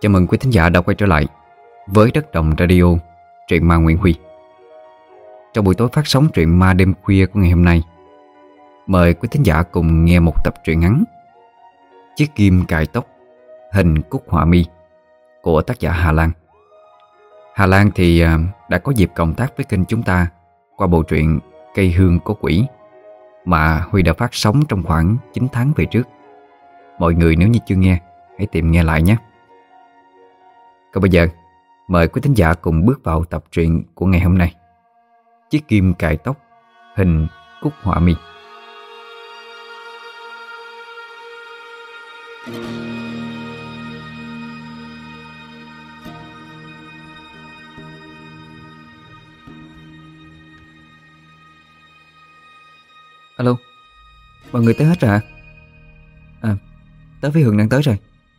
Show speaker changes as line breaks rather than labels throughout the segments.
Chào mừng quý thính giả đã quay trở lại với Đất Đồng Radio, truyện ma Nguyễn Huy. Trong buổi tối phát sóng truyện ma đêm khuya của ngày hôm nay, mời quý thính giả cùng nghe một tập truyện ngắn Chiếc kim cài tóc, hình cúc họa mi của tác giả Hà Lan. Hà Lan thì đã có dịp cộng tác với kênh chúng ta qua bộ truyện Cây hương có quỷ mà Huy đã phát sóng trong khoảng 9 tháng về trước. Mọi người nếu như chưa nghe, hãy tìm nghe lại nhé. Còn bây giờ, mời quý thính giả cùng bước vào tập truyện của ngày hôm nay, Chiếc kim cài tóc, hình cúc họa mi. Alo, mọi người tới hết rồi hả? Tớ với Hường đang tới rồi.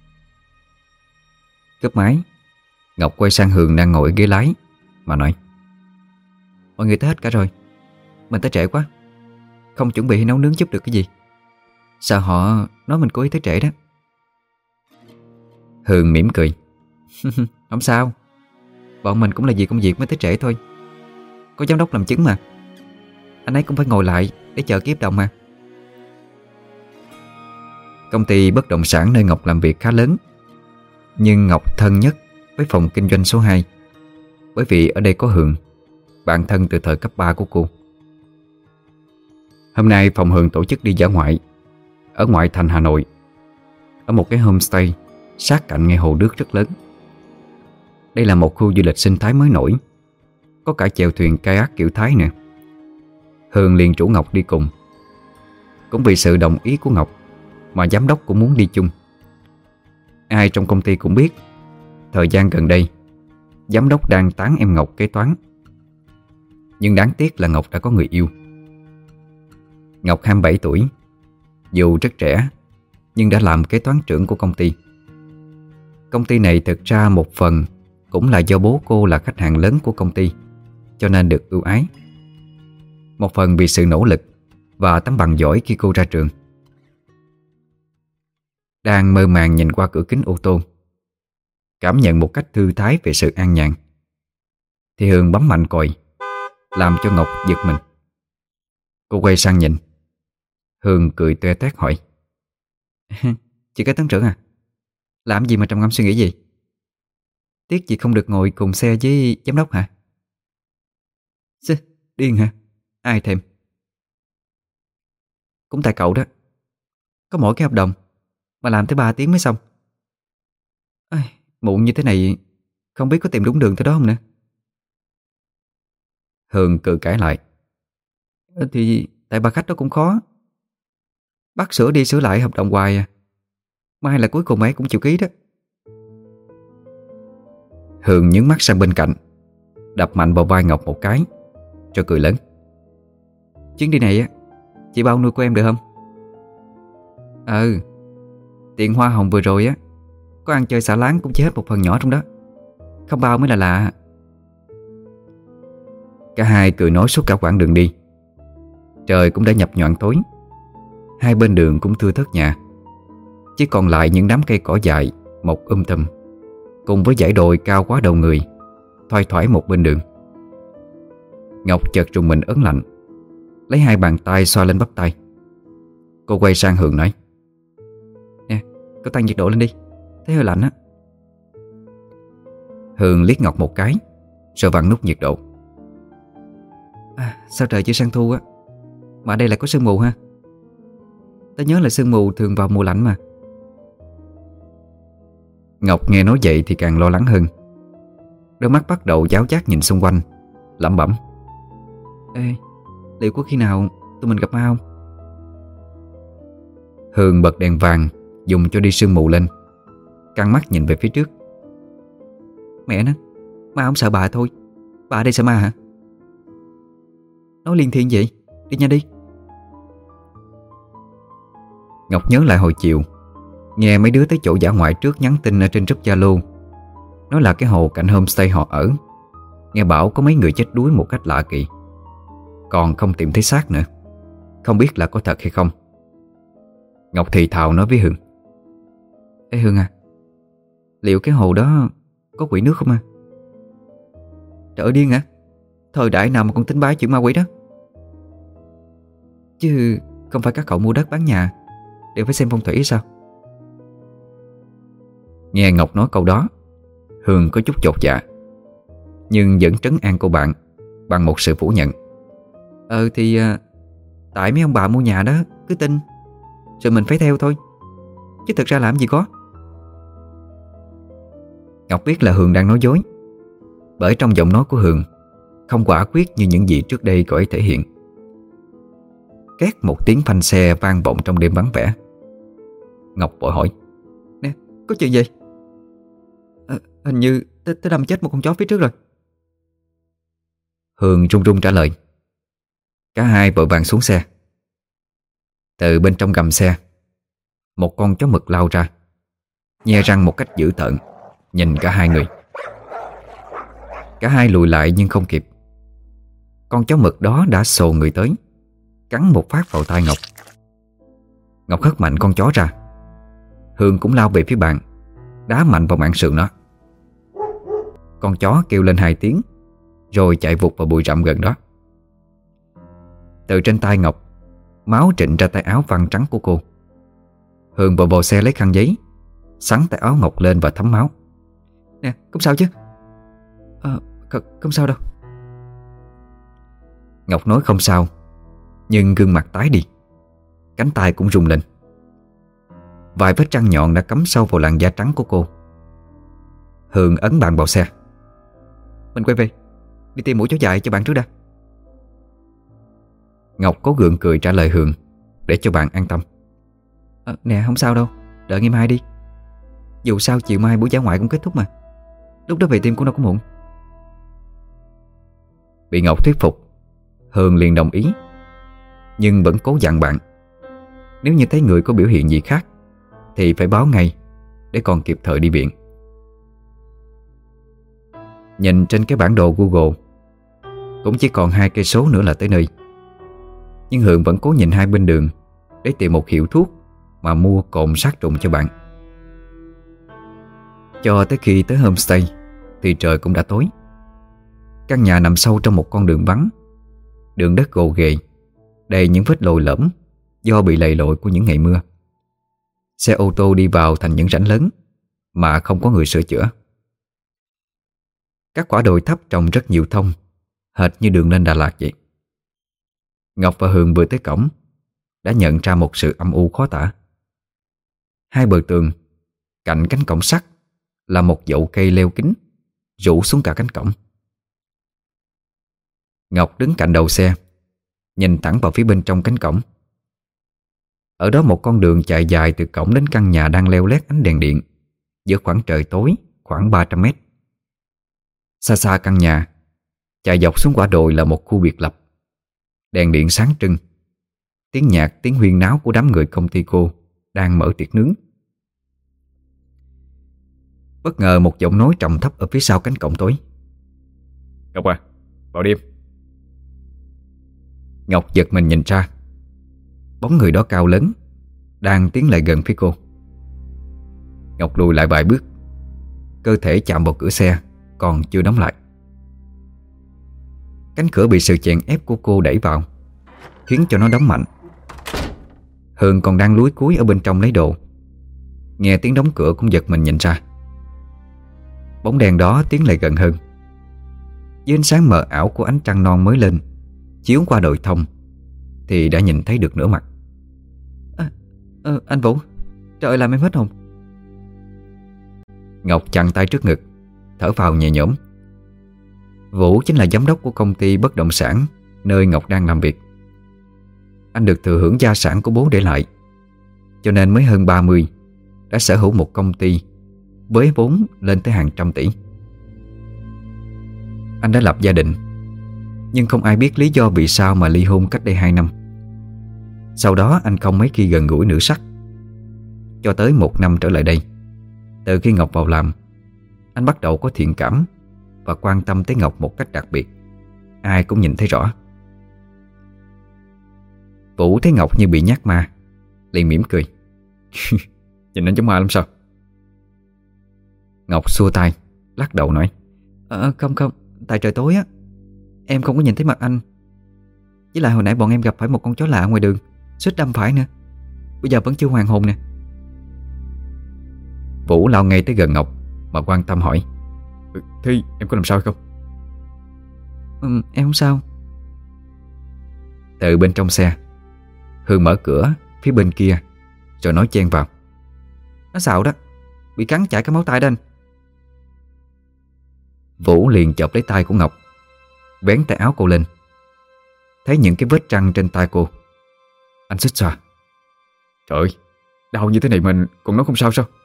Cúp máy, Ngọc quay sang Hường đang ngồi ở ghế lái mà nói: mọi người tới hết cả rồi, mình tới trễ quá, không chuẩn bị hay nấu nướng giúp được cái gì. Sao họ nói mình cố ý tới trễ đó. Hường mỉm cười. Không sao, bọn mình cũng là vì công việc mới tới trễ thôi. Có giám đốc làm chứng mà, anh ấy cũng phải ngồi lại để chờ ký hợp đồng mà. Công ty bất động sản nơi Ngọc làm việc khá lớn, nhưng Ngọc thân nhất với phòng kinh doanh số 2, bởi vì ở đây có Hường, bạn thân từ thời cấp 3 của cô. Hôm nay phòng Hường tổ chức đi dã ngoại ở ngoại thành Hà Nội, ở một cái homestay sát cạnh ngay hồ nước rất lớn. Đây là một khu du lịch sinh thái mới nổi, có cả chèo thuyền kayak kiểu Thái nữa. Hường liền rủ Ngọc đi cùng. Cũng vì sự đồng ý của Ngọc mà giám đốc cũng muốn đi chung. Ai trong công ty cũng biết thời gian gần đây giám đốc đang tán em Ngọc kế toán. Nhưng đáng tiếc là Ngọc đã có người yêu. Ngọc 27 tuổi, dù rất trẻ nhưng đã làm kế toán trưởng của công ty. Công ty này thực ra một phần cũng là do bố cô là khách hàng lớn của công ty, cho nên được ưu ái. Một phần vì sự nỗ lực và tấm bằng giỏi khi cô ra trường. Đang mơ màng nhìn qua cửa kính ô tô, cảm nhận một cách thư thái về sự an nhàn, thì Hường bấm mạnh còi, làm cho Ngọc giật mình. Cô quay sang nhìn. Hường cười toe toét hỏi: chị kế toán trưởng à, làm gì mà trầm ngâm suy nghĩ gì? Tiếc chị không được ngồi cùng xe với giám đốc hả? Điên hả? Ai thèm. Cũng tại cậu đó, có mỗi cái hợp đồng mà làm tới 3 tiếng mới xong. Muộn như thế này không biết có tìm đúng đường tới đó không nữa. Hường cười cãi lại: thì tại bà khách đó cũng khó, bắt sửa đi sửa lại hợp đồng hoài à. Mai là cuối cùng ấy cũng chịu ký đó. Hường nhướng mắt sang bên cạnh, đập mạnh vào vai Ngọc một cái, rồi cười lớn: chuyến đi này á, chị bao nuôi của em được không? Tiền hoa hồng vừa rồi á, có ăn chơi xả láng cũng chỉ hết một phần nhỏ trong đó, không bao mới là lạ. Cả hai cười nói suốt cả quãng đường đi. Trời cũng đã nhập nhoạng tối. Hai bên đường cũng thưa thớt nhà, chỉ còn lại những đám cây cỏ dại mọc tùm, cùng với dãy đồi cao quá đầu người thoai thoải một bên đường. Ngọc chợt rùng mình ớn lạnh, lấy hai bàn tay xoa lên bắp tay. Cô quay sang Hường nói: nè, có tăng nhiệt độ lên đi, thấy hơi lạnh á. Hường liếc Ngọc một cái, rồi vặn nút nhiệt độ. Sao trời chưa sang thu á, mà đây lại có sương mù ha? Tớ nhớ là sương mù thường vào mùa lạnh mà. Ngọc nghe nói vậy thì càng lo lắng hơn. Đôi mắt bắt đầu giáo giác nhìn xung quanh, lẩm bẩm: ê, liệu có khi nào tụi mình gặp ma không? Hường bật đèn vàng dùng cho đi sương mù lên, căng mắt nhìn về phía trước. Mẹ nó, ma không sợ bà thôi, bà đây sợ ma hả? Nói liên thiên vậy, đi nha đi. Ngọc nhớ lại hồi chiều nghe mấy đứa tới chỗ dã ngoại trước nhắn tin ở trên group Zalo, nói là cái hồ cạnh homestay họ ở, nghe bảo có mấy người chết đuối một cách lạ kỳ, còn không tìm thấy xác nữa. Không biết là có thật hay không. Ngọc thì thào nói với Hường: ê Hường à, liệu cái hồ đó có quỷ nước không à? Trời ơi, điên hả? Thời đại nào mà còn tính bái chuyện ma quỷ đó? Chứ không phải các cậu mua đất bán nhà đều phải xem phong thủy hay sao? Nghe Ngọc nói câu đó, Hương có chút chột dạ, nhưng vẫn trấn an cô bạn bằng một sự phủ nhận. Thì tại mấy ông bà mua nhà đó cứ tin, rồi mình phải theo thôi, chứ thực ra làm gì có. Ngọc biết là Hương đang nói dối, bởi trong giọng nói của Hương không quả quyết như những gì trước đây cô ấy thể hiện. Két một tiếng phanh xe vang vọng trong đêm vắng vẻ. Ngọc vội hỏi: Nè, có chuyện gì? Hình như tới đâm chết một con chó phía trước rồi. Hương run run trả lời. Cả hai vội vàng xuống xe. Từ bên trong gầm xe, một con chó mực lao ra, nhe răng một cách dữ tợn nhìn cả hai người. Cả hai lùi lại nhưng không kịp. Con chó mực đó đã sồ người tới, cắn một phát vào tai Ngọc. Ngọc hất mạnh con chó ra. Hương cũng lao về phía bạn, đá mạnh vào mảng sườn nó. Con chó kêu lên 2 tiếng, rồi chạy vụt vào bụi rậm gần đó. Từ trên tay Ngọc, máu trịnh ra tay áo văng trắng của cô. Hương vội vào xe lấy khăn giấy, xắn tay áo Ngọc lên và thấm máu. Nè, không sao chứ? Không sao đâu. Ngọc nói không sao, nhưng gương mặt tái đi, cánh tay cũng rung lên. Vài vết răng nhọn đã cắm sâu vào làn da trắng của cô. Hương ấn bạn vào xe. Mình quay về, đi tìm mũi chó dại cho bạn trước đã. Ngọc cố gượng cười trả lời Hương để cho bạn an tâm. Nè, không sao đâu, đợi ngày mai đi. Dù sao chiều mai buổi dã ngoại cũng kết thúc mà, lúc đó về tìm cũng đâu có muộn. Bị Ngọc thuyết phục, Hương liền đồng ý, nhưng vẫn cố dặn bạn nếu như thấy người có biểu hiện gì khác thì phải báo ngay để còn kịp thời đi viện. Nhìn trên cái bản đồ Google, cũng chỉ còn 2 cây số nữa là tới nơi. Nhưng Hương vẫn cố nhìn hai bên đường để tìm một hiệu thuốc mà mua cồn sát trùng cho bạn. Cho tới khi tới homestay thì trời cũng đã tối. Căn nhà nằm sâu trong một con đường vắng, đường đất gồ ghề, đầy những vết lồi lõm do bị lầy lội của những ngày mưa. Xe ô tô đi vào thành những rãnh lớn mà không có người sửa chữa. Các quả đồi thấp trồng rất nhiều thông, hệt như đường lên Đà Lạt vậy. Ngọc và Hương vừa tới cổng đã nhận ra một sự âm u khó tả. Hai bờ tường, cạnh cánh cổng sắt là một dậu cây leo kính rủ xuống cả cánh cổng. Ngọc đứng cạnh đầu xe, nhìn thẳng vào phía bên trong cánh cổng. Ở đó một con đường chạy dài từ cổng đến căn nhà đang leo lét ánh đèn điện giữa khoảng trời tối khoảng 300 mét. Xa xa căn nhà, chạy dọc xuống quả đồi là một khu biệt lập. Đèn điện sáng trưng, tiếng nhạc, tiếng huyên náo của đám người công ty cô đang mở tiệc nướng. Bất ngờ một giọng nói trầm thấp ở phía sau cánh cổng tối. Ngọc à, vào đêm. Ngọc giật mình nhìn ra. Bóng người đó cao lớn, đang tiến lại gần phía cô. Ngọc lùi lại vài bước, cơ thể chạm vào cửa xe còn chưa đóng lại. Cánh cửa bị sự chèn ép của cô đẩy vào, khiến cho nó đóng mạnh. Hương còn đang lúi cúi ở bên trong lấy đồ, nghe tiếng đóng cửa cũng giật mình nhìn ra. Bóng đèn đó tiến lại gần hơn. Dưới ánh sáng mờ ảo của ánh trăng non mới lên chiếu qua đồi thông thì đã nhìn thấy được nửa mặt. Anh Vũ, trời ơi, làm em hết hồn. Ngọc chặn tay trước ngực, thở phào nhẹ nhõm. Vũ chính là giám đốc của công ty bất động sản nơi Ngọc đang làm việc. Anh được thừa hưởng gia sản của bố để lại, cho nên mới hơn 30 đã sở hữu một công ty với vốn lên tới hàng trăm tỷ. Anh đã lập gia đình, nhưng không ai biết lý do vì sao mà ly hôn cách đây 2 năm. Sau đó anh không mấy khi gần gũi nữ sắc. Cho tới 1 năm trở lại đây, từ khi Ngọc vào làm, anh bắt đầu có thiện cảm và quan tâm tới Ngọc một cách đặc biệt. Ai cũng nhìn thấy rõ. Vũ thấy Ngọc như bị nhát ma, liền mỉm cười. Nhìn anh giống ma lắm sao? Ngọc xua tay, lắc đầu nói: Không không, tại trời tối á, em không có nhìn thấy mặt anh. Với lại hồi nãy bọn em gặp phải một con chó lạ ngoài đường, suýt đâm phải nữa. Bây giờ vẫn chưa hoàn hồn nè. Vũ lao ngay tới gần Ngọc mà quan tâm hỏi: Thế em có làm sao không? Em không sao. Từ bên trong xe, Hương mở cửa phía bên kia rồi nói chen vào: Nó xạo đó, bị cắn chảy cả máu tay đó anh. Vũ liền chộp lấy tay của Ngọc, vén tay áo cô lên. Thấy những cái vết răng trên tay cô, anh xích xoa: Trời ơi, đau như thế này mà còn nói không sao sao?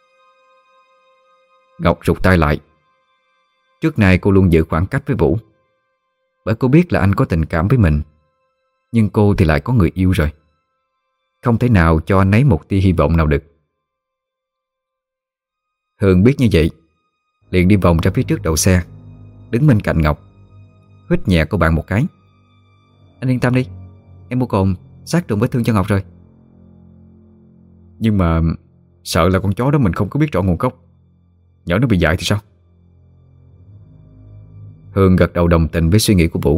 Ngọc rụt tay lại. Trước nay cô luôn giữ khoảng cách với Vũ, bởi cô biết là anh có tình cảm với mình. Nhưng cô thì lại có người yêu rồi, không thể nào cho anh ấy một tia hy vọng nào được. Hương biết như vậy, liền đi vòng ra phía trước đầu xe, đứng bên cạnh Ngọc, huýt nhẹ cô bạn một cái: Anh yên tâm đi, em mua cồn sát trùng vết thương cho Ngọc rồi. Nhưng mà sợ là con chó đó mình không có biết rõ nguồn gốc, nhỡ nó bị dại thì sao? Hương gật đầu đồng tình với suy nghĩ của Vũ.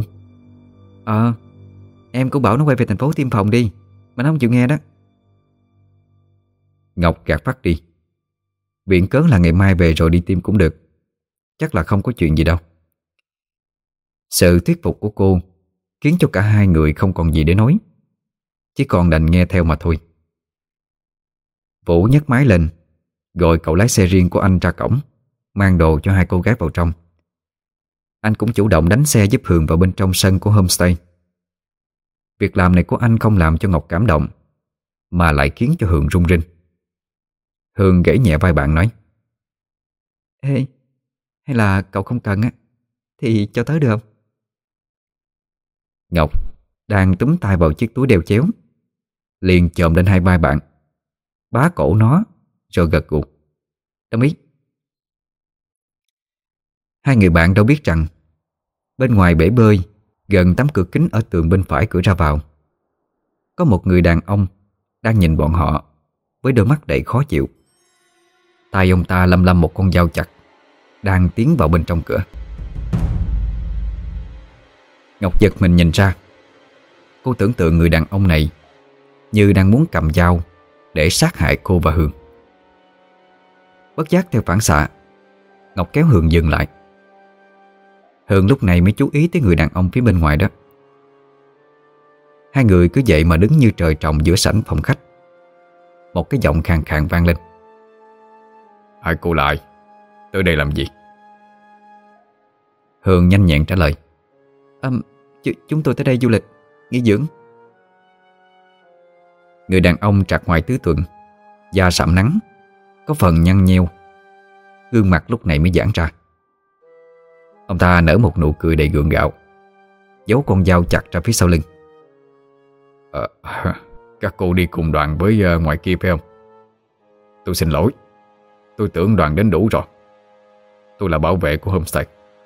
Em cũng bảo nó quay về thành phố tiêm phòng đi, mà nó không chịu nghe đó. Ngọc gạt phát đi, viện cớ là ngày mai về rồi đi tiêm cũng được, chắc là không có chuyện gì đâu. Sự thuyết phục của cô khiến cho cả hai người không còn gì để nói, chỉ còn đành nghe theo mà thôi. Vũ nhấc máy lên, gọi cậu lái xe riêng của anh ra cổng, mang đồ cho hai cô gái vào trong. Anh cũng chủ động đánh xe giúp Hương vào bên trong sân của homestay. Việc làm này của anh không làm cho Ngọc cảm động, mà lại khiến cho Hương run rinh. Hương gãy nhẹ vai bạn nói: Ê, hay là cậu không cần á, thì cho tớ được không? Ngọc đang túm tay vào chiếc túi đeo chéo, liền chồm lên hai vai bạn, bá cổ nó rồi gật gù: Đồng ý. Hai người bạn đâu biết rằng bên ngoài bể bơi, gần tấm cửa kính ở tường bên phải cửa ra vào, có một người đàn ông đang nhìn bọn họ với đôi mắt đầy khó chịu. Tay ông ta lăm lăm một con dao chặt, đang tiến vào bên trong cửa. Ngọc giật mình nhìn ra. Cô tưởng tượng người đàn ông này như đang muốn cầm dao để sát hại cô và Hương. Bất giác theo phản xạ, Ngọc kéo Hương dừng lại. Hương lúc này mới chú ý tới người đàn ông phía bên ngoài đó. Hai người cứ vậy mà đứng như trời trồng giữa sảnh phòng khách. Một cái giọng khàn khàn vang lên: Hai cô lại, tới đây làm gì? Hương nhanh nhẹn trả lời: Chúng tôi tới đây du lịch, nghỉ dưỡng. Người đàn ông trạc ngoài tứ tuần, da sạm nắng, có phần nhăn nheo, gương mặt lúc này mới giãn ra. Ông ta nở một nụ cười đầy gượng gạo, giấu con dao chặt ra phía sau lưng. Các cô đi cùng đoàn với ngoài kia phải không? Tôi xin lỗi, tôi tưởng đoàn đến đủ rồi. Tôi là bảo vệ của homestay.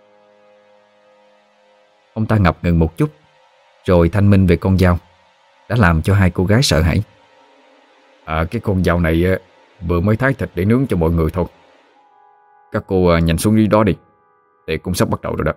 Ông ta ngập ngừng một chút, rồi thanh minh về con dao, đã làm cho hai cô gái sợ hãi. Cái con dao này vừa mới thái thịt để nướng cho mọi người thôi. Các cô nhanh xuống đi đó đi, tiệc cũng sắp bắt đầu rồi đó.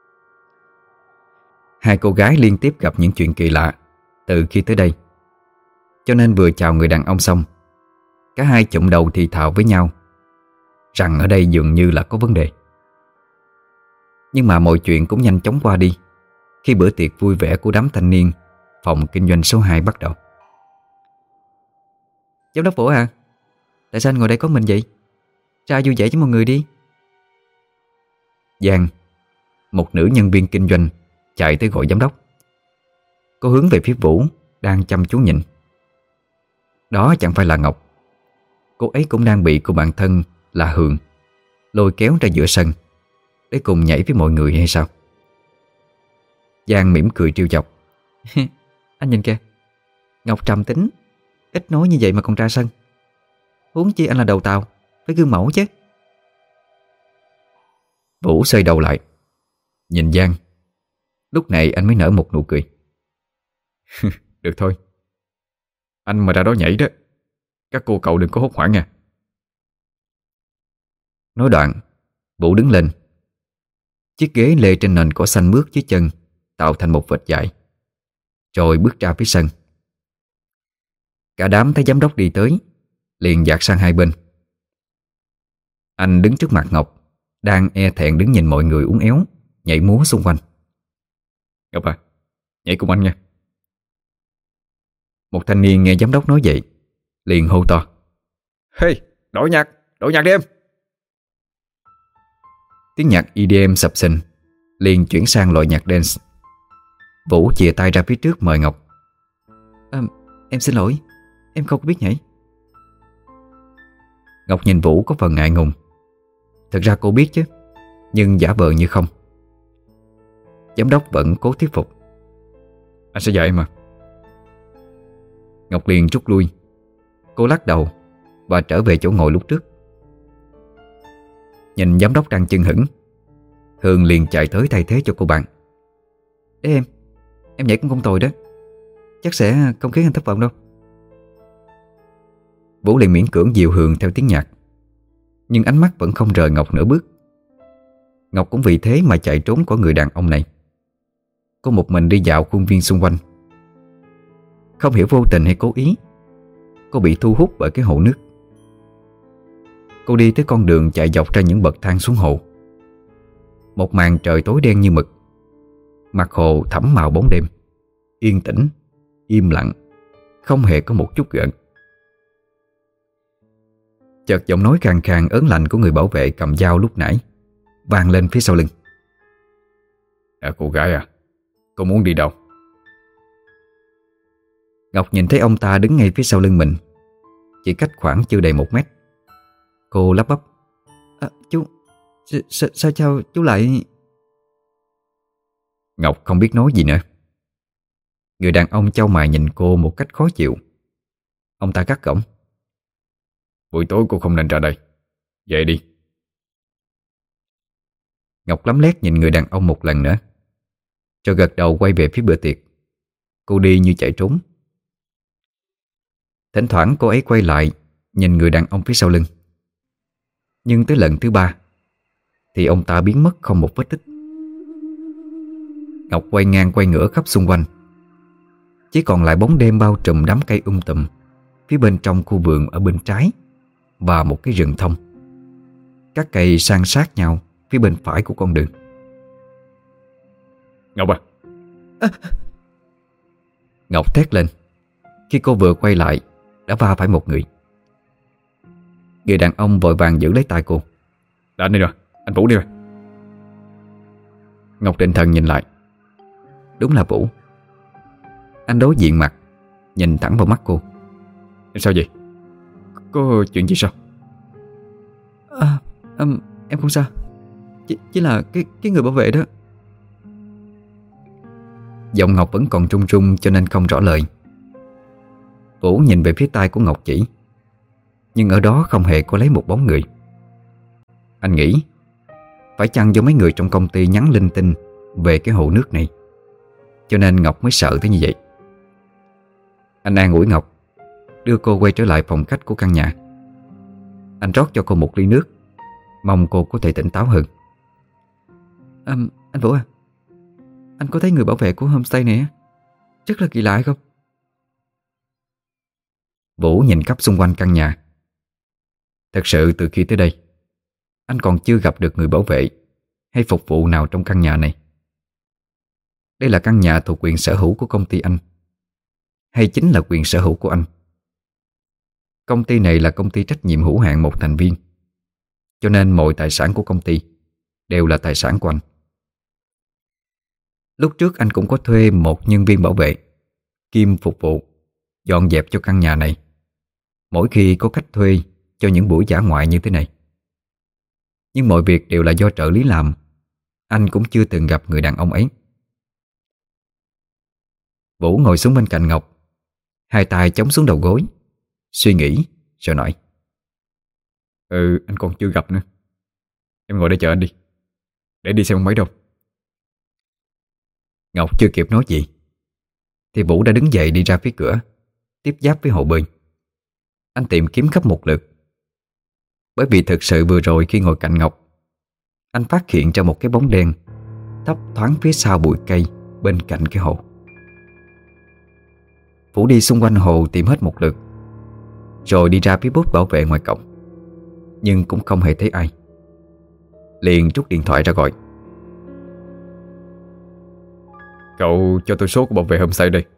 Hai cô gái liên tiếp gặp những chuyện kỳ lạ từ khi tới đây, cho nên vừa chào người đàn ông xong, cả hai chụm đầu thì thào với nhau rằng ở đây dường như là có vấn đề. Nhưng mà mọi chuyện cũng nhanh chóng qua đi khi bữa tiệc vui vẻ của đám thanh niên phòng kinh doanh số 2 bắt đầu. Giám đốc Vũ à, tại sao anh ngồi đây có mình vậy? Ra vui vẻ với mọi người đi. Giang, một nữ nhân viên kinh doanh, chạy tới gọi giám đốc. Cô hướng về phía Vũ đang chăm chú nhìn. Đó chẳng phải là Ngọc. Cô ấy cũng đang bị cô bạn thân là Hương lôi kéo ra giữa sân để cùng nhảy với mọi người hay sao? Giang mỉm cười trêu chọc. Anh nhìn kìa, Ngọc trầm tính, ít nói như vậy mà còn ra sân. Huống chi anh là đầu tàu, phải gương mẫu chứ. Vũ xoay đầu lại, nhìn Giang. Lúc này anh mới nở một nụ cười. Được thôi, anh mà ra đó nhảy đó, các cô cậu đừng có hốt hoảng nha. Nói đoạn, Vũ đứng lên. Chiếc ghế lê trên nền cỏ xanh mướt dưới chân, tạo thành một vệt dài, rồi bước ra phía sân. Cả đám thấy giám đốc đi tới, liền dạt sang hai bên. Anh đứng trước mặt Ngọc, đang e thẹn đứng nhìn mọi người uốn éo nhảy múa xung quanh. Ngọc à, nhảy cùng anh nha. Một thanh niên nghe giám đốc nói vậy, liền hô to: Hey, đổi nhạc đi em. Tiếng nhạc EDM sập sình liền chuyển sang loại nhạc dance. Vũ chìa tay ra phía trước mời Ngọc. Em xin lỗi, em không có biết nhảy. Ngọc nhìn Vũ có phần ngại ngùng. Thật ra cô biết chứ, nhưng giả vờ như không. Giám đốc vẫn cố thuyết phục: Anh sẽ dạy em mà. Ngọc liền rút lui. Cô lắc đầu và trở về chỗ ngồi lúc trước. Nhìn giám đốc đang chưng hửng, Hương liền chạy tới thay thế cho cô bạn. Để em nhảy cũng không tồi đó. Chắc sẽ không khiến anh thất vọng đâu. Vũ liền miễn cưỡng dìu Hương theo tiếng nhạc, nhưng ánh mắt vẫn không rời Ngọc nửa bước. Ngọc cũng vì thế mà chạy trốn của người đàn ông này. Cô một mình đi dạo khuôn viên xung quanh. Không hiểu vô tình hay cố ý, cô bị thu hút bởi cái hồ nước. Cô đi tới con đường chạy dọc ra những bậc thang xuống hồ. Một màn trời tối đen như mực. Mặt hồ thẫm màu bóng đêm, yên tĩnh, im lặng, không hề có một chút gợn. Chợt giọng nói khàn khàn ớn lạnh của người bảo vệ cầm dao lúc nãy vang lên phía sau lưng. Cô gái à, cô muốn đi đâu? Ngọc nhìn thấy ông ta đứng ngay phía sau lưng mình, chỉ cách khoảng chưa đầy 1 mét. Cô lắp bắp: Chú, sao chú lại... Ngọc không biết nói gì nữa. Người đàn ông chau mày nhìn cô một cách khó chịu. Ông ta gắt gỏng: Buổi tối cô không nên ra đây, về đi. Ngọc lấm lét nhìn người đàn ông một lần nữa, rồi gật đầu quay về phía bữa tiệc. Cô đi như chạy trốn. Thỉnh thoảng cô ấy quay lại nhìn người đàn ông phía sau lưng. Nhưng tới lần thứ 3 thì ông ta biến mất không một vết tích. Ngọc quay ngang quay ngửa khắp xung quanh. Chỉ còn lại bóng đêm bao trùm đám cây tùm phía bên trong khu vườn ở bên trái và một cái rừng thông. Các cây san sát nhau phía bên phải của con đường. Ngọc à! Ngọc thét lên. Khi cô vừa quay lại đã va phải một người. Người đàn ông vội vàng giữ lấy tay cô. Đã anh đi rồi, anh Vũ đi rồi. Ngọc định thần nhìn lại. Đúng là Vũ. Anh đối diện mặt, nhìn thẳng vào mắt cô. Sao vậy? Có chuyện gì sao? Em không sao. Chỉ là cái người bảo vệ đó. Giọng Ngọc vẫn còn trung trung cho nên không rõ lời. Vũ nhìn về phía tay của Ngọc chỉ, nhưng ở đó không hề có lấy một bóng người. Anh nghĩ phải chăng do mấy người trong công ty nhắn linh tinh về cái hồ nước này, cho nên Ngọc mới sợ tới như vậy. Anh an ủi Ngọc, đưa cô quay trở lại phòng khách của căn nhà. Anh rót cho cô một ly nước, mong cô có thể tỉnh táo hơn. Anh Vũ à, anh có thấy người bảo vệ của homestay này rất là kỳ lạ không? Vũ nhìn khắp xung quanh căn nhà. Thật sự từ khi tới đây, anh còn chưa gặp được người bảo vệ hay phục vụ nào trong căn nhà này. Đây là căn nhà thuộc quyền sở hữu của công ty anh, hay chính là quyền sở hữu của anh? Công ty này là công ty trách nhiệm hữu hạn một thành viên, cho nên mọi tài sản của công ty đều là tài sản của anh. Lúc trước anh cũng có thuê một nhân viên bảo vệ kiêm phục vụ dọn dẹp cho căn nhà này mỗi khi có khách thuê cho những buổi dã ngoại như thế này. Nhưng mọi việc đều là do trợ lý làm. Anh cũng chưa từng gặp người đàn ông ấy. Vũ ngồi xuống bên cạnh Ngọc, hai tay chống xuống đầu gối, suy nghĩ rồi nói: Anh còn chưa gặp nữa. Em ngồi đây chờ anh đi, để đi xem ông mấy đâu. Ngọc chưa kịp nói gì thì Vũ đã đứng dậy đi ra phía cửa, tiếp giáp với hồ bơi. Anh tìm kiếm khắp một lượt. Bởi vì thực sự vừa rồi khi ngồi cạnh Ngọc, anh phát hiện ra một cái bóng đen thấp thoáng phía sau bụi cây bên cạnh cái hồ. Vũ đi xung quanh hồ tìm hết một lượt, rồi đi ra phía bốt bảo vệ ngoài cổng, nhưng cũng không hề thấy ai. Liền rút điện thoại ra gọi:
Cậu cho tôi số của bảo vệ homestay đây.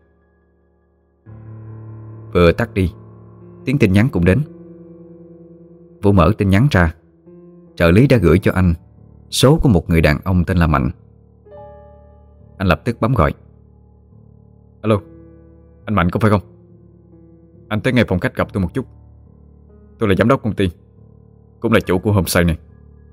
Vừa tắt đi, tiếng tin nhắn cũng đến. Vũ mở tin nhắn ra. Trợ lý đã gửi cho anh số của một người đàn ông tên là Mạnh. Anh lập tức bấm gọi:
Alo, anh Mạnh có phải không? Anh tới ngay phòng khách gặp tôi một chút. Tôi là giám đốc công ty, cũng là chủ của homestay này.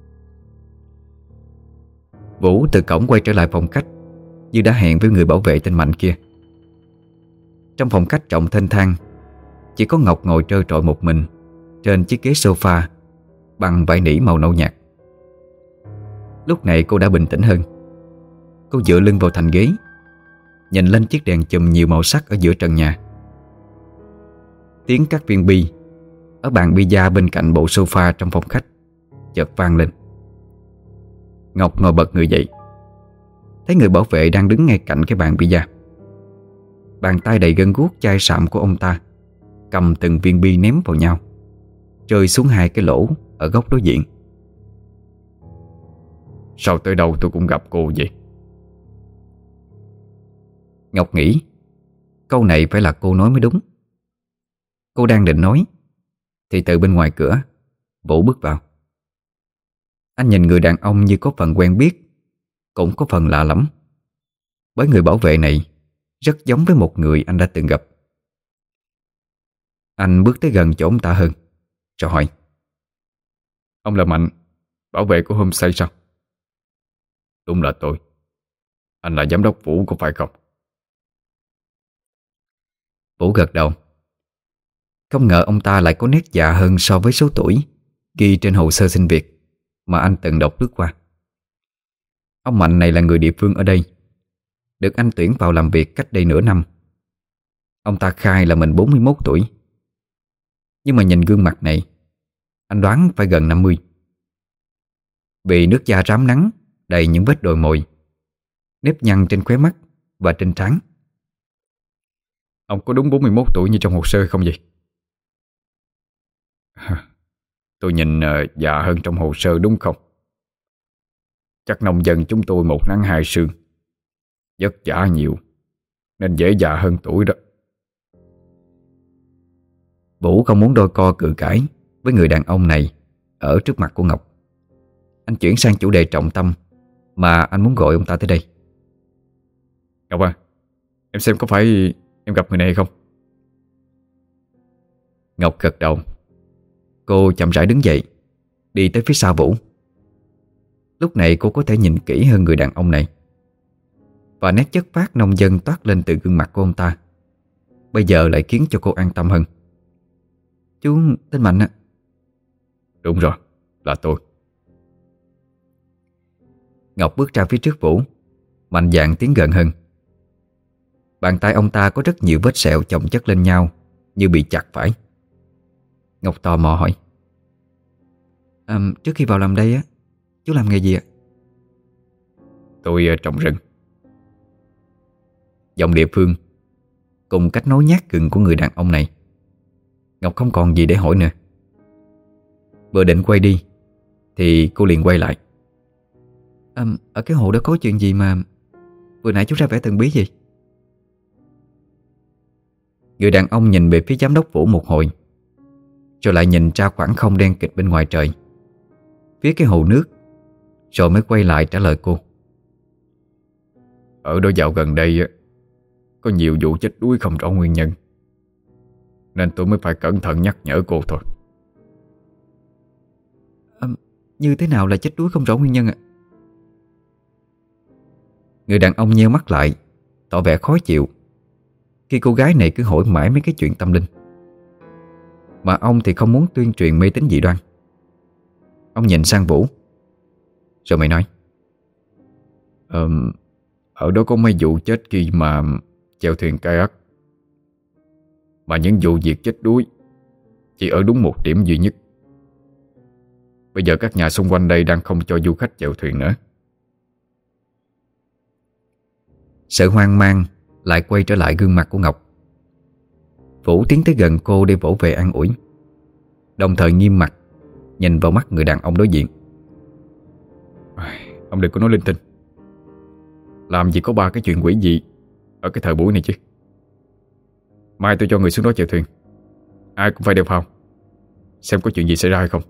Vũ từ cổng quay trở lại phòng khách như đã hẹn với người bảo vệ tên Mạnh kia. Trong phòng khách rộng thênh thang, chỉ có Ngọc ngồi trơ trọi một mình trên chiếc ghế sofa bằng vải nỉ màu nâu nhạt. Lúc này cô đã bình tĩnh hơn. Cô dựa lưng vào thành ghế, nhìn lên chiếc đèn chùm nhiều màu sắc ở giữa trần nhà. Tiếng cắt viên bi ở bàn pizza bên cạnh bộ sofa trong phòng khách chợt vang lên. Ngọc ngồi bật người dậy, thấy người bảo vệ đang đứng ngay cạnh cái bàn pizza. Bàn tay đầy gân guốc chai sạm của ông ta cầm từng viên bi ném vào nhau, rơi xuống hai cái lỗ ở góc đối diện.
Sao tới đâu tôi cũng gặp cô vậy?
Ngọc nghĩ câu này phải là cô nói mới đúng. Cô đang định nói thì từ bên ngoài cửa Vũ bước vào. Anh nhìn người đàn ông như có phần quen biết, cũng có phần lạ lắm, bởi người bảo vệ này rất giống với một người anh đã từng gặp. Anh bước tới gần chỗ ông ta hơn, rồi hỏi:
Ông là Mạnh, bảo vệ của homestay sao? Đúng là tôi. Anh là giám đốc Vũ có phải không?
Vũ gật đầu. Không ngờ ông ta lại có nét già hơn so với số tuổi ghi trên hồ sơ xin việc mà anh từng đọc lướt qua. Ông Mạnh này là người địa phương ở đây, được anh tuyển vào làm việc cách đây nửa năm. Ông ta khai là mình 41 tuổi, nhưng mà nhìn gương mặt này, anh đoán phải gần 50. Vì nước da rám nắng đầy những vết đồi mồi, nếp nhăn trên khóe mắt và trên trán.
Ông có đúng 41 tuổi như trong hồ sơ không vậy? Tôi nhìn già hơn trong hồ sơ đúng không? Chắc nông dân chúng tôi một nắng hai sương, vất vả nhiều nên dễ già hơn tuổi đó.
Vũ không muốn đôi co cự cãi với người đàn ông này ở trước mặt của Ngọc. Anh chuyển sang chủ đề trọng tâm mà anh muốn gọi ông ta tới đây.
Ngọc à, em xem có phải em gặp người này hay không?
Ngọc gật đầu. Cô chậm rãi đứng dậy, đi tới phía sau Vũ. Lúc này cô có thể nhìn kỹ hơn người đàn ông này, và nét chất phác nông dân toát lên từ gương mặt của ông ta bây giờ lại khiến cho cô an tâm hơn. Chú tên Mạnh ạ?
Đúng rồi, là tôi.
Ngọc bước ra phía trước Vũ, mạnh dạn tiến gần hơn. Bàn tay ông ta có rất nhiều vết sẹo chồng chất lên nhau, như bị chặt phải. Ngọc tò mò hỏi: Trước khi vào làm đây á, chú làm nghề gì ạ?
Tôi trồng rừng.
Giọng địa phương cùng cách nói nhát gừng của người đàn ông này, Ngọc không còn gì để hỏi nữa. Vừa định quay đi thì cô liền quay lại: Ở cái hồ đó có chuyện gì mà vừa nãy chú ra vẻ thần bí gì? Người đàn ông nhìn về phía giám đốc Vũ một hồi, rồi lại nhìn ra khoảng không đen kịt bên ngoài trời, phía cái hồ nước, rồi mới quay lại trả lời cô:
Ở đó dạo gần đây có nhiều vụ chết đuối không rõ nguyên nhân, nên tôi mới phải cẩn thận nhắc nhở cô thôi.
Như thế nào là chết đuối không rõ nguyên nhân ạ? Người đàn ông nheo mắt lại, tỏ vẻ khó chịu khi cô gái này cứ hỏi mãi mấy cái chuyện tâm linh, mà ông thì không muốn tuyên truyền mê tín dị đoan. Ông nhìn sang Vũ, rồi mới nói:
Ở đó có mấy vụ chết khi mà chèo thuyền kayak, mà những vụ việc chết đuối chỉ ở đúng một điểm duy nhất. Bây giờ các nhà xung quanh đây đang không cho du khách chèo thuyền nữa.
Sự hoang mang lại quay trở lại gương mặt của Ngọc. Vũ tiến tới gần cô để vỗ về an ủi, đồng thời nghiêm mặt nhìn vào mắt người đàn ông đối diện.
Ông đừng có nói linh tinh. Làm gì có ba cái chuyện quỷ dị ở cái thời buổi này chứ. Mai tôi cho người xuống đó chèo thuyền, ai cũng phải đeo phao, xem có chuyện gì xảy ra hay không.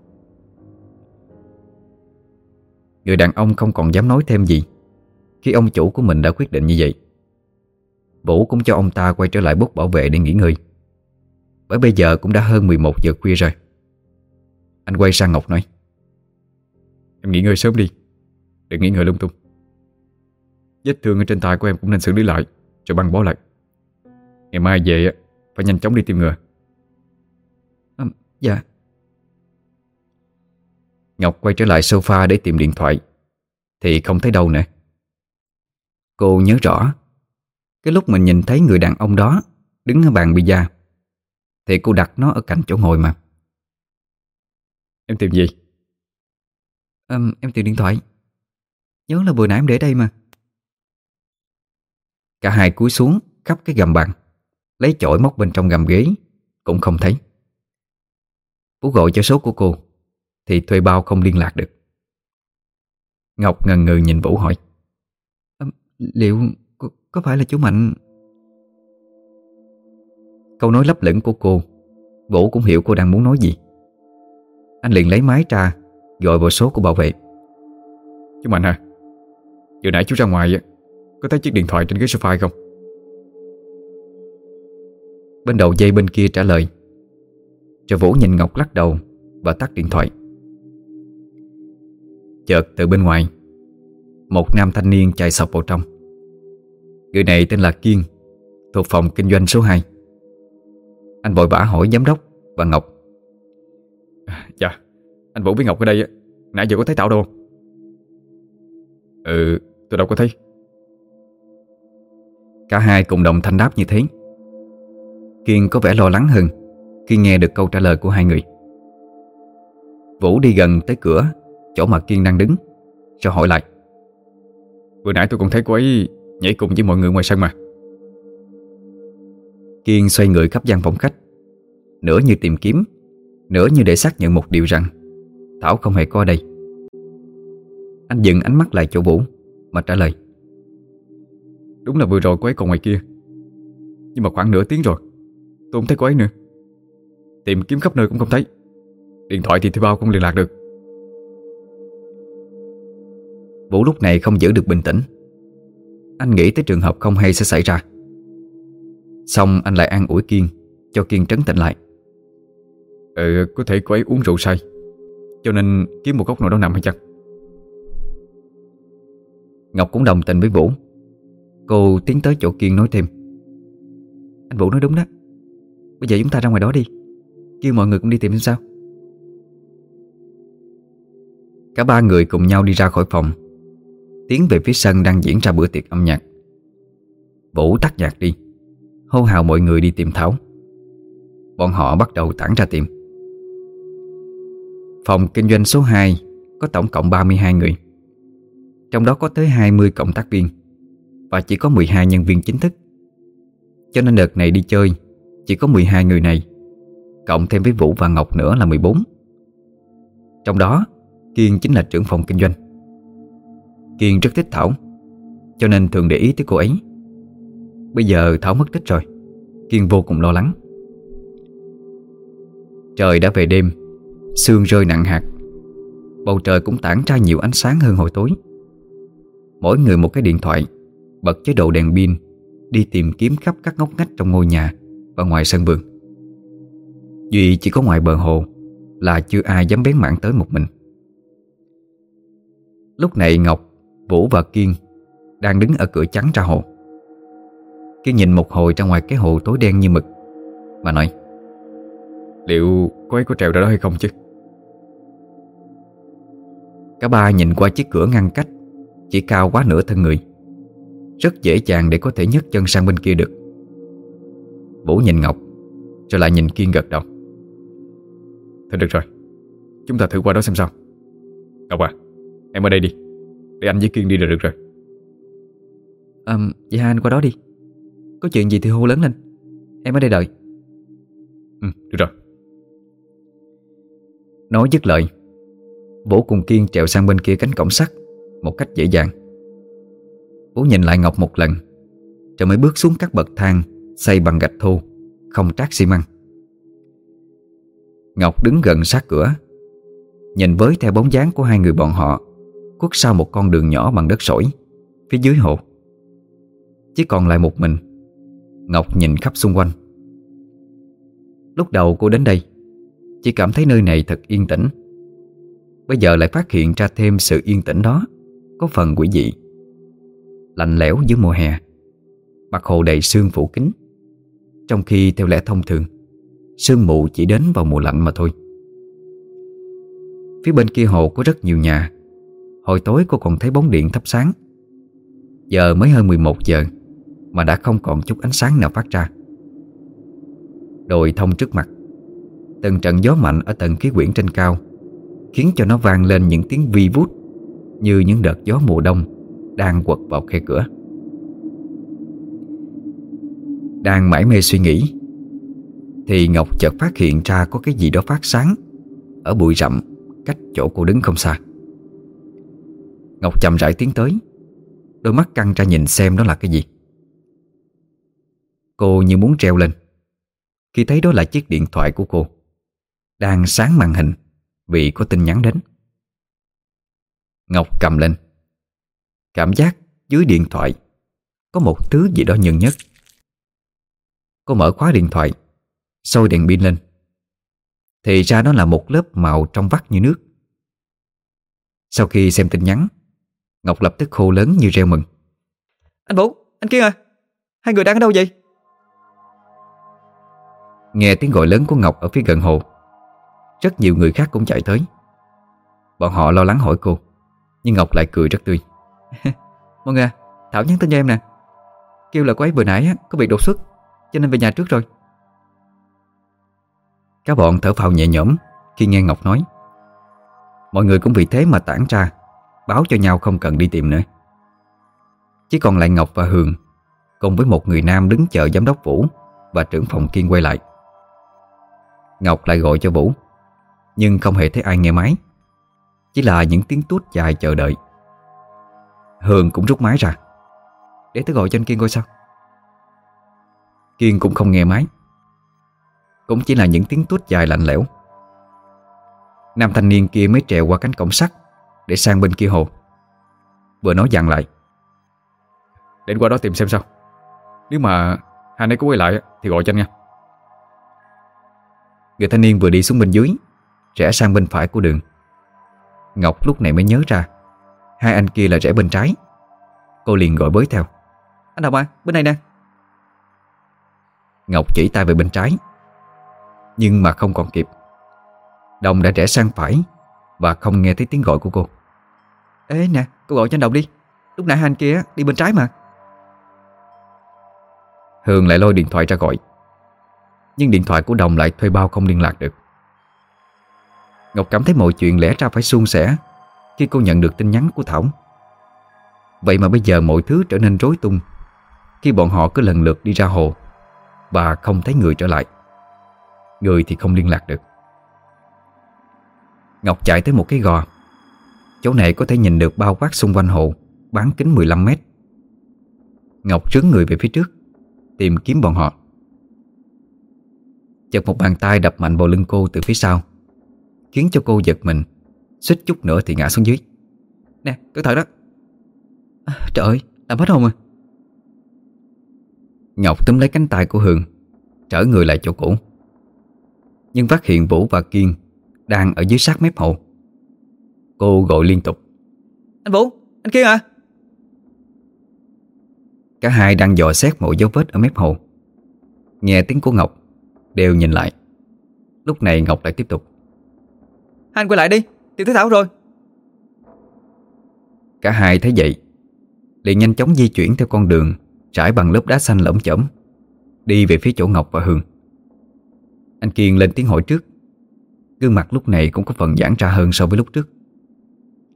Người đàn ông không còn dám nói thêm gì khi ông chủ của mình đã quyết định như vậy. Vũ cũng cho ông ta quay trở lại bốt bảo vệ để nghỉ ngơi, bởi bây giờ cũng đã hơn 11 giờ khuya rồi. Anh quay sang Ngọc nói:
Em nghỉ ngơi sớm đi, đừng nghỉ ngơi lung tung. Vết thương ở trên tay của em cũng nên xử lý lại rồi băng bó lại. Ngày mai về phải nhanh chóng đi tiêm ngừa.
Dạ. Ngọc quay trở lại sofa để tìm điện thoại thì không thấy đâu nữa. Cô nhớ rõ cái lúc mình nhìn thấy người đàn ông đó đứng ở bàn pizza thì cô đặt nó ở cạnh chỗ ngồi mà.
Em tìm gì?
Em tìm điện thoại. Nhớ là vừa nãy em để đây mà. Cả hai cúi xuống khắp cái gầm bàn, lấy chổi móc bên trong gầm ghế, cũng không thấy. Phú gọi cho số của cô thì thuê bao không liên lạc được. Ngọc ngần ngừ nhìn Vũ hỏi: Liệu có phải là chú Mạnh? Câu nói lấp lửng của cô, Vũ cũng hiểu cô đang muốn nói gì. Anh liền lấy máy ra gọi vào số của bảo vệ.
Chú Mạnh hả? Vừa nãy chú ra ngoài có thấy chiếc điện thoại trên ghế sofa không?
Bên đầu dây bên kia trả lời. Rồi Vũ nhìn Ngọc lắc đầu và tắt điện thoại. Chợt từ bên ngoài, một nam thanh niên chạy sộc vào trong. Người này tên là Kiên, thuộc phòng kinh doanh số 2. Anh vội vã hỏi giám đốc và Ngọc:
Dạ, anh Vũ với Ngọc ở đây, nãy giờ có thấy Thảo đâu không? Tôi đâu có thấy.
Cả hai cùng đồng thanh đáp như thế. Kiên có vẻ lo lắng hơn khi nghe được câu trả lời của hai người. Vũ đi gần tới cửa chỗ mà Kiên đang đứng, rồi hỏi lại:
Vừa nãy tôi còn thấy cô ấy nhảy cùng với mọi người ngoài sân mà.
Kiên xoay người khắp gian phòng khách, nửa như tìm kiếm, nửa như để xác nhận một điều rằng Thảo không hề có ở đây. Anh dừng ánh mắt lại chỗ Vũ mà trả lời:
Đúng là vừa rồi cô ấy còn ngoài kia, nhưng mà khoảng nửa tiếng rồi tôi không thấy cô ấy nữa. Tìm kiếm khắp nơi cũng không thấy. Điện thoại thì thuê bao không liên lạc được.
Vũ lúc này không giữ được bình tĩnh. Anh nghĩ tới trường hợp không hay sẽ xảy ra. Xong anh lại an ủi Kiên, cho Kiên trấn tĩnh lại.
Có thể cô ấy uống rượu say, cho nên kiếm một góc nào đó nằm hay chăng?
Ngọc cũng đồng tình với Vũ. Cô tiến tới chỗ Kiên nói thêm: Anh Vũ nói đúng đó. Bây giờ chúng ta ra ngoài đó đi, kêu mọi người cũng đi tìm xem sao. Cả ba người cùng nhau đi ra khỏi phòng, tiến về phía sân đang diễn ra bữa tiệc âm nhạc. Vũ tắt nhạc đi, hô hào mọi người đi tìm Thảo. Bọn họ bắt đầu tản ra tìm. Phòng kinh doanh số 2 có tổng cộng 32 người, trong đó có tới 20 cộng tác viên và chỉ có 12 nhân viên chính thức. Cho nên đợt này đi chơi chỉ có 12 người này, cộng thêm với Vũ và Ngọc nữa là 14. Trong đó Kiên chính là trưởng phòng kinh doanh. Kiên rất thích Thảo, cho nên thường để ý tới cô ấy. Bây giờ Thảo mất tích rồi, Kiên vô cùng lo lắng. Trời đã về đêm, sương rơi nặng hạt. Bầu trời cũng tản ra nhiều ánh sáng hơn hồi tối. Mỗi người một cái điện thoại, bật chế độ đèn pin, đi tìm kiếm khắp các ngóc ngách trong ngôi nhà và ngoài sân vườn. Duy chỉ có ngoài bờ hồ là chưa ai dám bén mảng tới một mình. Lúc này Ngọc, Vũ và Kiên đang đứng ở cửa chắn ra hồ. Kiên nhìn một hồi ra ngoài cái hồ tối đen như mực mà nói:
Liệu cô ấy có trèo ra đó hay không chứ?
Cả ba nhìn qua chiếc cửa ngăn cách, chỉ cao quá nửa thân người, rất dễ dàng để có thể nhấc chân sang bên kia được. Vũ nhìn Ngọc, rồi lại nhìn Kiên gật đầu.
Thôi được rồi, chúng ta thử qua đó xem sao. Ngọc à, em ở đây đi, để anh với Kiên đi là được rồi.
Vậy hai anh qua đó đi. Có chuyện gì thì hô lớn lên. Em ở đây đợi.
Được rồi.
Nói dứt lời, Vũ cùng Kiên trèo sang bên kia cánh cổng sắt một cách dễ dàng. Vũ nhìn lại Ngọc một lần, rồi mới bước xuống các bậc thang xây bằng gạch thô, không trát xi măng. Ngọc đứng gần sát cửa, nhìn với theo bóng dáng của hai người bọn họ khuất sau một con đường nhỏ bằng đất sỏi phía dưới hồ. Chỉ còn lại một mình, Ngọc nhìn khắp xung quanh. Lúc đầu cô đến đây chỉ cảm thấy nơi này thật yên tĩnh. Bây giờ lại phát hiện ra thêm sự yên tĩnh đó có phần quỷ dị. Lạnh lẽo giữa mùa hè, mặt hồ đầy sương phủ kín, trong khi theo lẽ thông thường sương mù chỉ đến vào mùa lạnh mà thôi. Phía bên kia hồ có rất nhiều nhà. Hồi tối cô còn thấy bóng điện thắp sáng. Giờ mới hơn 11 giờ mà đã không còn chút ánh sáng nào phát ra. Đồi thông trước mặt, từng trận gió mạnh ở tầng khí quyển trên cao khiến cho nó vang lên những tiếng vi vút như những đợt gió mùa đông đang quật vào khe cửa. Đang mải mê suy nghĩ thì Ngọc chợt phát hiện ra có cái gì đó phát sáng ở bụi rậm cách chỗ cô đứng không xa. Ngọc chậm rãi tiến tới, đôi mắt căng ra nhìn xem đó là cái gì. Cô như muốn treo lên khi thấy đó là chiếc điện thoại của cô, đang sáng màn hình vì có tin nhắn đến. Ngọc cầm lên, cảm giác dưới điện thoại có một thứ gì đó nhợn nhớt. Cô mở khóa điện thoại, soi đèn pin lên, thì ra đó là một lớp màu trong vắt như nước. Sau khi xem tin nhắn, Ngọc lập tức hô lớn như reo mừng: "Anh Vũ, anh Kiên à, hai người đang ở đâu vậy?" Nghe tiếng gọi lớn của Ngọc ở phía gần hồ, rất nhiều người khác cũng chạy tới. Bọn họ lo lắng hỏi cô, nhưng Ngọc lại cười rất tươi. "Mọi người à, Thảo nhắn tin cho em nè, kêu là cô ấy vừa nãy có việc đột xuất cho nên về nhà trước rồi." Các bọn thở phào nhẹ nhõm khi nghe Ngọc nói. Mọi người cũng vì thế mà tản ra, báo cho nhau không cần đi tìm nữa. Chỉ còn lại Ngọc và Hường cùng với một người nam đứng chờ giám đốc Vũ và trưởng phòng Kiên quay lại. Ngọc lại gọi cho Vũ, nhưng không hề thấy ai nghe máy, chỉ là những tiếng tút dài chờ đợi. Hường cũng rút máy ra: "Để tôi gọi cho anh Kiên coi sao." Kiên cũng không nghe máy, cũng chỉ là những tiếng tút dài lạnh lẽo. Nam thanh niên kia mới trèo qua cánh cổng sắt để sang bên kia hồ, vừa nói dặn lại:
"Đến qua đó tìm xem sao. Nếu mà hai anh ấy có quay lại thì gọi cho anh nha."
Người thanh niên vừa đi xuống bên dưới, rẽ sang bên phải của đường. Ngọc lúc này mới nhớ ra hai anh kia là rẽ bên trái. Cô liền gọi bới theo: "Anh Đồng à, bên này nè." Ngọc chỉ tay về bên trái, nhưng mà không còn kịp. Đồng đã rẽ sang phải và không nghe thấy tiếng gọi của cô. "Ê nè, cô gọi cho anh Đồng đi, lúc nãy hai anh kia đi bên trái mà." Hường lại lôi điện thoại ra gọi, nhưng điện thoại của Đồng lại thuê bao không liên lạc được. Ngọc cảm thấy mọi chuyện lẽ ra phải suôn sẻ khi cô nhận được tin nhắn của Thảo. Vậy mà bây giờ mọi thứ trở nên rối tung khi bọn họ cứ lần lượt đi ra hồ và không thấy người trở lại. Người thì không liên lạc được. Ngọc chạy tới một cái gò. Chỗ này có thể nhìn được bao quát xung quanh hồ bán kính 15 mét. Ngọc rướn người về phía trước tìm kiếm bọn họ. Chợt một bàn tay đập mạnh vào lưng cô từ phía sau, khiến cho cô giật mình, suýt chút nữa thì ngã xuống dưới. "Nè, cẩn thận đó." "Trời ơi, làm hết hồn à." Ngọc túm lấy cánh tay của Hường, trở người lại chỗ cũ, nhưng phát hiện Vũ và Kiên đang ở dưới sát mép hồ. Cô gọi liên tục: "Anh Vũ, anh Kiên à." Cả hai đang dò xét mọi dấu vết ở mép hồ. Nghe tiếng của Ngọc đều nhìn lại. Lúc này Ngọc lại tiếp tục: "Hai anh quay lại đi, tìm thấy Thảo rồi." Cả hai thấy vậy liền nhanh chóng di chuyển theo con đường trải bằng lớp đá xanh lởm chởm, đi về phía chỗ Ngọc và Hường. Anh Kiên lên tiếng hỏi trước. Gương mặt lúc này cũng có phần giãn ra hơn so với lúc trước.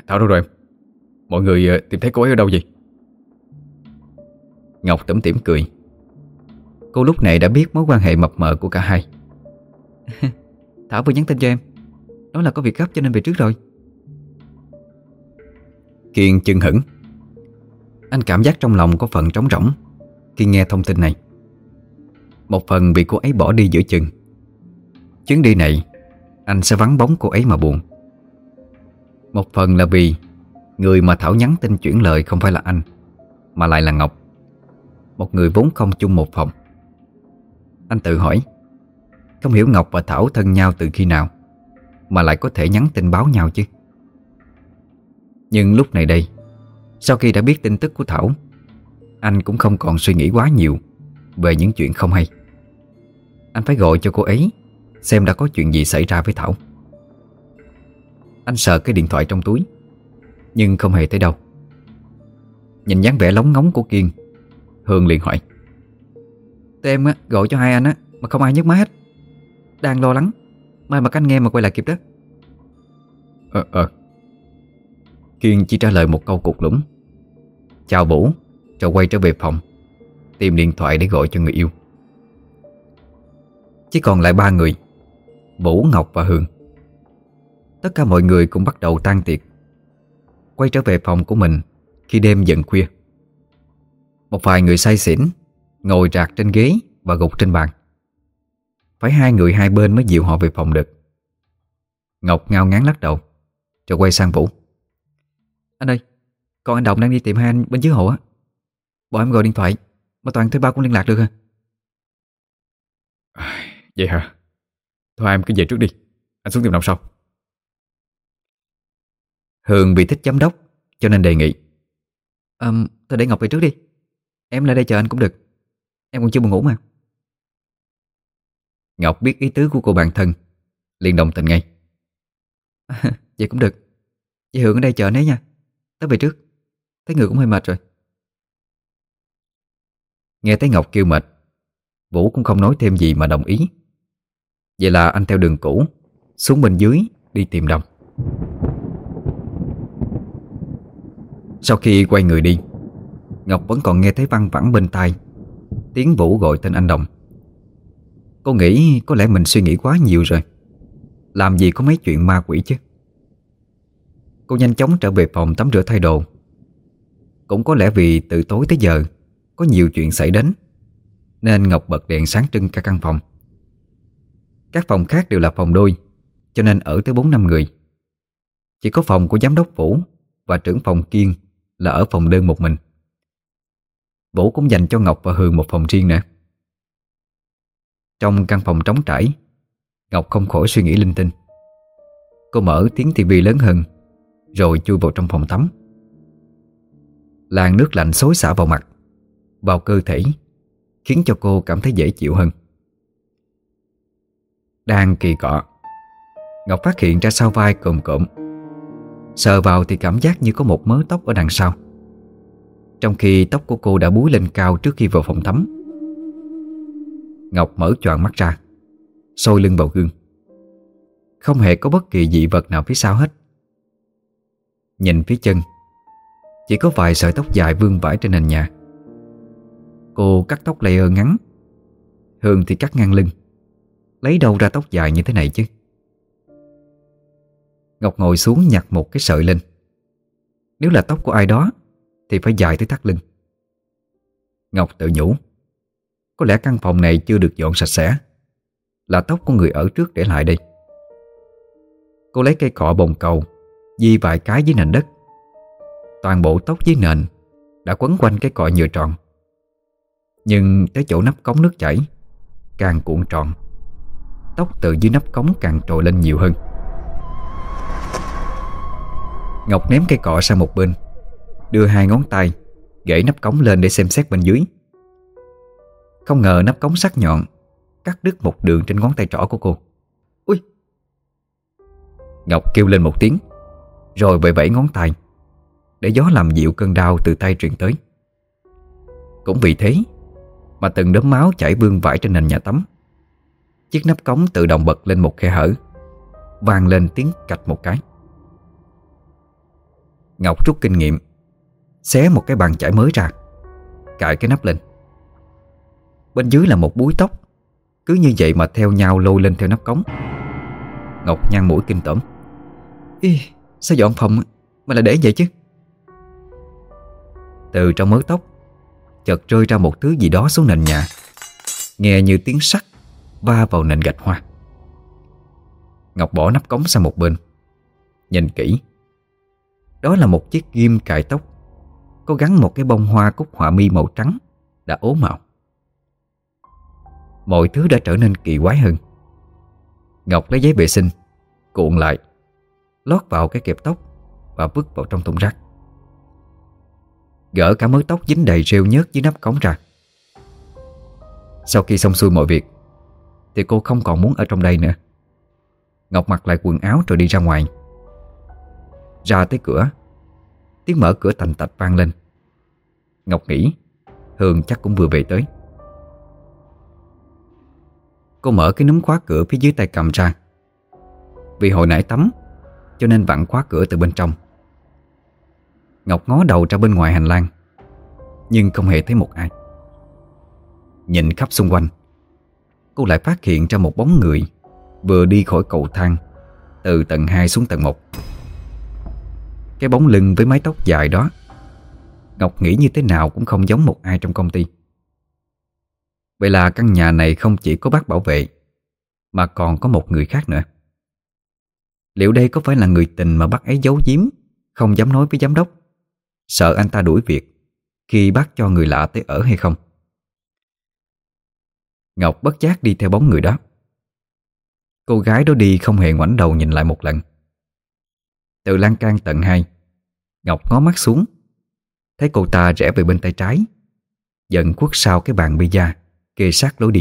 Thảo đâu rồi em? Mọi người tìm thấy cô ấy ở đâu vậy?
Ngọc tủm tỉm cười. Cô lúc này đã biết mối quan hệ mập mờ của cả hai. Thảo vừa nhắn tin cho em, nói là có việc gấp cho nên về trước rồi. Kiên chưng hửng. Anh cảm giác trong lòng có phần trống rỗng khi nghe thông tin này. Một phần vì cô ấy bỏ đi giữa chừng. Chuyến đi này anh sẽ vắng bóng cô ấy mà buồn. Một phần là vì người mà Thảo nhắn tin chuyển lời không phải là anh, mà lại là Ngọc, một người vốn không chung một phòng. Anh tự hỏi, không hiểu Ngọc và Thảo thân nhau từ khi nào mà lại có thể nhắn tin báo nhau chứ. Nhưng lúc này đây, sau khi đã biết tin tức của Thảo, anh cũng không còn suy nghĩ quá nhiều về những chuyện không hay. Anh phải gọi cho cô ấy xem đã có chuyện gì xảy ra với Thảo. Anh sờ cái điện thoại trong túi, nhưng không hề thấy đâu. Nhìn dáng vẻ lóng ngóng của Kiên, Hương liền hỏi: tụi em gọi cho hai anh mà không ai nhấc máy hết. Đang lo lắng, mai mà các anh nghe mà quay lại kịp đó. Kiên chỉ trả lời một câu cục lũng, chào Vũ, rồi quay trở về phòng, tìm điện thoại để gọi cho người yêu. Chỉ còn lại ba người: Vũ, Ngọc và Hương. Tất cả mọi người cũng bắt đầu tan tiệc, quay trở về phòng của mình khi đêm dần khuya. Một vài người say xỉn ngồi rạc trên ghế và gục trên bàn. Phải hai người hai bên mới dìu họ về phòng được. Ngọc ngao ngán lắc đầu, rồi quay sang Vũ: anh ơi, con anh Đồng đang đi tìm hai anh bên dưới hồ á. Bọn em gọi điện thoại mà toàn thuê bao cũng liên lạc được hả?
Vậy hả? Thôi em cứ về trước đi, anh xuống tìm Đồng sau.
Hương vì thích giám đốc cho nên đề nghị: thôi để Ngọc về trước đi, em lại đây chờ anh cũng được. Em còn chưa buồn ngủ mà. Ngọc biết ý tứ của cô bạn thân, liền đồng tình ngay. Vậy cũng được. Vậy Hương ở đây chờ anh ấy nha, tớ về trước, thấy người cũng hơi mệt rồi. Nghe thấy Ngọc kêu mệt, Vũ cũng không nói thêm gì mà đồng ý. Vậy là anh theo đường cũ xuống bên dưới đi tìm Đồng. Sau khi quay người đi, Ngọc vẫn còn nghe thấy văng vẳng bên tai tiếng Vũ gọi tên anh Đồng. Cô nghĩ có lẽ mình suy nghĩ quá nhiều rồi, làm gì có mấy chuyện ma quỷ chứ. Cô nhanh chóng trở về phòng tắm rửa thay đồ. Cũng có lẽ vì từ tối tới giờ có nhiều chuyện xảy đến, nên Ngọc bật đèn sáng trưng cả căn phòng. Các phòng khác đều là phòng đôi, cho nên ở tới 4-5 người. Chỉ có phòng của giám đốc Vũ và trưởng phòng Kiên là ở phòng đơn một mình. Vũ cũng dành cho Ngọc và Hường một phòng riêng nữa. Trong căn phòng trống trải, Ngọc không khỏi suy nghĩ linh tinh. Cô mở tiếng tivi lớn hơn, rồi chui vào trong phòng tắm. Làn nước lạnh xối xả vào mặt, vào cơ thể, khiến cho cô cảm thấy dễ chịu hơn. Đang kỳ cọ, Ngọc phát hiện ra sau vai cộm cộm. Sờ vào thì cảm giác như có một mớ tóc ở đằng sau, trong khi tóc của cô đã búi lên cao trước khi vào phòng tắm. Ngọc mở choàng mắt ra, soi lưng vào gương. Không hề có bất kỳ dị vật nào phía sau hết. Nhìn phía chân, chỉ có vài sợi tóc dài vương vãi trên nền nhà. Cô cắt tóc layer ngắn, Hương thì cắt ngang lưng. Lấy đâu ra tóc dài như thế này chứ? Ngọc ngồi xuống nhặt một cái sợi lên. Nếu là tóc của ai đó thì phải dài tới thắt lưng. Ngọc tự nhủ, có lẽ căn phòng này chưa được dọn sạch sẽ, là tóc của người ở trước để lại đây. Cô lấy cây cọ bồng cầu di vài cái dưới nền đất. Toàn bộ tóc dưới nền đã quấn quanh cái cọ nhựa tròn, nhưng tới chỗ nắp cống nước chảy càng cuộn tròn. Tóc từ dưới nắp cống càng trồi lên nhiều hơn. Ngọc ném cây cọ sang một bên, đưa hai ngón tay gẩy nắp cống lên để xem xét bên dưới. Không ngờ nắp cống sắc nhọn cắt đứt một đường trên ngón tay trỏ của cô. Ui! Ngọc kêu lên một tiếng, rồi vẫy vẫy ngón tay để gió làm dịu cơn đau từ tay truyền tới. Cũng vì thế mà từng đốm máu chảy vương vãi trên nền nhà tắm. Chiếc nắp cống tự động bật lên một khe hở, vang lên tiếng cạch một cái. Ngọc rút kinh nghiệm, xé một cái bàn chải mới ra, cài cái nắp lên. Bên dưới là một búi tóc, cứ như vậy mà theo nhau lôi lên theo nắp cống. Ngọc nhăn mũi kinh tởm: Ý, sao dọn phòng mà lại để vậy chứ? Từ trong mớ tóc chợt rơi ra một thứ gì đó xuống nền nhà, nghe như tiếng sắt va vào nền gạch hoa. Ngọc bỏ nắp cống sang một bên, nhìn kỹ. Đó là một chiếc ghim cài tóc, có gắn một cái bông hoa cúc họa mi màu trắng đã ố màu. Mọi thứ đã trở nên kỳ quái hơn. Ngọc lấy giấy vệ sinh cuộn lại, lót vào cái kẹp tóc và vứt vào trong thùng rác. Gỡ cả mớ tóc dính đầy rêu nhớt dưới nắp cống ra. Sau khi xong xuôi mọi việc thì cô không còn muốn ở trong đây nữa. Ngọc mặc lại quần áo rồi đi ra ngoài. Ra tới cửa, tiếng mở cửa tành tạch vang lên. Ngọc nghĩ Hương chắc cũng vừa về tới. Cô mở cái núm khóa cửa phía dưới tay cầm ra. Vì hồi nãy tắm cho nên vặn khóa cửa từ bên trong. Ngọc ngó đầu ra bên ngoài hành lang, nhưng không hề thấy một ai. Nhìn khắp xung quanh, cô lại phát hiện ra một bóng người vừa đi khỏi cầu thang từ tầng 2 xuống tầng 1. Cái bóng lưng với mái tóc dài đó, Ngọc nghĩ như thế nào cũng không giống một ai trong công ty. Vậy là căn nhà này không chỉ có bác bảo vệ mà còn có một người khác nữa. Liệu đây có phải là người tình mà bác ấy giấu giếm, không dám nói với giám đốc, sợ anh ta đuổi việc khi bác cho người lạ tới ở hay không? Ngọc bất giác đi theo bóng người đó. Cô gái đó đi không hề ngoảnh đầu nhìn lại một lần. Từ lan can tầng 2, Ngọc ngó mắt xuống, thấy cô ta rẽ về bên tay trái, dần khuất sau cái bàn bida kê sát lối đi.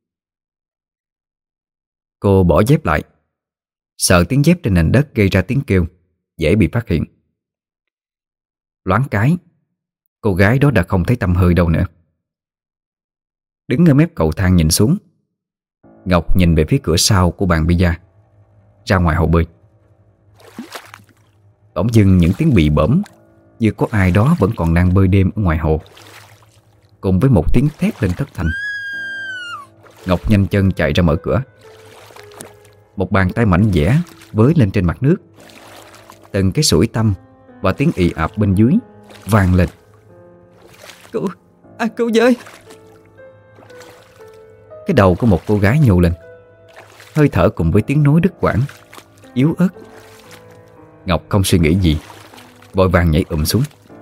Cô bỏ dép lại, sợ tiếng dép trên nền đất gây ra tiếng kêu dễ bị phát hiện. Loáng cái, cô gái đó đã không thấy tăm hơi đâu nữa. Đứng ở mép cầu thang nhìn xuống, Ngọc nhìn về phía cửa sau của bàn bida, ra ngoài hồ bơi. Bỗng dưng những tiếng bị bõm như có ai đó vẫn còn đang bơi đêm ở ngoài hồ, cùng với một tiếng thét lên thất thanh. Ngọc nhanh chân chạy ra mở cửa. Một bàn tay mảnh dẻ với lên trên mặt nước. Từng cái sủi tăm và tiếng ì ạp bên dưới vang lên. Cứu với! Cái đầu của một cô gái nhô lên, hơi thở cùng với tiếng nói đứt quãng, yếu ớt. Ngọc không suy nghĩ gì, vội vàng nhảy xuống.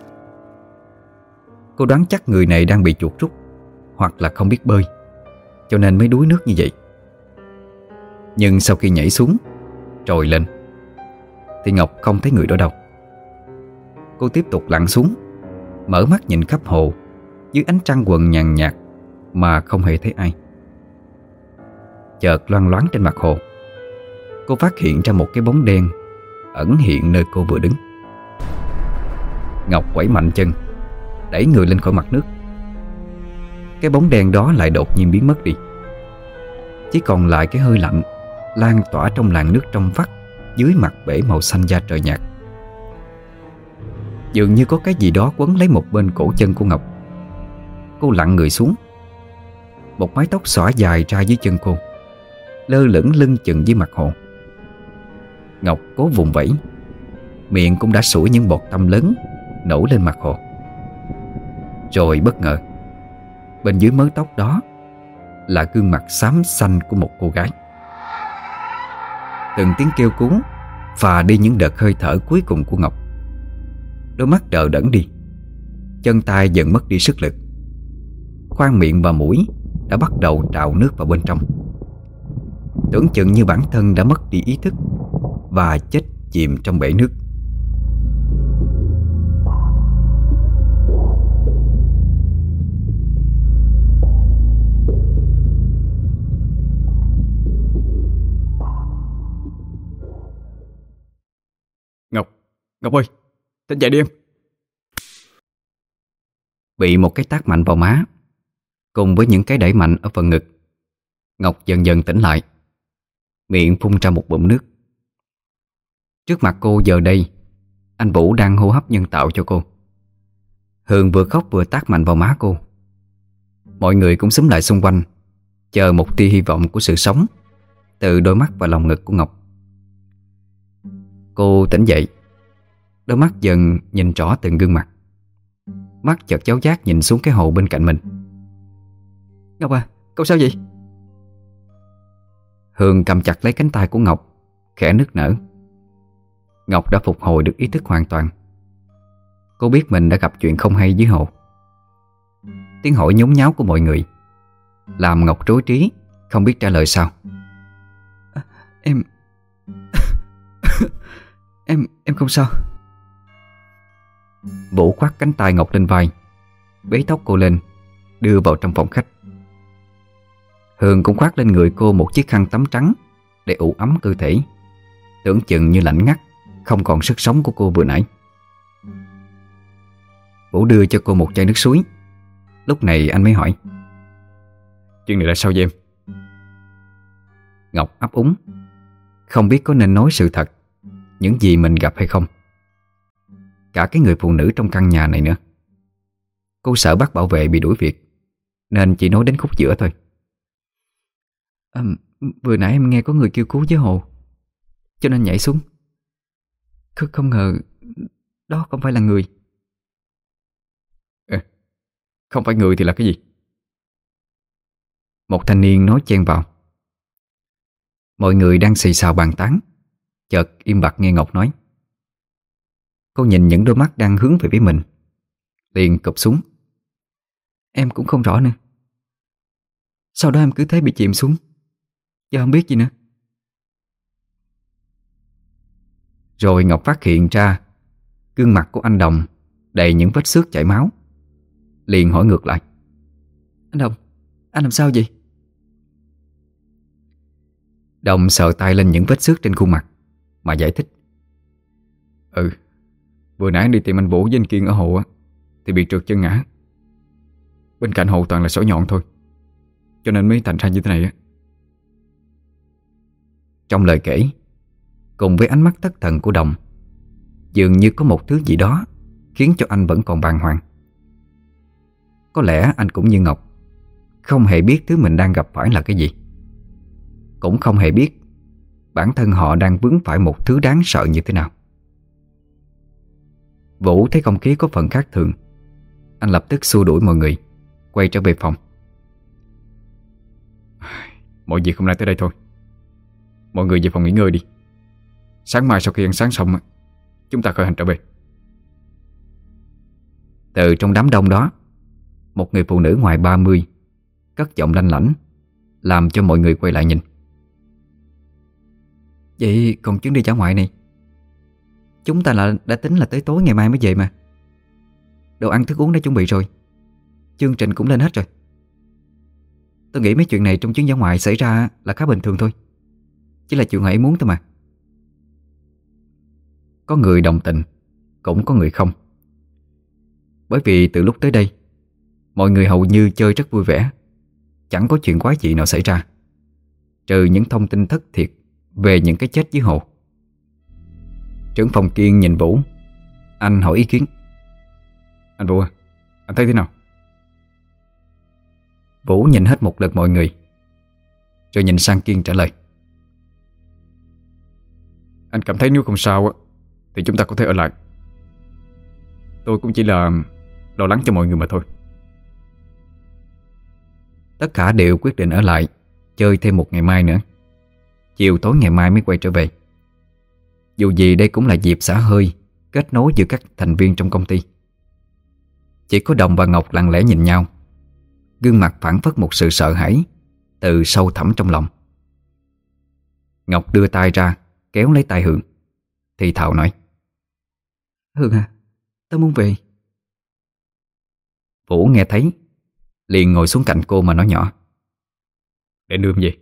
Cô đoán chắc người này đang bị chuột rút hoặc là không biết bơi, cho nên mới đuối nước như vậy. Nhưng sau khi nhảy xuống trồi lên thì Ngọc không thấy người đó đâu. Cô tiếp tục lặn xuống, mở mắt nhìn khắp hồ dưới ánh trăng quần nhàn nhạt mà không hề thấy ai. Chợt loang loáng trên mặt hồ, cô phát hiện ra một cái bóng đen ẩn hiện nơi cô vừa đứng. Ngọc quẩy mạnh chân, đẩy người lên khỏi mặt nước. Cái bóng đen đó lại đột nhiên biến mất đi. Chỉ còn lại cái hơi lạnh lan tỏa trong làn nước trong vắt dưới mặt bể màu xanh da trời nhạt. Dường như có cái gì đó quấn lấy một bên cổ chân của Ngọc. Cô lặn người xuống. Một mái tóc xõa dài ra dưới chân cô, lơ lửng lưng chừng dưới mặt hồ. Ngọc cố vùng vẫy, miệng cũng đã sủi những bọt tăm lớn nổi lên mặt hồ. Rồi bất ngờ, bên dưới mớ tóc đó là gương mặt xám xanh của một cô gái. Từng tiếng kêu cứu phà đi những đợt hơi thở cuối cùng của Ngọc. Đôi mắt đờ đẫn đi, chân tay dần mất đi sức lực. Khoang miệng và mũi đã bắt đầu trào nước vào bên trong. Tưởng chừng như bản thân đã mất đi ý thức và chết chìm trong bể nước.
Ngọc ơi, tỉnh dậy đi em.
Bị một cái tát mạnh vào má cùng với những cái đẩy mạnh ở phần ngực, Ngọc dần dần tỉnh lại, miệng phun ra một bụng nước. Trước mặt cô giờ đây, anh Vũ đang hô hấp nhân tạo cho cô. Hương vừa khóc vừa tát mạnh vào má cô. Mọi người cũng xúm lại xung quanh, chờ một tia hy vọng của sự sống từ đôi mắt và lòng ngực của Ngọc. Cô tỉnh dậy, đôi mắt dần nhìn rõ từng gương mặt. Mắt chợt giáo giác nhìn xuống cái hồ bên cạnh mình. Ngọc à, cậu sao vậy? Hương cầm chặt lấy cánh tay của Ngọc, khẽ nức nở. Ngọc đã phục hồi được ý thức hoàn toàn. Cô biết mình đã gặp chuyện không hay dưới hồ. Tiếng hỏi nhốn nháo của mọi người làm Ngọc rối trí, không biết trả lời sao. Em em không sao. Vũ khoác cánh tay Ngọc lên vai, bế tóc cô lên, đưa vào trong phòng khách. Hương cũng khoác lên người cô một chiếc khăn tắm trắng để ủ ấm cơ thể, tưởng chừng như lạnh ngắt, không còn sức sống của cô vừa nãy. Vũ đưa cho cô một chai nước suối. Lúc này anh mới hỏi:
Chuyện này là sao vậy em?
Ngọc ấp úng, không biết có nên nói sự thật những gì mình gặp hay không. Cả cái người phụ nữ trong căn nhà này nữa. Cô sợ bác bảo vệ bị đuổi việc, nên chỉ nói đến khúc giữa thôi. Vừa nãy em nghe có người kêu cứu dưới hồ, cho nên nhảy xuống. Không ngờ đó không phải là người.
Không phải người thì là cái gì?
Một thanh niên nói chen vào. Mọi người đang xì xào bàn tán, chợt im bặt nghe Ngọc nói. Cô nhìn những đôi mắt đang hướng về phía mình, liền cụp xuống. Em cũng không rõ nữa. Sau đó em cứ thấy bị chìm xuống, giờ không biết gì nữa. Rồi Ngọc phát hiện ra gương mặt của anh Đồng đầy những vết xước chảy máu, liền hỏi ngược lại: Anh Đồng, anh làm sao vậy? Đồng sờ tay lên những vết xước trên khuôn mặt mà giải thích:
Vừa nãy đi tìm anh Vũ với anh Kiên ở hồ á, thì bị trượt chân ngã. Bên cạnh hồ toàn là sỏi nhọn thôi, cho nên mới thành ra như thế này á.
Trong lời kể, cùng với ánh mắt thất thần của Đồng, dường như có một thứ gì đó khiến cho anh vẫn còn bàng hoàng. Có lẽ anh cũng như Ngọc, không hề biết thứ mình đang gặp phải là cái gì, cũng không hề biết bản thân họ đang vướng phải một thứ đáng sợ như thế nào. Vũ thấy không khí có phần khác thường, anh lập tức xua đuổi mọi người, quay trở về phòng.
Mọi việc hôm nay tới đây thôi. Mọi người về phòng nghỉ ngơi đi. Sáng mai sau khi ăn sáng xong, chúng ta khởi hành trở về.
Từ trong đám đông đó, một người phụ nữ ngoài 30 cất giọng lanh lảnh, làm cho mọi người quay lại nhìn. Vậy còn chuyến đi dã ngoại này, chúng ta đã tính là tới tối ngày mai mới về mà. Đồ ăn thức uống đã chuẩn bị rồi, chương trình cũng lên hết rồi. Tôi nghĩ mấy chuyện này trong chuyến dã ngoại xảy ra là khá bình thường thôi, chỉ là chuyện ngoài ý muốn thôi mà. Có người đồng tình, cũng có người không. Bởi vì từ lúc tới đây, mọi người hầu như chơi rất vui vẻ, chẳng có chuyện quái dị nào xảy ra, trừ những thông tin thất thiệt về những cái chết dưới hồ. Trưởng phòng Kiên nhìn Vũ, anh hỏi ý kiến.
Anh Vũ à, anh thấy thế nào?
Vũ nhìn hết một lượt mọi người, rồi nhìn sang Kiên trả lời.
Anh cảm thấy nếu không sao á, thì chúng ta có thể ở lại. Tôi cũng chỉ là lo lắng cho mọi người mà thôi.
Tất cả đều quyết định ở lại, chơi thêm một ngày mai nữa. Chiều tối ngày mai mới quay trở về. Dù gì đây cũng là dịp xả hơi, kết nối giữa các thành viên trong công ty. Chỉ có Đồng và Ngọc lặng lẽ nhìn nhau, gương mặt phảng phất một sự sợ hãi từ sâu thẳm trong lòng. Ngọc đưa tay ra kéo lấy tay Hương, thì thào nói: Hương à, tao muốn về. Vũ nghe thấy, liền ngồi xuống cạnh cô mà nói nhỏ:
Để nương về.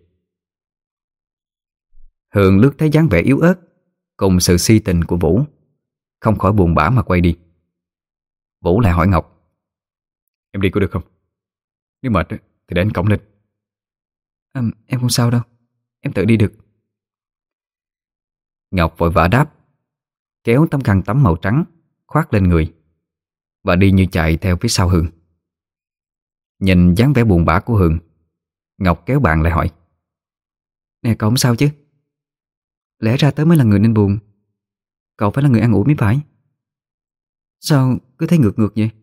Hương lướt thấy dáng vẻ yếu ớt cùng sự si tình của Vũ, không khỏi buồn bã mà quay đi. Vũ lại hỏi Ngọc:
Em đi có được không? Nếu mệt thì để anh cõng lên.
Em không sao đâu, em tự đi được. Ngọc vội vã đáp. kéo tấm khăn tắm màu trắng khoác lên người và đi như chạy theo phía sau Hương. Nhìn dáng vẻ buồn bã của Hương, Ngọc kéo bạn lại hỏi: "Nè cậu không sao chứ? Lẽ ra tớ mới là người nên buồn, cậu phải là người an ủi mới phải. Sao cứ thấy ngược ngược vậy?"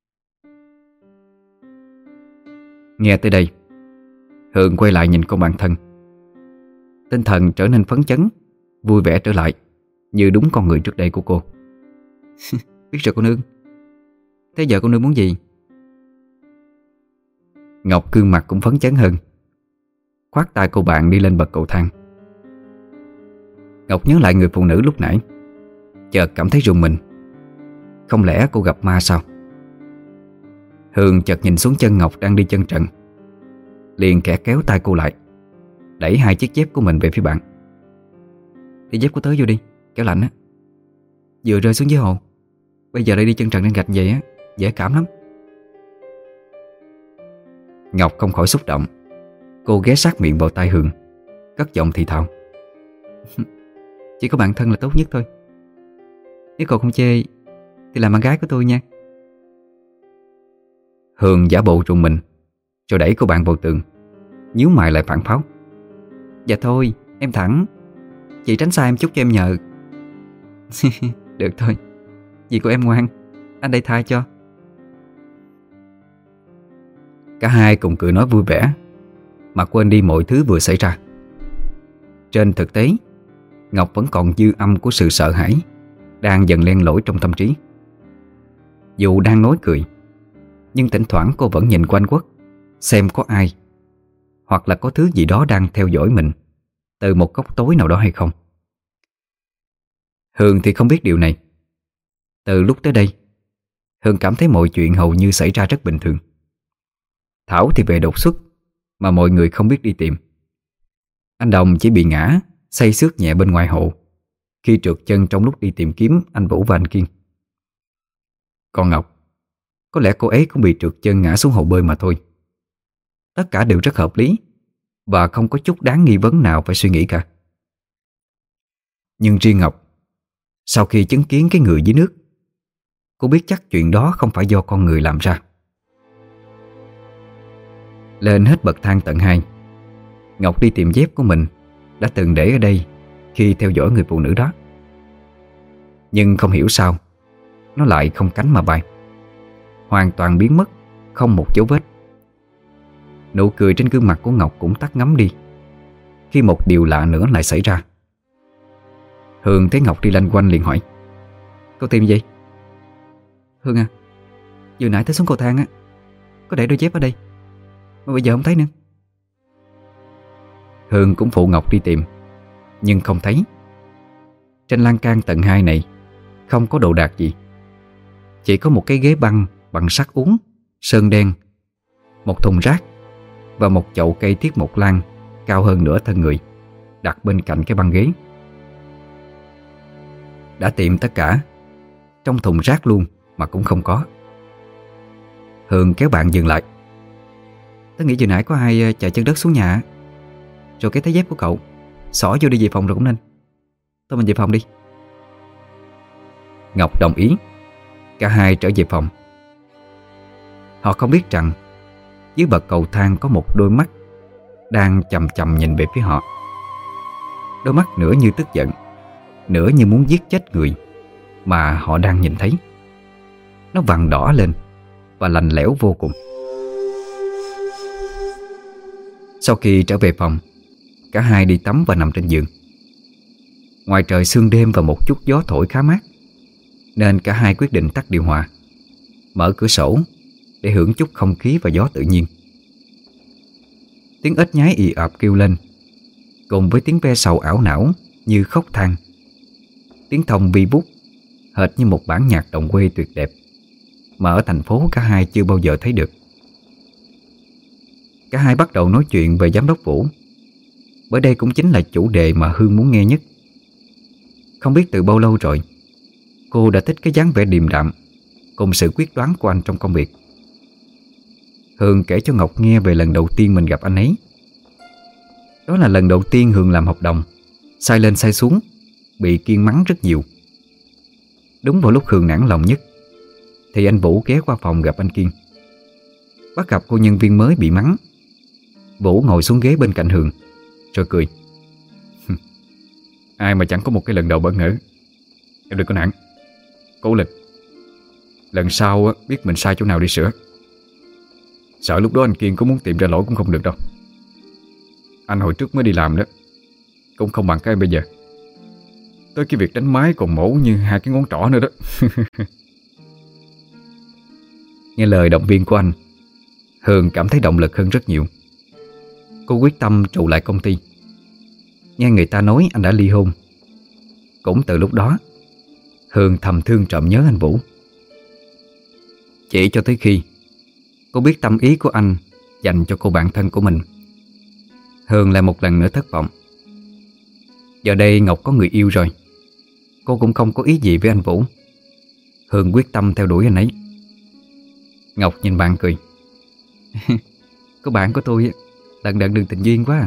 Nghe tới đây, Hương quay lại nhìn con bạn thân. Tinh thần trở nên phấn chấn, vui vẻ trở lại, như đúng con người trước đây của cô. "Biết rồi cô nương. Thế giờ cô nương muốn gì?" Ngọc gương mặt cũng phấn chấn hơn, khoác tay cô bạn đi lên bậc cầu thang. Ngọc nhớ lại người phụ nữ lúc nãy, chợt cảm thấy rùng mình. Không lẽ cô gặp ma sao? Hương chợt nhìn xuống chân Ngọc đang đi chân trần, liền khẽ kéo tay cô lại, đẩy hai chiếc dép của mình về phía bạn. "Thì dép của tớ vô đi, kéo lạnh á. Vừa rơi xuống dưới hồ, bây giờ lại đi chân trần lên gạch vậy á, dễ cảm lắm." Ngọc không khỏi xúc động. Cô ghé sát miệng vào tai Hương, cất giọng thì thào: "Chỉ có bạn thân là tốt nhất thôi. Nếu cậu không chê thì làm bạn gái của tôi nha." Hương giả bộ rùng mình, rồi đẩy cô bạn vào tường, nhíu mày lại phản pháo: "Dạ thôi, em thẳng. Chị tránh xa em chút cho em nhờ." "Được thôi, dì của em ngoan, anh đây tha cho." Cả hai cùng cười nói vui vẻ, mà quên đi mọi thứ vừa xảy ra. Trên thực tế, Ngọc vẫn còn dư âm của sự sợ hãi đang dần len lỏi trong tâm trí. Dù đang nói cười, nhưng thỉnh thoảng cô vẫn nhìn quanh quất xem có ai hoặc là có thứ gì đó đang theo dõi mình từ một góc tối nào đó hay không. Hương thì không biết điều này. Từ lúc tới đây, Hương cảm thấy mọi chuyện hầu như xảy ra rất bình thường. Thảo thì về đột xuất mà mọi người không biết đi tìm. Anh Đồng chỉ bị ngã, xây xước nhẹ bên ngoài hồ khi trượt chân trong lúc đi tìm kiếm anh Vũ và anh Kiên. Còn Ngọc, có lẽ cô ấy cũng bị trượt chân ngã xuống hồ bơi mà thôi. Tất cả đều rất hợp lý và không có chút đáng nghi vấn nào phải suy nghĩ cả. Nhưng riêng Ngọc, sau khi chứng kiến cái người dưới nước, cô biết chắc chuyện đó không phải do con người làm ra. Lên hết bậc thang tầng 2, Ngọc đi tìm dép của mình đã từng để ở đây khi theo dõi người phụ nữ đó. Nhưng không hiểu sao nó lại không cánh mà bay, hoàn toàn biến mất, không một dấu vết. Nụ cười trên gương mặt của Ngọc cũng tắt ngấm đi khi một điều lạ nữa lại xảy ra. Hương thấy Ngọc đi lanh quanh liền hỏi: "Cô tìm gì?" "Hương à, vừa nãy tới xuống cầu thang á, có để đôi dép ở đây mà bây giờ không thấy nữa." Hương cũng phụ Ngọc đi tìm, nhưng không thấy. Trên lan can tầng 2 này không có đồ đạc gì, chỉ có một cái ghế băng bằng sắt uốn, sơn đen, một thùng rác và một chậu cây tiết mộc lan cao hơn nửa thân người đặt bên cạnh cái băng ghế. Đã tìm tất cả, trong thùng rác luôn mà cũng không có. Hương kéo bạn dừng lại: "Tớ nghĩ vừa nãy có ai chạy chân đất xuống nhà, rồi cái thấy dép của cậu xỏ vô đi về phòng rồi cũng nên. Thôi mình về phòng đi." Ngọc đồng ý. Cả hai trở về phòng. Họ không biết rằng dưới bậc cầu thang có một đôi mắt đang chằm chằm nhìn về phía họ. Đôi mắt nửa như tức giận, nửa như muốn giết chết người mà họ đang nhìn thấy. Nó vằn đỏ lên và lạnh lẽo vô cùng. Sau khi trở về phòng, cả hai đi tắm và nằm trên giường. Ngoài trời sương đêm và một chút gió thổi khá mát, nên cả hai quyết định tắt điều hòa, mở cửa sổ để hưởng chút không khí và gió tự nhiên. Tiếng ếch nhái ì ập kêu lên, cùng với tiếng ve sầu ảo não như khóc than. Tiếng thông vi vút hệt như một bản nhạc đồng quê tuyệt đẹp mà ở thành phố cả hai chưa bao giờ thấy được. Cả hai bắt đầu nói chuyện về giám đốc Vũ, bởi đây cũng chính là chủ đề mà Hương muốn nghe nhất. Không biết từ bao lâu rồi, cô đã thích cái dáng vẻ điềm đạm cùng sự quyết đoán của anh trong công việc. Hương kể cho Ngọc nghe về lần đầu tiên mình gặp anh ấy. Đó là lần đầu tiên Hương làm hợp đồng, sai lên sai xuống, bị Kiên mắng rất nhiều. Đúng vào lúc Hường nản lòng nhất thì anh Vũ ghé qua phòng gặp anh Kiên. Bắt gặp cô nhân viên mới bị mắng. Vũ ngồi xuống ghế bên cạnh Hường rồi cười.
Ai mà chẳng có một cái lần đầu bỡ ngỡ. Em đừng có nản, cố lên. Lần sau biết mình sai chỗ nào đi sửa. Sợ lúc đó anh Kiên có muốn tìm ra lỗi cũng không được đâu. Anh hồi trước mới đi làm đó cũng không bằng cái em bây giờ. Tới cái việc đánh máy còn mổ như hai cái ngón trỏ nữa đó.
Nghe lời động viên của anh, Hường cảm thấy động lực hơn rất nhiều. Cô quyết tâm trụ lại công ty. Nghe người ta nói anh đã ly hôn. Cũng từ lúc đó Hường thầm thương trộm nhớ anh Vũ. Chỉ cho tới khi cô biết tâm ý của anh dành cho cô bạn thân của mình, Hường lại một lần nữa thất vọng. Giờ đây Ngọc có người yêu rồi, cô cũng không có ý gì với anh Vũ. Hường quyết tâm theo đuổi anh ấy. Ngọc nhìn bạn cười. Có bạn của tôi lần đận đường tình duyên quá à.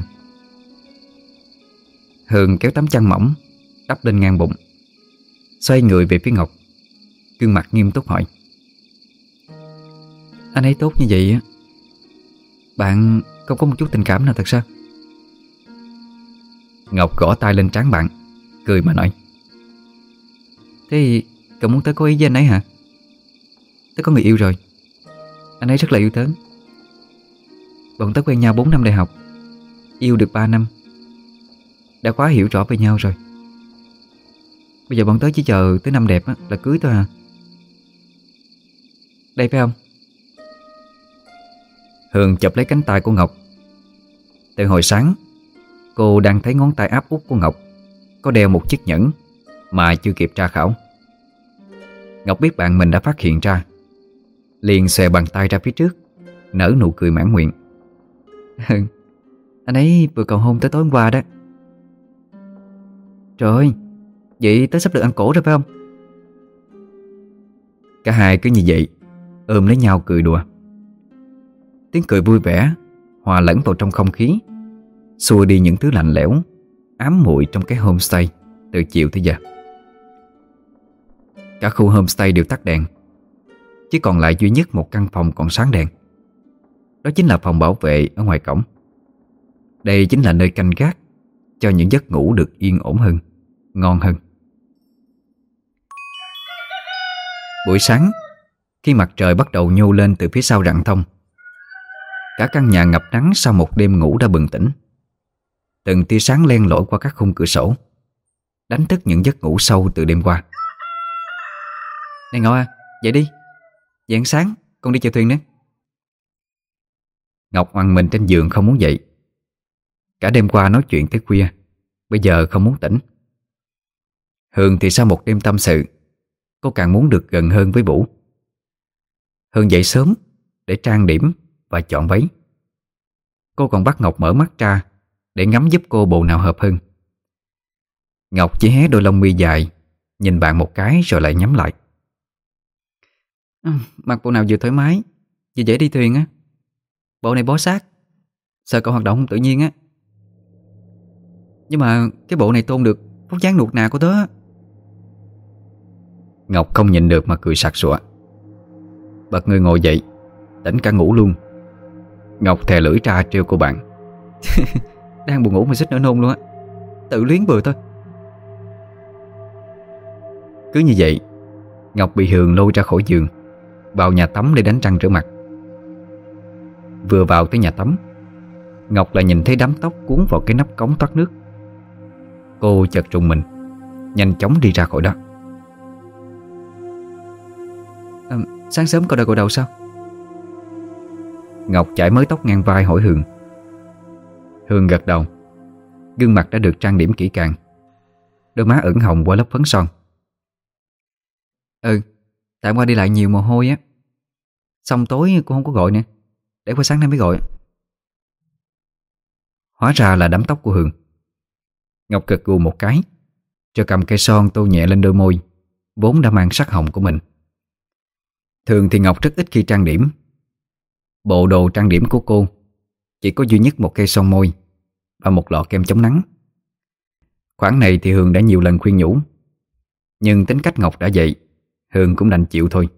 Hường kéo tấm chăn mỏng đắp lên ngang bụng, xoay người về phía Ngọc, gương mặt nghiêm túc hỏi: Anh ấy tốt như vậy á, bạn không có một chút tình cảm nào thật sao? Ngọc gõ tay lên trán bạn, cười mà nói: Thế cậu muốn tới có ý với anh ấy hả? Tớ có người yêu rồi. Anh ấy rất là yêu tớ. Bọn tớ quen nhau 4 năm đại học, yêu được 3 năm, đã quá hiểu rõ về nhau rồi. Bây giờ bọn tớ chỉ chờ tới năm đẹp á, là cưới thôi à. Đây phải không? Hường chụp lấy cánh tay của Ngọc. Từ hồi sáng cô đang thấy ngón tay áp út của Ngọc có đeo một chiếc nhẫn mà chưa kịp tra khảo. Ngọc biết bạn mình đã phát hiện ra, liền xòe bàn tay ra phía trước, nở nụ cười mãn nguyện. Anh ấy vừa cầu hôn tới tối hôm qua đó. Trời ơi, vậy tớ sắp được ăn cổ rồi phải không? Cả hai cứ như vậy ôm lấy nhau cười đùa. Tiếng cười vui vẻ hòa lẫn vào trong không khí, xua đi những thứ lạnh lẽo ám muội trong cái homestay từ chiều tới giờ. Cả khu homestay đều tắt đèn, chỉ còn lại duy nhất một căn phòng còn sáng đèn. Đó chính là phòng bảo vệ ở ngoài cổng. Đây chính là nơi canh gác cho những giấc ngủ được yên ổn hơn, ngon hơn. Buổi sáng, khi mặt trời bắt đầu nhô lên từ phía sau rặng thông, cả căn nhà ngập nắng sau một đêm ngủ đã bừng tỉnh. Từng tia sáng len lỏi qua các khung cửa sổ, đánh thức những giấc ngủ sâu từ đêm qua. Này Ngọc à, dậy đi. Dậy ăn sáng, con đi chèo thuyền nữa. Ngọc oằn mình trên giường không muốn dậy. Cả đêm qua nói chuyện tới khuya, bây giờ không muốn tỉnh. Hường thì sau một đêm tâm sự, cô càng muốn được gần hơn với Vũ. Hường dậy sớm để trang điểm và chọn váy. Cô còn bắt Ngọc mở mắt ra để ngắm giúp cô bộ nào hợp hơn. Ngọc chỉ hé đôi lông mi dài, nhìn bạn một cái rồi lại nhắm lại. Mặc bộ nào vừa thoải mái vừa dễ đi thuyền á. Bộ này bó sát, sợ cậu hoạt động không tự nhiên á. Nhưng mà cái bộ này tôn được vóc dáng nuột nà của tớ. Ngọc không nhịn được mà cười sặc sụa. Bật người ngồi dậy, tỉnh cả ngủ luôn. Ngọc thè lưỡi ra trêu cô bạn. Đang buồn ngủ mà xích nở nôn luôn á. Tự luyến bừa thôi. Cứ như vậy, Ngọc bị Hường lôi ra khỏi giường, vào nhà tắm để đánh răng rửa mặt. Vừa vào tới nhà tắm, Ngọc lại nhìn thấy đám tóc cuốn vào cái nắp cống thoát nước. Cô chợt rùng mình, nhanh chóng đi ra khỏi đó. Sáng sớm cậu đã gội đầu sao? Ngọc chải mớ tóc ngang vai hỏi Hường. Hường gật đầu. Gương mặt đã được trang điểm kỹ càng, đôi má ửng hồng qua lớp phấn son. Tại qua đi lại nhiều mồ hôi á, xong tối cũng không có gội nè, để qua sáng nay mới gội. Hóa ra là đám tóc của Hường. Ngọc gật gù một cái, rồi cầm cây son tô nhẹ lên đôi môi vốn đã mang sắc hồng của mình. Thường thì Ngọc rất ít khi trang điểm. Bộ đồ trang điểm của cô chỉ có duy nhất một cây son môi và một lọ kem chống nắng. Khoản này thì Hường đã nhiều lần khuyên nhủ, nhưng tính cách Ngọc đã vậy, Hương cũng đành chịu thôi.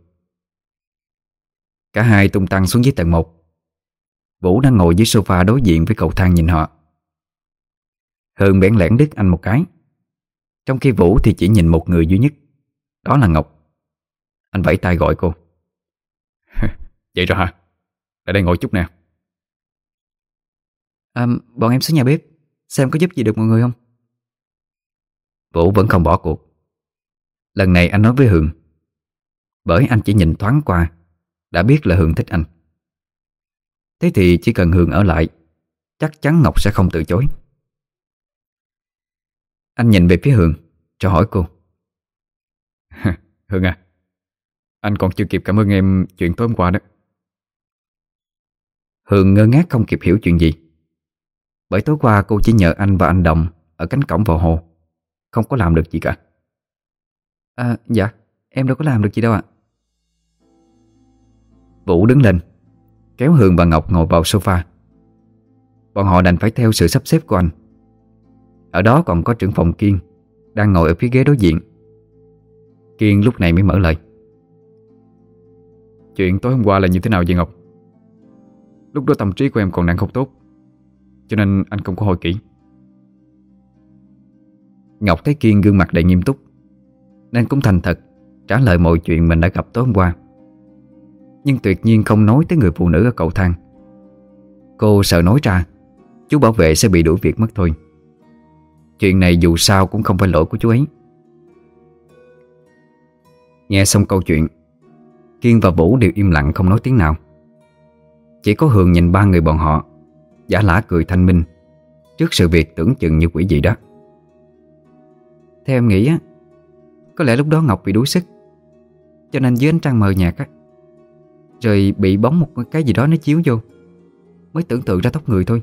Cả hai tung tăng xuống dưới tầng 1. Vũ đang ngồi dưới sofa đối diện với cầu thang nhìn họ. Hương bẽn lẽn đứt anh một cái, trong khi Vũ thì chỉ nhìn một người duy nhất, đó là Ngọc. Anh vẫy tay gọi cô.
Vậy rồi hả? Lại đây ngồi chút nè.
Bọn em xuống nhà bếp xem có giúp gì được mọi người không? Vũ vẫn không bỏ cuộc. Lần này anh nói với Hương, bởi anh chỉ nhìn thoáng qua đã biết là Hương thích anh. Thế thì chỉ cần Hương ở lại, chắc chắn Ngọc sẽ không từ chối. Anh nhìn về phía Hương rồi hỏi cô.
Hương à, anh còn chưa kịp cảm ơn em chuyện tối hôm qua đó.
Hương ngơ ngác không kịp hiểu chuyện gì. Bởi tối qua cô chỉ nhờ anh và anh Đồng ở cánh cổng vào hồ, không có làm được gì cả. Dạ, em đâu có làm được gì đâu ạ. Vũ đứng lên, kéo Hương và Ngọc ngồi vào sofa. Bọn họ đành phải theo sự sắp xếp của anh. Ở đó còn có trưởng phòng Kiên đang ngồi ở phía ghế đối diện. Kiên lúc này mới mở lời.
Chuyện tối hôm qua là như thế nào vậy Ngọc? Lúc đó tâm trí của em còn đang không tốt, cho nên anh không có hỏi kỹ.
Ngọc thấy Kiên gương mặt đầy nghiêm túc, nên cũng thành thật trả lời mọi chuyện mình đã gặp tối hôm qua. Nhưng tuyệt nhiên không nói tới người phụ nữ ở cầu thang. Cô sợ nói ra chú bảo vệ sẽ bị đuổi việc mất thôi. Chuyện này dù sao cũng không phải lỗi của chú ấy. Nghe xong câu chuyện, Kiên và Vũ đều im lặng không nói tiếng nào. Chỉ có Hương nhìn ba người bọn họ giả lả cười thanh minh trước sự việc tưởng chừng như quỷ dị đó. Theo em nghĩ á, có lẽ lúc đó Ngọc bị đuối sức, cho nên dưới ánh trăng mờ nhạt á, rồi bị bóng một cái gì đó nó chiếu vô, mới tưởng tượng ra tóc người thôi.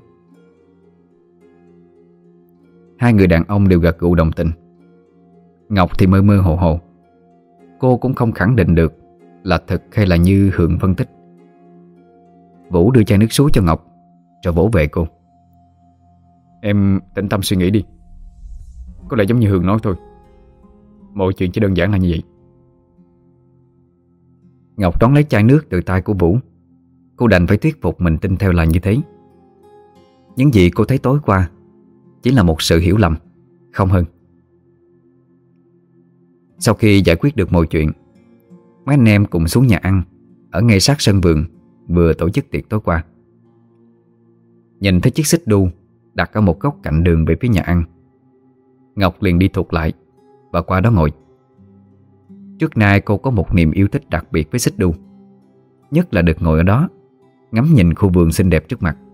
Hai người đàn ông đều gật gù đồng tình. Ngọc thì mơ mơ hồ hồ. Cô cũng không khẳng định được là thật hay là như Hương phân tích. Vũ đưa chai nước suối cho Ngọc rồi vỗ về cô.
Em tĩnh tâm suy nghĩ đi. Có lẽ giống như Hương nói thôi, mọi chuyện chỉ đơn giản là như vậy.
Ngọc đón lấy chai nước từ tay của Vũ. Cô đành phải thuyết phục mình tin theo là như thế. Những gì cô thấy tối qua chỉ là một sự hiểu lầm, không hơn. Sau khi giải quyết được mọi chuyện, mấy anh em cùng xuống nhà ăn ở ngay sát sân vườn vừa tổ chức tiệc tối qua. Nhìn thấy chiếc xích đu đặt ở một góc cạnh đường về phía nhà ăn, Ngọc liền đi thụt lại và qua đó ngồi. Trước nay cô có một niềm yêu thích đặc biệt với xích đu, nhất là được ngồi ở đó ngắm nhìn khu vườn xinh đẹp trước mặt.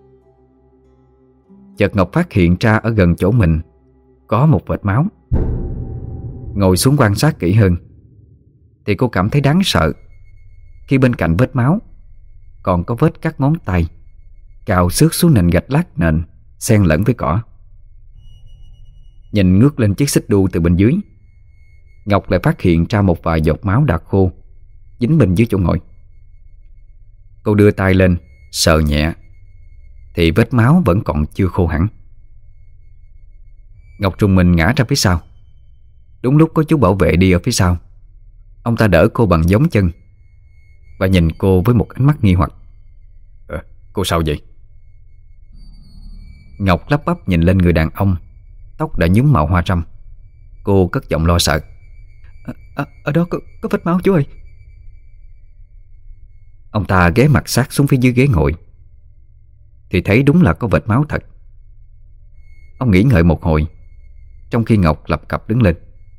Chợt Ngọc phát hiện ra ở gần chỗ mình có một vệt máu. Ngồi xuống quan sát kỹ hơn thì cô cảm thấy đáng sợ, khi bên cạnh vết máu còn có vết các ngón tay cào xước xuống nền gạch lát nền xen lẫn với cỏ. Nhìn ngước lên chiếc xích đu từ bên dưới, Ngọc lại phát hiện ra một vài giọt máu đã khô dính bên dưới chỗ ngồi. Cô đưa tay lên sờ nhẹ thì vết máu vẫn còn chưa khô hẳn. Ngọc trùng mình ngã ra phía sau. Đúng lúc có chú bảo vệ đi ở phía sau. Ông ta đỡ cô bằng gióng chân và nhìn cô với một ánh mắt nghi hoặc.
Cô sao vậy?
Ngọc lắp bắp nhìn lên người đàn ông tóc đã nhuốm màu hoa râm. Cô cất giọng lo sợ. Ở đó có vết máu chú ơi. Ông ta ghé mặt sát xuống phía dưới ghế ngồi thì thấy đúng là có vệt máu thật. Ông nghĩ ngợi một hồi, trong khi Ngọc lập cập đứng lên.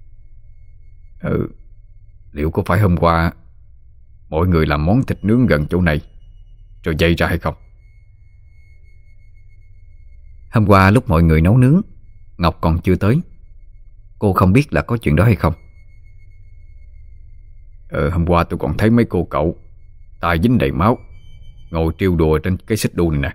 Liệu có phải hôm qua mọi người làm món thịt nướng gần chỗ này rồi dây ra hay không?
Hôm qua lúc mọi người nấu nướng, Ngọc còn chưa tới. Cô không biết là có chuyện đó hay không.
Hôm qua tôi còn thấy mấy cô cậu tay dính đầy máu ngồi trêu đùa trên cái xích đu này nè.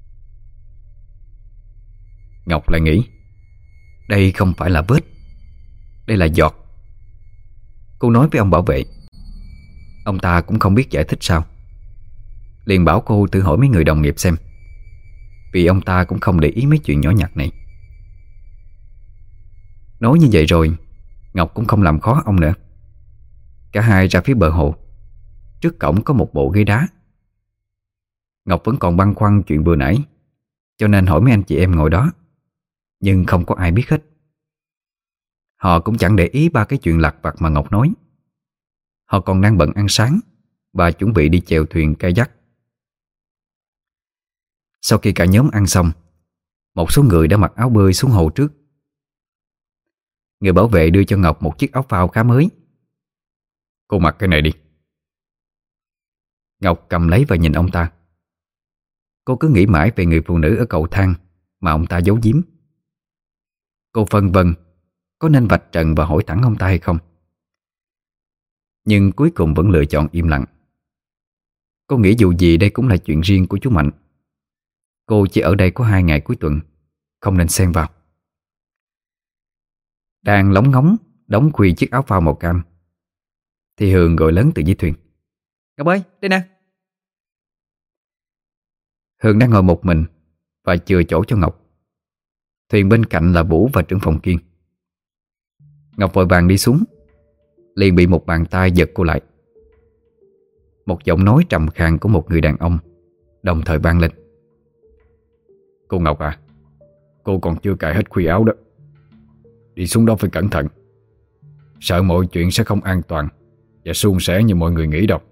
Ngọc lại nghĩ, đây không phải là vết, đây là giọt. Cô nói với ông bảo vệ. Ông ta cũng không biết giải thích sao, liền bảo cô thử hỏi mấy người đồng nghiệp xem, vì ông ta cũng không để ý mấy chuyện nhỏ nhặt này. Nói như vậy rồi, Ngọc cũng không làm khó ông nữa. Cả hai ra phía bờ hồ. Trước cổng có một bộ ghế đá. Ngọc vẫn còn băn khoăn chuyện vừa nãy, cho nên hỏi mấy anh chị em ngồi đó, nhưng không có ai biết hết. Họ cũng chẳng để ý ba cái chuyện lặt vặt mà Ngọc nói. Họ còn đang bận ăn sáng và chuẩn bị đi chèo thuyền kayak. Sau khi cả nhóm ăn xong, một số người đã mặc áo bơi xuống hồ trước. Người bảo vệ đưa cho Ngọc một chiếc áo phao khá mới.
Cô mặc cái này đi.
Ngọc cầm lấy và nhìn ông ta. Cô cứ nghĩ mãi về người phụ nữ ở cầu thang mà ông ta giấu giếm. Cô phân vân có nên vạch trần và hỏi thẳng ông ta hay không, nhưng cuối cùng vẫn lựa chọn im lặng. Cô nghĩ dù gì đây cũng là chuyện riêng của chú Mạnh. Cô chỉ ở đây có 2 ngày cuối tuần, không nên xen vào. Đang lóng ngóng đóng khuy chiếc áo phao màu cam thì Hường gọi lớn từ dưới thuyền: "Ngọc ơi, đây nè!" Hường đang ngồi một mình và chừa chỗ cho Ngọc. Thuyền bên cạnh là Vũ và trưởng phòng Kiên. Ngọc vội vàng đi xuống, liền bị một bàn tay giật cô lại. Một giọng nói trầm khàn của một người đàn ông đồng thời vang lên:
"Cô Ngọc à, cô còn chưa cài hết khuy áo đó. Đi xuống đó phải cẩn thận. Sợ mọi chuyện sẽ không an toàn và suôn sẻ như mọi người nghĩ đâu."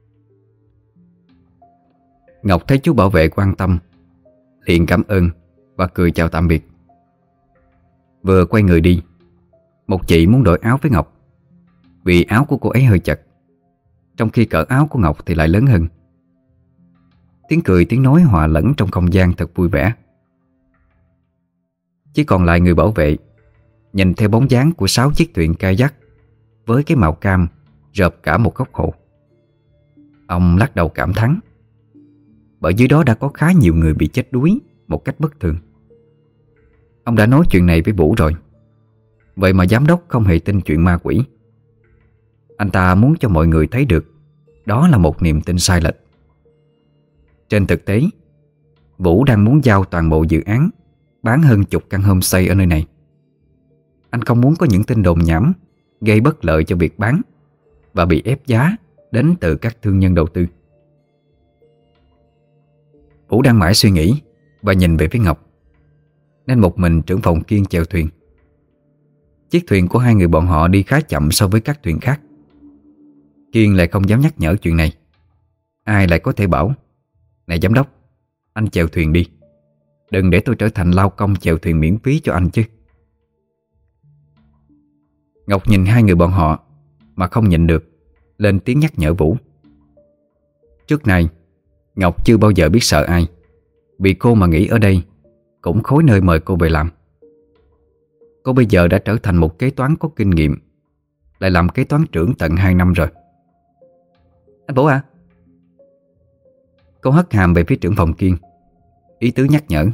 Ngọc thấy chú bảo vệ quan tâm, liền cảm ơn và cười chào tạm biệt. Vừa quay người đi, một chị muốn đổi áo với Ngọc, vì áo của cô ấy hơi chật, trong khi cỡ áo của Ngọc thì lại lớn hơn. Tiếng cười tiếng nói hòa lẫn trong không gian thật vui vẻ. Chỉ còn lại người bảo vệ nhìn theo bóng dáng của 6 chiếc thuyền kayak với cái màu cam rợp cả một góc hồ. Ông lắc đầu cảm thán, bởi dưới đó đã có khá nhiều người bị chết đuối một cách bất thường. Ông đã nói chuyện này với Vũ rồi, vậy mà giám đốc không hề tin chuyện ma quỷ. Anh ta muốn cho mọi người thấy được đó là một niềm tin sai lệch. Trên thực tế, Vũ đang muốn giao toàn bộ dự án, bán hơn chục căn homestay ở nơi này. Anh không muốn có những tin đồn nhảm gây bất lợi cho việc bán và bị ép giá đến từ các thương nhân đầu tư. Vũ đang mãi suy nghĩ và nhìn về phía Ngọc, nên một mình trưởng phòng Kiên chèo thuyền. Chiếc thuyền của 2 người bọn họ đi khá chậm so với các thuyền khác. Kiên lại không dám nhắc nhở chuyện này. Ai lại có thể bảo: "Này giám đốc, anh chèo thuyền đi, đừng để tôi trở thành lao công chèo thuyền miễn phí cho anh chứ." Ngọc nhìn 2 người bọn họ mà không nhịn được, lên tiếng nhắc nhở Vũ. Trước này Ngọc chưa bao giờ biết sợ ai, vì cô mà nghĩ ở đây cũng khối nơi mời cô về làm. Cô bây giờ đã trở thành một kế toán có kinh nghiệm, lại làm kế toán trưởng tận 2 năm rồi. "Anh Vũ à?" Cô hất hàm về phía trưởng phòng Kiên, ý tứ nhắc nhở.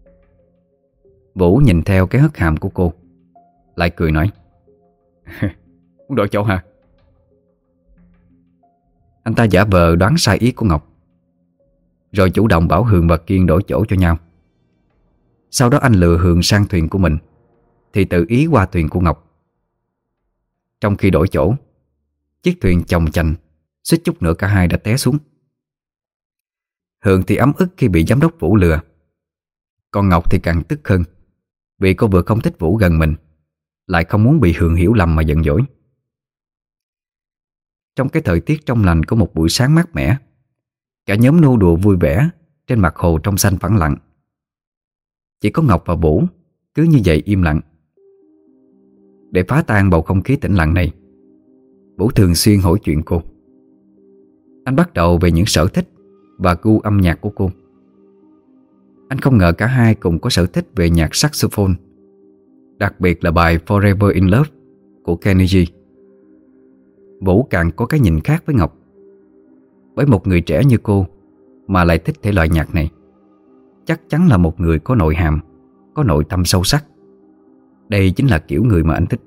Vũ nhìn theo cái hất hàm của cô, lại cười nói:
"Muốn đổi chỗ hả?"
Anh ta giả vờ đoán sai ý của Ngọc, rồi chủ động bảo Hường và Kiên đổi chỗ cho nhau. Sau đó anh lừa Hường sang thuyền của mình, thì tự ý qua thuyền của Ngọc. Trong khi đổi chỗ, chiếc thuyền chồng chành, suýt chút nữa cả hai đã té xuống. Hường thì ấm ức khi bị giám đốc Vũ lừa, còn Ngọc thì càng tức hơn, vì cô vừa không thích Vũ gần mình, lại không muốn bị Hường hiểu lầm mà giận dỗi. Trong cái thời tiết trong lành của một buổi sáng mát mẻ, cả nhóm nô đùa vui vẻ trên mặt hồ trong xanh phẳng lặng. Chỉ có Ngọc và Vũ cứ như vậy im lặng. Để phá tan bầu không khí tĩnh lặng này, Vũ thường xuyên hỏi chuyện cô. Anh bắt đầu về những sở thích và gu âm nhạc của cô. Anh không ngờ cả hai cùng có sở thích về nhạc saxophone, đặc biệt là bài Forever in Love của Kenny G. Vũ càng có cái nhìn khác với Ngọc. Với một người trẻ như cô mà lại thích thể loại nhạc này, chắc chắn là một người có nội hàm, có nội tâm sâu sắc. Đây chính là kiểu người mà anh thích.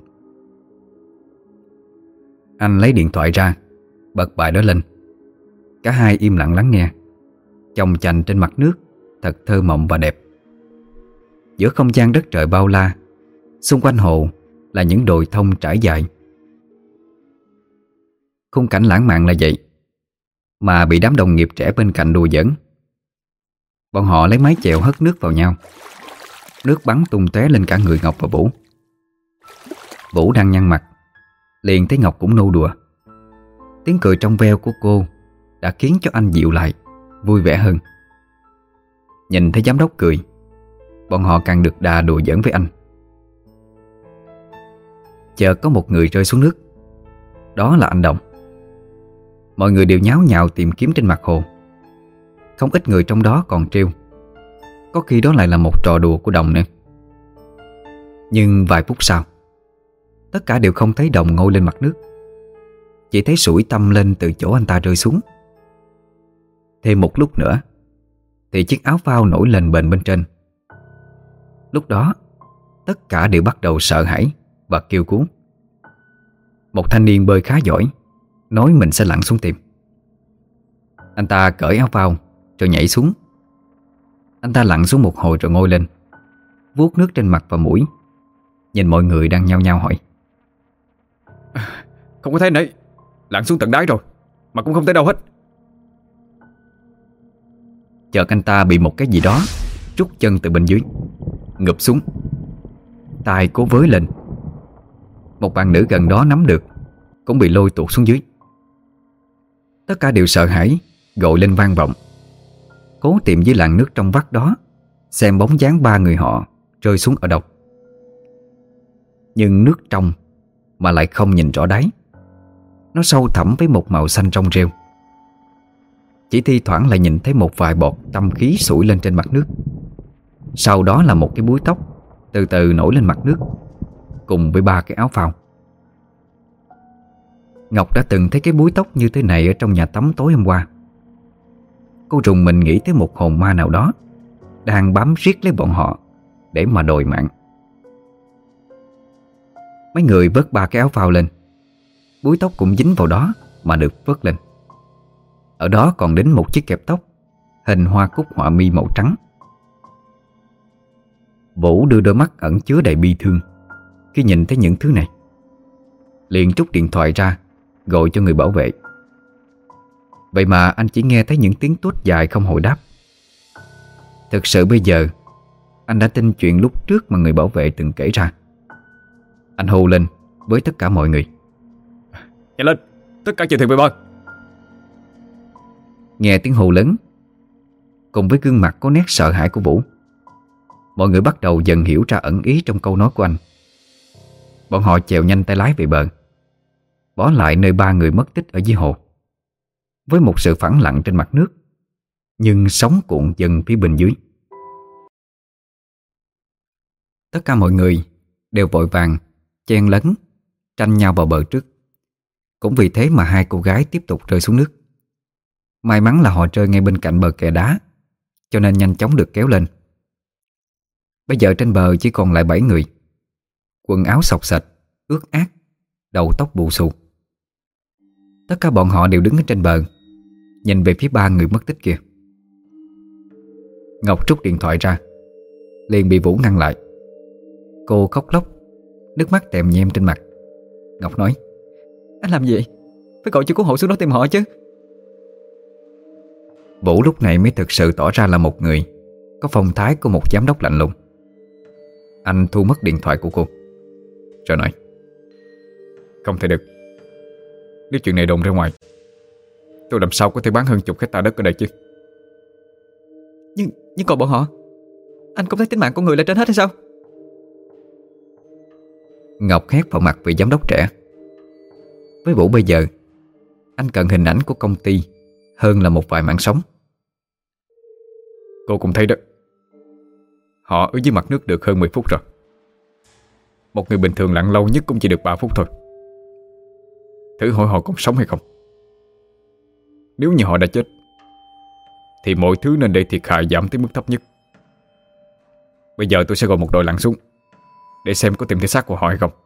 Anh lấy điện thoại ra, bật bài đó lên. Cả hai im lặng lắng nghe, chồng chành trên mặt nước, thật thơ mộng và đẹp. Giữa không gian đất trời bao la, xung quanh hồ là những đồi thông trải dài. Khung cảnh lãng mạn là vậy mà bị đám đồng nghiệp trẻ bên cạnh đùa giỡn. Bọn họ lấy mái chèo hất nước vào nhau. Nước bắn tung tóe lên cả người Ngọc và Vũ. Vũ đang nhăn mặt, liền thấy Ngọc cũng nô đùa. Tiếng cười trong veo của cô đã khiến cho anh dịu lại, vui vẻ hơn. Nhìn thấy giám đốc cười, bọn họ càng được đà đùa giỡn với anh. Chợt có một người rơi xuống nước. Đó là anh Đồng. Mọi người đều nháo nhào tìm kiếm trên mặt hồ. Không ít người trong đó còn trêu, có khi đó lại là một trò đùa của Đồng nữa. Nhưng vài phút sau, tất cả đều không thấy Đồng ngôi lên mặt nước. Chỉ thấy sủi tăm lên từ chỗ anh ta rơi xuống. Thêm một lúc nữa thì chiếc áo phao nổi lên bềnh bên trên. Lúc đó tất cả đều bắt đầu sợ hãi và kêu cứu. Một thanh niên bơi khá giỏi nói mình sẽ lặn xuống tìm. Anh ta cởi áo phao rồi nhảy xuống. Anh ta lặn xuống một hồi rồi ngồi lên, vuốt nước trên mặt và mũi, nhìn mọi người đang nhao nhao hỏi:
Không có thấy nãy, lặn xuống tận đáy rồi mà cũng không thấy đâu hết.
Chợt anh ta bị một cái gì đó trút chân từ bên dưới, ngụp xuống. Tay cố với lên. Một bạn nữ gần đó nắm được, cũng bị lôi tuột xuống dưới. Tất cả đều sợ hãi, gọi lên vang vọng, cố tìm dưới làn nước trong vắt đó xem bóng dáng ba người họ rơi xuống ở đâu. Nhưng nước trong mà lại không nhìn rõ đáy. Nó sâu thẳm với một màu xanh trong rêu. Chỉ thi thoảng lại nhìn thấy một vài bọt tăm khí sủi lên trên mặt nước. Sau đó là một cái búi tóc từ từ nổi lên mặt nước, cùng với ba cái áo phao. Ngọc đã từng thấy cái búi tóc như thế này ở trong nhà tắm tối hôm qua. Cô rùng mình nghĩ tới một hồn ma nào đó đang bám riết lấy bọn họ để mà đòi mạng. Mấy người vớt ba cái áo phao lên. Búi tóc cũng dính vào đó mà được vớt lên. Ở đó còn đính một chiếc kẹp tóc hình hoa cúc họa mi màu trắng. Vũ đưa đôi mắt ẩn chứa đầy bi thương khi nhìn thấy những thứ này. Liền trút điện thoại ra gọi cho người bảo vệ. Vậy mà anh chỉ nghe thấy những tiếng tuốt dài không hồi đáp. Thực sự bây giờ anh đã tin chuyện lúc trước mà người bảo vệ từng kể ra. Anh hô lên với tất cả mọi người:
Nhanh lên, tất cả chèo thuyền về bờ.
Nghe tiếng hô lớn cùng với gương mặt có nét sợ hãi của Vũ, mọi người bắt đầu dần hiểu ra ẩn ý trong câu nói của anh. Bọn họ chèo nhanh tay lái về bờ, bỏ lại nơi ba người mất tích ở dưới hồ, với một sự phẳng lặng trên mặt nước, nhưng sóng cuộn dần phía bên dưới. Tất cả mọi người đều vội vàng chen lấn tranh nhau vào bờ trước. Cũng vì thế mà hai cô gái tiếp tục rơi xuống nước. May mắn là họ rơi ngay bên cạnh bờ kè đá, cho nên nhanh chóng được kéo lên. Bây giờ trên bờ chỉ còn lại 7 người. Quần áo xộc xệch, ướt át, đầu tóc bù xù. Tất cả bọn họ đều đứng ở trên bờ, nhìn về phía ba người mất tích kia. Ngọc trút điện thoại ra, liền bị Vũ ngăn lại. Cô khóc lóc, nước mắt tèm nhem trên mặt. Ngọc nói: Anh làm gì? Phải gọi cho cứu hộ xuống đó tìm họ chứ. Vũ lúc này mới thực sự tỏ ra là một người có phong thái của một giám đốc lạnh lùng. Anh thu mất điện thoại của cô, rồi nói:
Không thể được. Nếu chuyện này đồn ra ngoài, tôi làm sao có thể bán hơn chục hectare đất ở đây chứ.
Nhưng còn bọn họ, anh không thấy tính mạng con người là trên hết hay sao?
Ngọc hét vào mặt vị giám đốc trẻ. Với Vũ bây giờ, anh cần hình ảnh của công ty hơn là một vài mạng sống.
Cô cũng thấy đó, họ ở dưới mặt nước được hơn 10 phút rồi. Một người bình thường lặn lâu nhất cũng chỉ được 3 phút thôi. Thử hỏi họ còn sống hay không. Nếu như họ đã chết thì mọi thứ nên để thiệt hại giảm tới mức thấp nhất. Bây giờ tôi sẽ gọi một đội lặn xuống để xem có tìm thấy xác của họ hay không.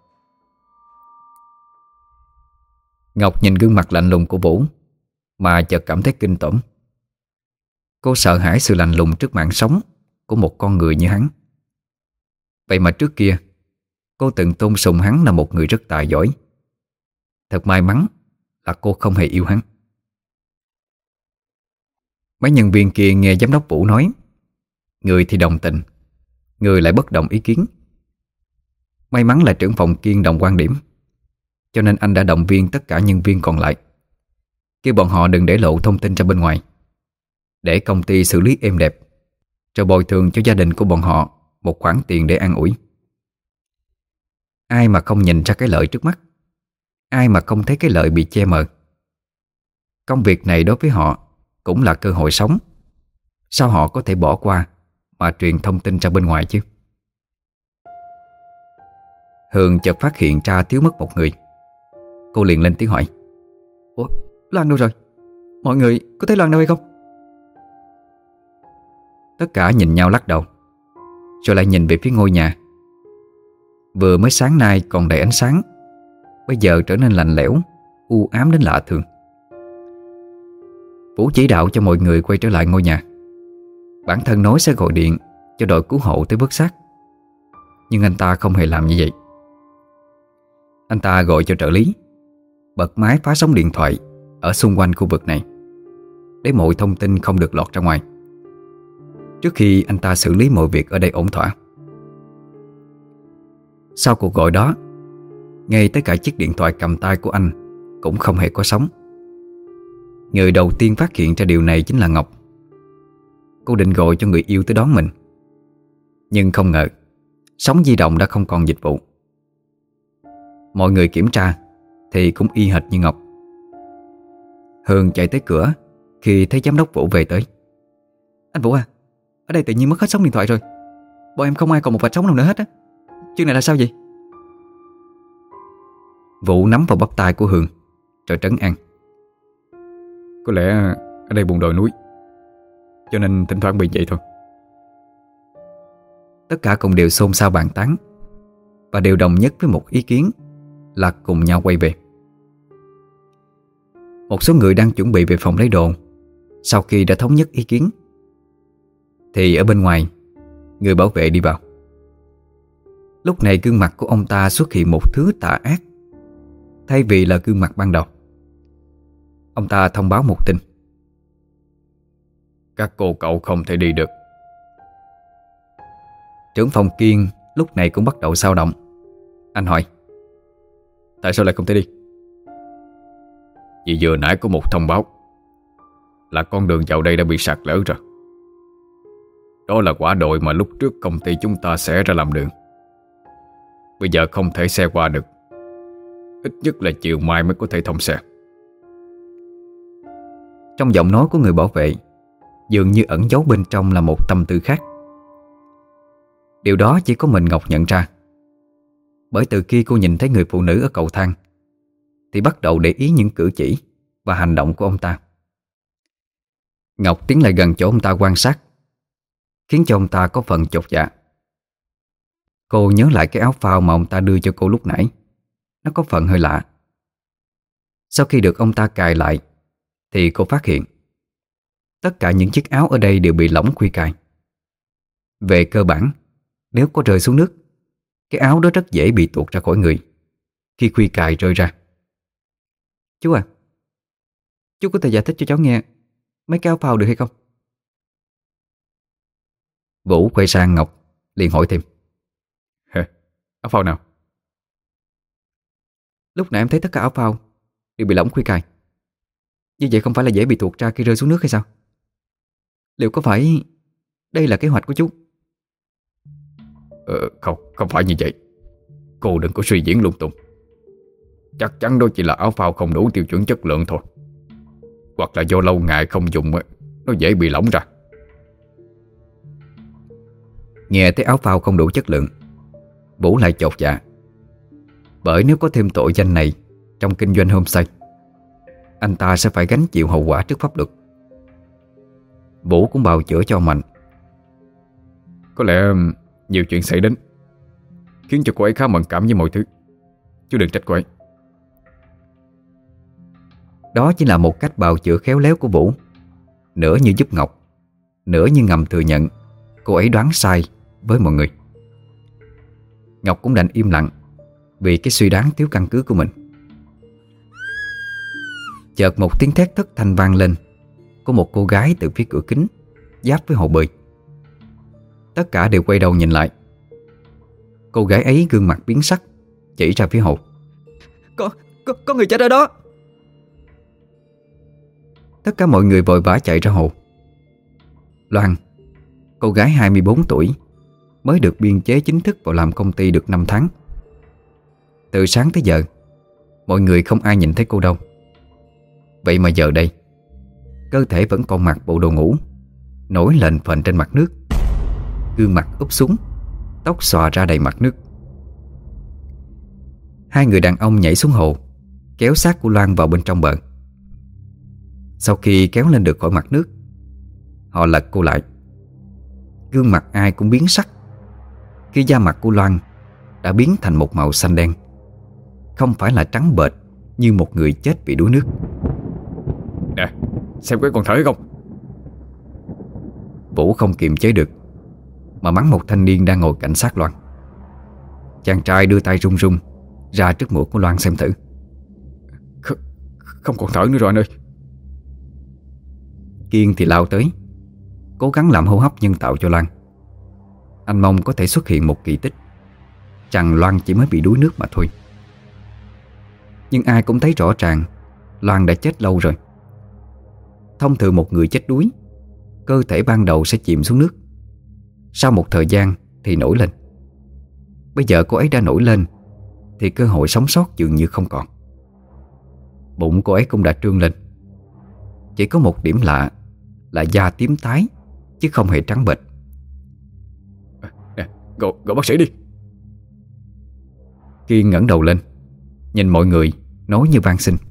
Ngọc nhìn gương mặt lạnh lùng của Vũ mà chợt cảm thấy kinh tởm. Cô sợ hãi sự lạnh lùng trước mạng sống của một con người như hắn. Vậy mà trước kia cô từng tôn sùng hắn là một người rất tài giỏi. Thật may mắn là cô không hề yêu hắn. Mấy nhân viên kia nghe giám đốc Vũ nói, người thì đồng tình, người lại bất đồng ý kiến. May mắn là trưởng phòng Kiên đồng quan điểm, cho nên anh đã động viên tất cả nhân viên còn lại, kêu bọn họ đừng để lộ thông tin ra bên ngoài, để công ty xử lý êm đẹp, rồi bồi thường cho gia đình của bọn họ một khoản tiền để an ủi. Ai mà không nhìn ra cái lợi trước mắt, ai mà không thấy cái lợi bị che mờ. Công việc này đối với họ cũng là cơ hội sống. Sao họ có thể bỏ qua mà truyền thông tin ra bên ngoài chứ? Hương chợt phát hiện ra thiếu mất một người. Cô liền lên tiếng hỏi: "Ủa, Loan đâu rồi? Mọi người có thấy Loan đâu hay không?" Tất cả nhìn nhau lắc đầu, rồi lại nhìn về phía ngôi nhà. Vừa mới sáng nay còn đầy ánh sáng, bây giờ trở nên lạnh lẽo, u ám đến lạ thường. Vũ chỉ đạo cho mọi người quay trở lại ngôi nhà. Bản thân nói sẽ gọi điện cho đội cứu hộ tới vớt xác, nhưng anh ta không hề làm như vậy. Anh ta gọi cho trợ lý, bật máy phá sóng điện thoại ở xung quanh khu vực này, để mọi thông tin không được lọt ra ngoài, trước khi anh ta xử lý mọi việc ở đây ổn thỏa. Sau cuộc gọi đó, ngay tới cả chiếc điện thoại cầm tay của anh cũng không hề có sóng. Người đầu tiên phát hiện ra điều này chính là Ngọc. Cô định gọi cho người yêu tới đón mình, nhưng không ngờ sóng di động đã không còn dịch vụ. Mọi người kiểm tra thì cũng y hệt như Ngọc. Hương chạy tới cửa khi thấy giám đốc Vũ về tới.
"Anh Vũ à, ở đây tự nhiên mất hết sóng điện thoại rồi. Bọn em không ai còn một vạch sóng nào nữa hết á. Chuyện này là sao vậy?"
Vũ nắm vào bắp tay của Hương rồi trấn an:
Có lẽ ở đây bùn đồi núi, cho nên thỉnh thoảng bị vậy thôi.
Tất cả cùng đều xôn xao bàn tán, và đều đồng nhất với một ý kiến là cùng nhau quay về. Một số người đang chuẩn bị về phòng lấy đồ. Sau khi đã thống nhất ý kiến thì ở bên ngoài, người bảo vệ đi vào. Lúc này gương mặt của ông ta xuất hiện một thứ tà ác, thay vì là gương mặt ban đầu. Ông ta thông báo một tin:
Các cô cậu không thể đi được.
Trưởng phòng Kiên lúc này cũng bắt đầu xao động. Anh hỏi:
Tại sao lại không thể đi? Vì vừa nãy có một thông báo là con đường vào đây đã bị sạt lở rồi. Đó là quả đồi mà lúc trước công ty chúng ta xẻ ra làm đường. Bây giờ không thể xe qua được. Ít nhất là chiều mai mới có thể thông xe.
Trong giọng nói của người bảo vệ dường như ẩn giấu bên trong là một tâm tư khác. Điều đó chỉ có mình Ngọc nhận ra, bởi từ khi cô nhìn thấy người phụ nữ ở cầu thang thì bắt đầu để ý những cử chỉ và hành động của ông ta. Ngọc tiến lại gần chỗ ông ta quan sát, khiến cho ông ta có phần chột dạ. Cô nhớ lại cái áo phao mà ông ta đưa cho cô lúc nãy, nó có phần hơi lạ. Sau khi được ông ta cài lại thì cô phát hiện tất cả những chiếc áo ở đây đều bị lỏng khuy cài. Về cơ bản, nếu có rơi xuống nước, cái áo đó rất dễ bị tuột ra khỏi người khi khuy cài rơi ra.
"Chú à, chú có thể giải thích cho cháu nghe mấy cái áo phao được hay không?"
Vũ quay sang Ngọc liền hỏi thêm:
Áo phao nào?
"Lúc nãy em thấy tất cả áo phao đều bị lỏng khuy cài. Như vậy không phải là dễ bị tuột ra khi rơi xuống nước hay sao? Liệu có phải đây là kế hoạch của chú?"
Không phải như vậy. Cô đừng có suy diễn lung tung. Chắc chắn đó chỉ là áo phao không đủ tiêu chuẩn chất lượng thôi. Hoặc là do lâu ngày không dùng, nó dễ bị lỏng ra.
Nghe tới áo phao không đủ chất lượng, Vũ lại chột dạ. Bởi nếu có thêm tội danh này trong kinh doanh homestay, anh ta sẽ phải gánh chịu hậu quả trước pháp luật. Vũ cũng bào chữa cho Mạnh:
Có lẽ nhiều chuyện xảy đến khiến cho cô ấy khá mẫn cảm với mọi thứ. Chú đừng trách cô ấy.
Đó chỉ là một cách bào chữa khéo léo của Vũ, nửa như giúp Ngọc, nửa như ngầm thừa nhận cô ấy đoán sai với mọi người. Ngọc cũng đành im lặng vì cái suy đoán thiếu căn cứ của mình. Chợt một tiếng thét thất thanh vang lên của một cô gái từ phía cửa kính giáp với hồ bơi. Tất cả đều quay đầu nhìn lại. Cô gái ấy gương mặt biến sắc, chỉ ra phía hồ.
Có người chết ở đó.
Tất cả mọi người vội vã chạy ra hồ. Loan, cô gái 24 tuổi, mới được biên chế chính thức vào làm công ty được 5 tháng. Từ sáng tới giờ, mọi người không ai nhìn thấy cô đâu. Vậy mà giờ đây, cơ thể vẫn còn mặc bộ đồ ngủ, nổi lềnh phềnh trên mặt nước, gương mặt úp súng, tóc xòa ra đầy mặt nước. Hai người đàn ông nhảy xuống hồ, kéo xác của Loan vào bên trong bờ. Sau khi kéo lên được khỏi mặt nước, họ lật cô lại. Gương mặt ai cũng biến sắc khi da mặt của Loan đã biến thành một màu xanh đen, không phải là trắng bệch như một người chết vì đuối nước.
Nè, xem có còn thở hay không?
Vũ không kiềm chế được mà mắng một thanh niên đang ngồi cạnh xác Loan. Chàng trai đưa tay run run ra trước mũi của Loan xem thử.
Không còn thở nữa rồi anh ơi.
Kiên thì lao tới, cố gắng làm hô hấp nhân tạo cho Loan. Anh mong có thể xuất hiện một kỳ tích rằng Loan chỉ mới bị đuối nước mà thôi. Nhưng ai cũng thấy rõ ràng Loan đã chết lâu rồi. Thông thường một người chết đuối, cơ thể ban đầu sẽ chìm xuống nước, sau một thời gian thì nổi lên. Bây giờ cô ấy đã nổi lên thì cơ hội sống sót dường như không còn. Bụng cô ấy cũng đã trương lên. Chỉ có một điểm lạ là da tím tái chứ không hề trắng bệch.
Nè, gọi bác sĩ đi.
Kiên ngẩng đầu lên, nhìn mọi người, nói như van xin.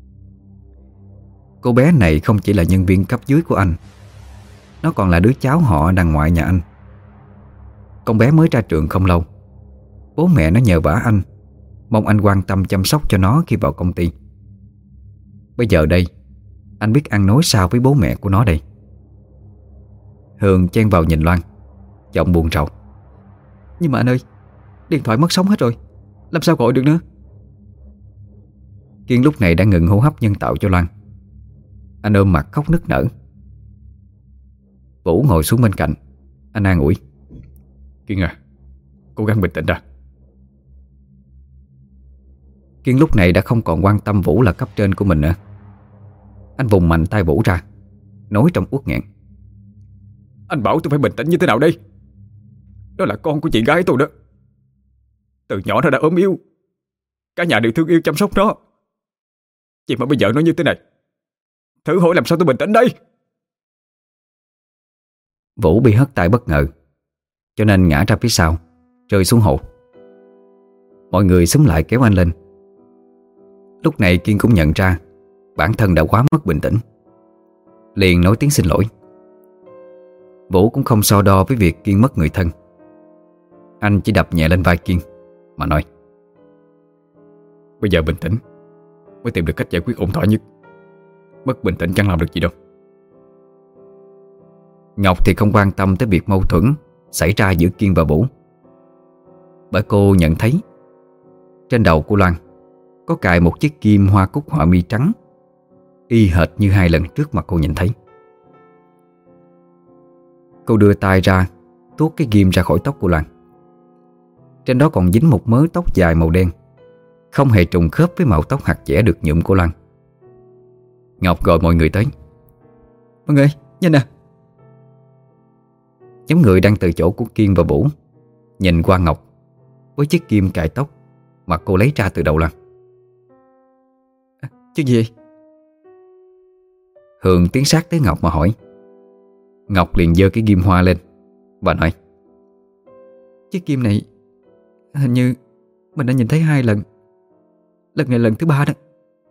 Cô bé này không chỉ là nhân viên cấp dưới của anh, nó còn là đứa cháu họ đằng ngoại nhà anh. Con bé mới ra trường không lâu. Bố mẹ nó nhờ vả anh, mong anh quan tâm chăm sóc cho nó khi vào công ty. Bây giờ đây, anh biết ăn nói sao với bố mẹ của nó đây. Hường chen vào nhìn Loan, giọng buồn rầu.
Nhưng mà anh ơi, điện thoại mất sóng hết rồi, làm sao gọi được nữa?
Kiên lúc này đã ngừng hô hấp nhân tạo cho Loan. Anh ôm mặt khóc nức nở. Vũ ngồi xuống bên cạnh, anh an ủi.
Kiên à, cố gắng bình tĩnh ra.
Kiên lúc này đã không còn quan tâm Vũ là cấp trên của mình nữa. Anh vùng mạnh tay Vũ ra, nói trong uất nghẹn.
Anh bảo tôi phải bình tĩnh như thế nào đây? Đó là con của chị gái tôi đó. Từ nhỏ nó đã ốm yếu, cả nhà đều thương yêu chăm sóc nó. Vậy mà bây giờ nó như thế này, thử hỏi làm sao tôi bình tĩnh đây?
Vũ bị hất tay bất ngờ, cho nên ngã ra phía sau, rơi xuống hồ. Mọi người xúm lại kéo anh lên. Lúc này Kiên cũng nhận ra bản thân đã quá mất bình tĩnh, liền nói tiếng xin lỗi. Vũ cũng không so đo với việc Kiên mất người thân. Anh chỉ đập nhẹ lên vai Kiên mà nói.
Bây giờ bình tĩnh mới tìm được cách giải quyết ổn thỏa nhất. Mất bình tĩnh chẳng làm được gì đâu.
Ngọc thì không quan tâm tới việc mâu thuẫn xảy ra giữa Kiên và Vũ, bởi cô nhận thấy trên đầu của Loan có cài một chiếc kim hoa cúc họa mi trắng, y hệt như hai lần trước mà cô nhìn thấy. Cô đưa tay ra tuốt cái ghim ra khỏi tóc của Loan. Trên đó còn dính một mớ tóc dài màu đen, không hề trùng khớp với màu tóc hạt dẻ được nhuộm của Loan. Ngọc gọi mọi người tới.
Mọi người, nhìn nè.
Nhóm người đang từ chỗ của Kiên và Vũ nhìn qua Ngọc với chiếc kim cài tóc mà cô lấy ra từ đầu Loan.
Chuyện gì vậy?
Hường tiến sát tới Ngọc mà hỏi. Ngọc liền giơ cái ghim hoa lên và nói.
Chiếc kim này hình như mình đã nhìn thấy 2 lần. Lần này lần thứ 3 đó.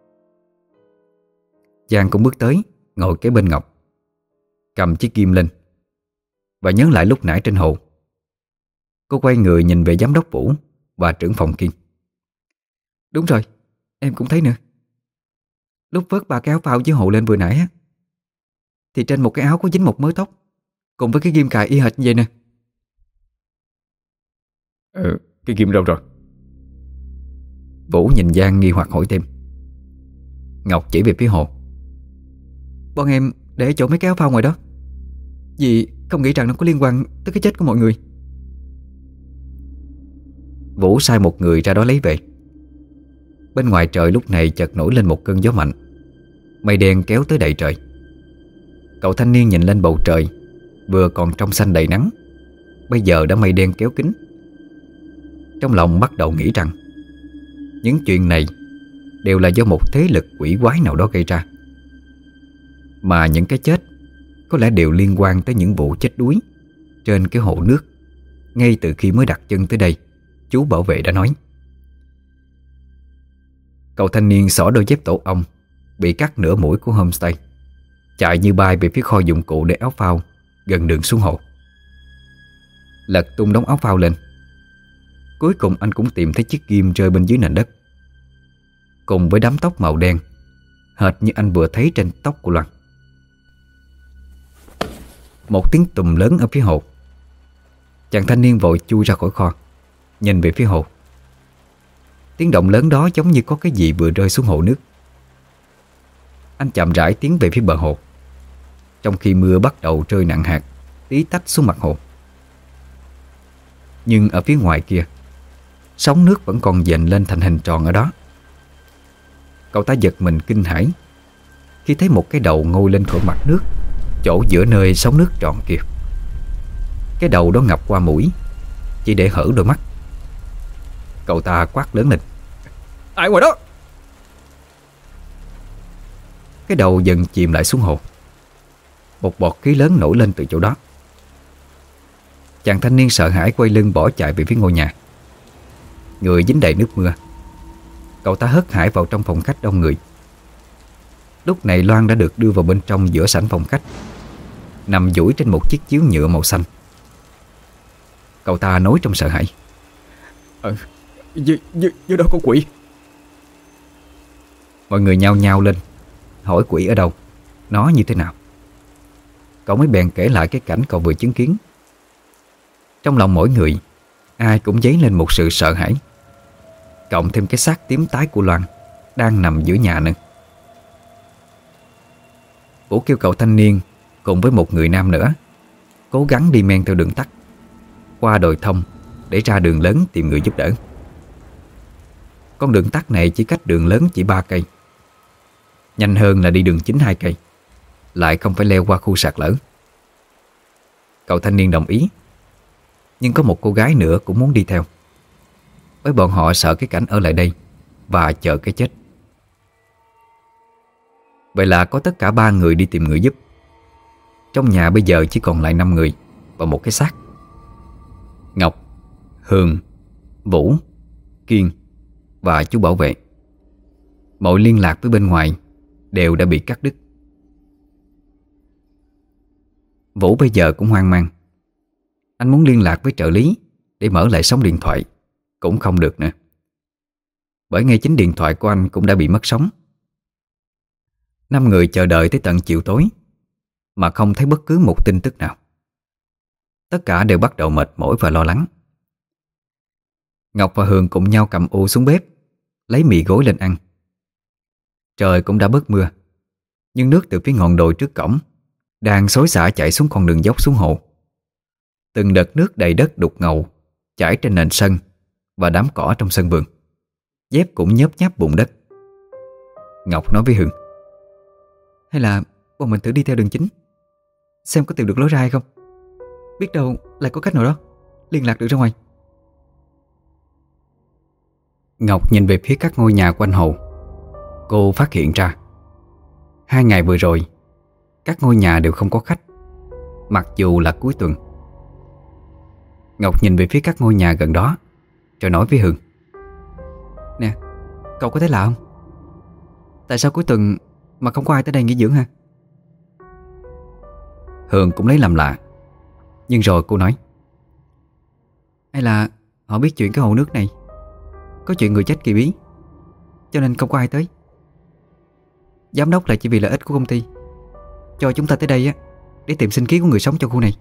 Giang cũng bước tới, ngồi kế bên Ngọc, cầm chiếc kim lên và nhớ lại lúc nãy trên hồ. Cô quay người nhìn về giám đốc Vũ và trưởng phòng Kiên.
Đúng rồi, em cũng thấy nữa. Lúc vớt 3 cái áo phao dưới hồ lên vừa nãy á, thì trên một cái áo có dính một mớ tóc cùng với cái ghim cài y hệt như vậy nè.
Cái ghim đâu rồi?
Vũ nhìn Giang nghi hoặc hỏi thêm. Ngọc chỉ về phía hồ.
Bọn em để chỗ mấy cái áo phao ngoài đó, vì không nghĩ rằng nó có liên quan tới cái chết của mọi người.
Vũ sai một người ra đó lấy về. Bên ngoài trời lúc này chợt nổi lên một cơn gió mạnh. Mây đen kéo tới đầy trời. Cậu thanh niên nhìn lên bầu trời, vừa còn trong xanh đầy nắng, bây giờ đã mây đen kéo kín. Trong lòng bắt đầu nghĩ rằng những chuyện này đều là do một thế lực quỷ quái nào đó gây ra, mà những cái chết có lẽ đều liên quan tới những vụ chết đuối trên cái hồ nước. Ngay từ khi mới đặt chân tới đây, chú bảo vệ đã nói. Cậu thanh niên xỏ đôi dép tổ ong bị cắt nửa mũi của homestay, chạy như bay về phía kho dụng cụ để áo phao gần đường xuống hồ. Lật tung đống áo phao lên. Cuối cùng anh cũng tìm thấy chiếc ghim rơi bên dưới nền đất, cùng với đám tóc màu đen, hệt như anh vừa thấy trên tóc của Loan. Một tiếng tùm lớn ở phía hồ. Chàng thanh niên vội chui ra khỏi kho, nhìn về phía hồ. Tiếng động lớn đó giống như có cái gì vừa rơi xuống hồ nước. Anh chậm rãi tiến về phía bờ hồ, trong khi mưa bắt đầu rơi nặng hạt tí tách xuống mặt hồ. Nhưng ở phía ngoài kia, sóng nước vẫn còn dền lên thành hình tròn ở đó. Cậu ta giật mình kinh hãi khi thấy một cái đầu ngoi lên khỏi mặt nước, chỗ giữa nơi sóng nước tròn kia. Cái đầu đó ngập qua mũi, chỉ để hở đôi mắt. Cậu ta quát lớn lên:
Ai ngoài đó?
Cái đầu dần chìm lại xuống hồ. Một bọt khí lớn nổi lên từ chỗ đó. Chàng thanh niên sợ hãi quay lưng bỏ chạy về phía ngôi nhà. Người dính đầy nước mưa. Cậu ta hớt hải vào trong phòng khách đông người. Lúc này Loan đã được đưa vào bên trong giữa sảnh phòng khách, nằm duỗi trên một chiếc chiếu nhựa màu xanh. Cậu ta nói trong sợ hãi:
Dưới đó có quỷ.
Mọi người nhao nhao lên hỏi quỷ ở đâu, nó như thế nào. Cậu mới bèn kể lại cái cảnh cậu vừa chứng kiến. Trong lòng mỗi người, ai cũng dấy lên một sự sợ hãi, cộng thêm cái xác tím tái của Loan đang nằm giữa nhà nữa. Vũ kêu cậu thanh niên cùng với một người nam nữa cố gắng đi men theo đường tắt, qua đồi thông để ra đường lớn tìm người giúp đỡ. Con đường tắt này chỉ cách đường lớn chỉ 3 cây. Nhanh hơn là đi đường chính 2 cây, lại không phải leo qua khu sạt lở. Cậu thanh niên đồng ý, nhưng có một cô gái nữa cũng muốn đi theo, bởi bọn họ sợ cái cảnh ở lại đây và chờ cái chết. Vậy là có tất cả 3 người đi tìm người giúp. Trong nhà bây giờ chỉ còn lại 5 người và một cái xác. Ngọc, Hường, Vũ, Kiên và chú bảo vệ. Mọi liên lạc với bên ngoài đều đã bị cắt đứt. Vũ bây giờ cũng hoang mang. Anh muốn liên lạc với trợ lý để mở lại sóng điện thoại, cũng không được nữa, bởi ngay chính điện thoại của anh cũng đã bị mất sóng. 5 người chờ đợi tới tận chiều tối mà không thấy bất cứ một tin tức nào. Tất cả đều bắt đầu mệt mỏi và lo lắng. Ngọc và Hường cùng nhau cầm ô xuống bếp, lấy mì gói lên ăn. Trời cũng đã bớt mưa, nhưng nước từ phía ngọn đồi trước cổng đang xối xả chảy xuống con đường dốc xuống hồ. Từng đợt nước đầy đất đục ngầu chảy trên nền sân và đám cỏ trong sân vườn. Dép cũng nhớp nháp bùn đất. Ngọc nói với Hường:
Hay là bọn mình thử đi theo đường chính, xem có tìm được lối ra hay không. Biết đâu lại có cách nào đó liên lạc được ra ngoài.
Ngọc nhìn về phía các ngôi nhà quanh hồ. Cô phát hiện ra 2 ngày vừa rồi các ngôi nhà đều không có khách, mặc dù là cuối tuần. Ngọc nhìn về phía các ngôi nhà gần đó rồi nói với Hường:
Nè, cậu có thấy lạ không? Tại sao cuối tuần mà không có ai tới đây nghỉ dưỡng ha?
Hường cũng lấy làm lạ, nhưng rồi cô nói:
Hay là họ biết chuyện cái hồ nước này có chuyện người chết kỳ bí, cho nên không có ai tới. Giám đốc là chỉ vì lợi ích của công ty cho chúng ta tới đây á, để tìm sinh khí của người sống trong khu này.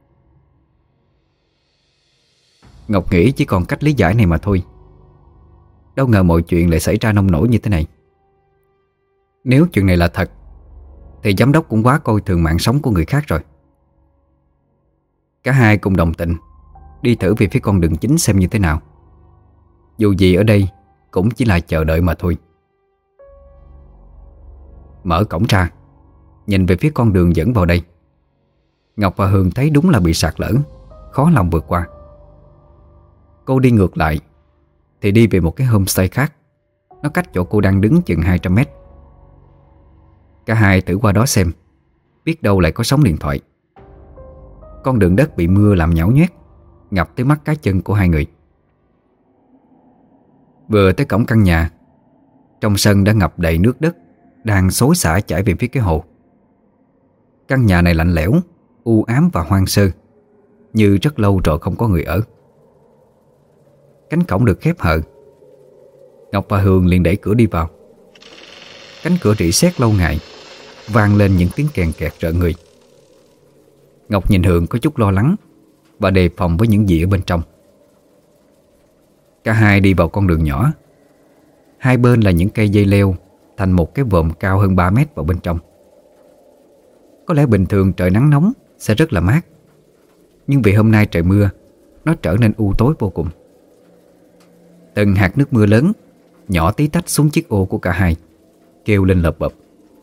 Ngọc nghĩ chỉ còn cách lý giải này mà thôi. Đâu ngờ mọi chuyện lại xảy ra nông nổi như thế này. Nếu chuyện này là thật thì giám đốc cũng quá coi thường mạng sống của người khác rồi. Cả hai cùng đồng tình đi thử về phía con đường chính xem như thế nào. Dù gì ở đây cũng chỉ là chờ đợi mà thôi. Mở cổng ra, nhìn về phía con đường dẫn vào đây, Ngọc và Hường thấy đúng là bị sạt lở, khó lòng vượt qua. Cô đi ngược lại thì đi về một cái homestay khác. Nó cách chỗ cô đang đứng chừng 200 mét. Cả hai thử qua đó xem, biết đâu lại có sóng điện thoại. Con đường đất bị mưa làm nhão nhoét, ngập tới mắt cá chân của hai người. Vừa tới cổng căn nhà, trong sân đã ngập đầy nước đất đang xối xả chảy về phía cái hồ. Căn nhà này lạnh lẽo, u ám và hoang sơ, như rất lâu rồi không có người ở. Cánh cổng được khép hờ. Ngọc và Hường liền đẩy cửa đi vào. Cánh cửa rỉ sét lâu ngày, vang lên những tiếng kèn kẹt rợn người. Ngọc nhìn Hường có chút lo lắng và đề phòng với những gì ở bên trong. Cả hai đi vào con đường nhỏ. Hai bên là những cây dây leo thành một cái vòm cao hơn 3 mét vào bên trong. Có lẽ bình thường trời nắng nóng sẽ rất là mát, nhưng vì hôm nay trời mưa, nó trở nên u tối vô cùng. Từng hạt nước mưa lớn nhỏ tí tách xuống chiếc ô của cả hai, kêu lên lợp bập.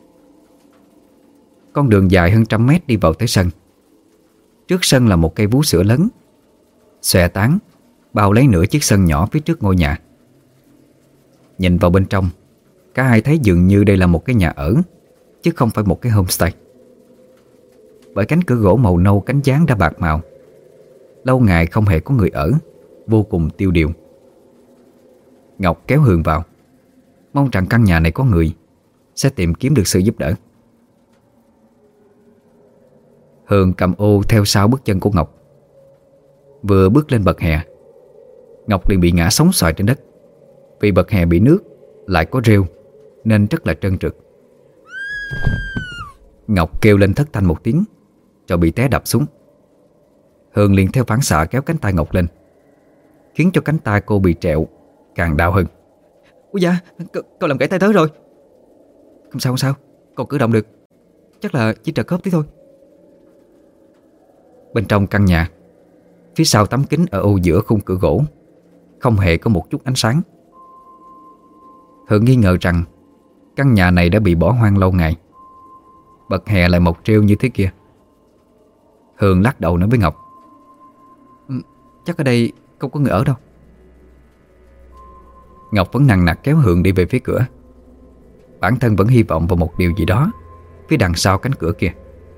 Con đường dài hơn 100 mét đi vào tới sân. Trước sân là một cây vú sữa lớn, xòe tán bao lấy nửa chiếc sân nhỏ phía trước ngôi nhà. Nhìn vào bên trong, cả hai thấy dường như đây là một cái nhà ở, chứ không phải một cái homestay. Bởi cánh cửa gỗ màu nâu cánh gián đã bạc màu, lâu ngày không hề có người ở, vô cùng tiêu điều. Ngọc kéo Hường vào, mong rằng căn nhà này có người sẽ tìm kiếm được sự giúp đỡ. Hường cầm ô theo sau bước chân của Ngọc. Vừa bước lên bậc hè, Ngọc liền bị ngã sóng xoài trên đất. Vì bậc hè bị nước lại có rêu nên rất là trơn trượt. Ngọc kêu lên thất thanh một tiếng rồi bị té đập xuống. Hường liền theo phản xạ kéo cánh tay Ngọc lên, khiến cho cánh tay cô bị trẹo càng đau hơn.
Ủa dạ, cậu làm gãy tay tớ rồi. Không sao không sao, cậu cử động được. Chắc là chỉ trật khớp tí thôi.
Bên trong căn nhà, phía sau tấm kính ở ô giữa khung cửa gỗ, không hề có một chút ánh sáng. Hường nghi ngờ rằng căn nhà này đã bị bỏ hoang lâu ngày. Bậc hè lại mọc rêu như thế kia. Hường lắc đầu nói với Ngọc:
Chắc ở đây không có người ở đâu.
Ngọc vẫn nằng nặc kéo Hường đi về phía cửa. Bản thân vẫn hy vọng vào một điều gì đó phía đằng sau cánh cửa kia.